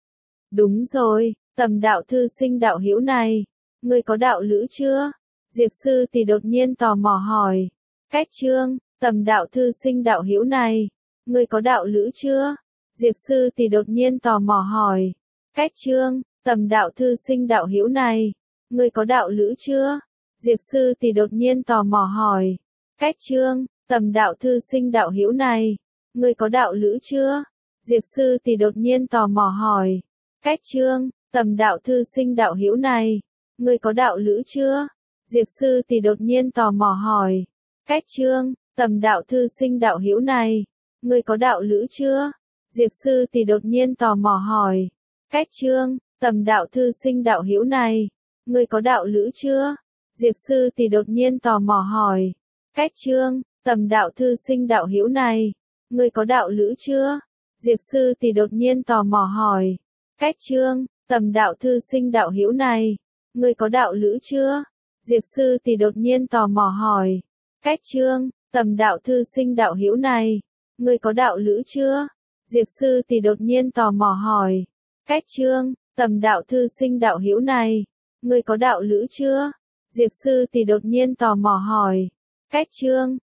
Đúng rồi, Tầm Đạo thư sinh đạo hữu này, ngươi có đạo lữ chưa? Diệp Sư Tỷ đột nhiên tò mò hỏi. Cách chương, Tầm Đạo thư sinh đạo hữu này, ngươi có đạo lữ chưa? Diệp Sư Tỷ đột nhiên tò mò hỏi. Cách chương, Tầm Đạo thư sinh đạo hữu này, ngươi có đạo lữ chưa? Diệp Sư Tỷ đột nhiên tò mò hỏi. Cách chương, Tầm Đạo thư sinh đạo hữu này, ngươi có đạo lữ chưa? Diệp Sư Tỷ đột nhiên tò mò hỏi. Cách chương, Tầm Đạo thư sinh đạo hữu này, ngươi có đạo lữ chưa? Diệp Sư Tỷ đột nhiên tò mò hỏi. Cách chương, Tầm Đạo thư sinh đạo hữu này, ngươi có đạo lữ chưa? Diệp Sư Tỷ đột nhiên tò mò hỏi. Cách chương, Tầm Đạo thư sinh đạo hữu này, ngươi có đạo lữ chưa? Diệp Sư Tỷ đột nhiên tò mò hỏi. Cách chương, Tầm Đạo thư sinh đạo hữu này, ngươi có đạo lữ chưa? Diệp Sư Tỷ đột nhiên tò mò hỏi. Cách chương, Tầm Đạo thư sinh đạo hữu này, ngươi có đạo lữ chưa? Diệp Sư Tỷ đột nhiên tò mò hỏi. Cách chương, Tầm Đạo thư sinh đạo hữu này, ngươi có đạo lữ chưa? Diệp Sư Tỷ đột nhiên tò mò hỏi. Cách chương, Tầm Đạo thư sinh đạo hữu này, ngươi có đạo lữ chưa? Diệp Sư Tỷ đột nhiên tò mò hỏi. Cách trương.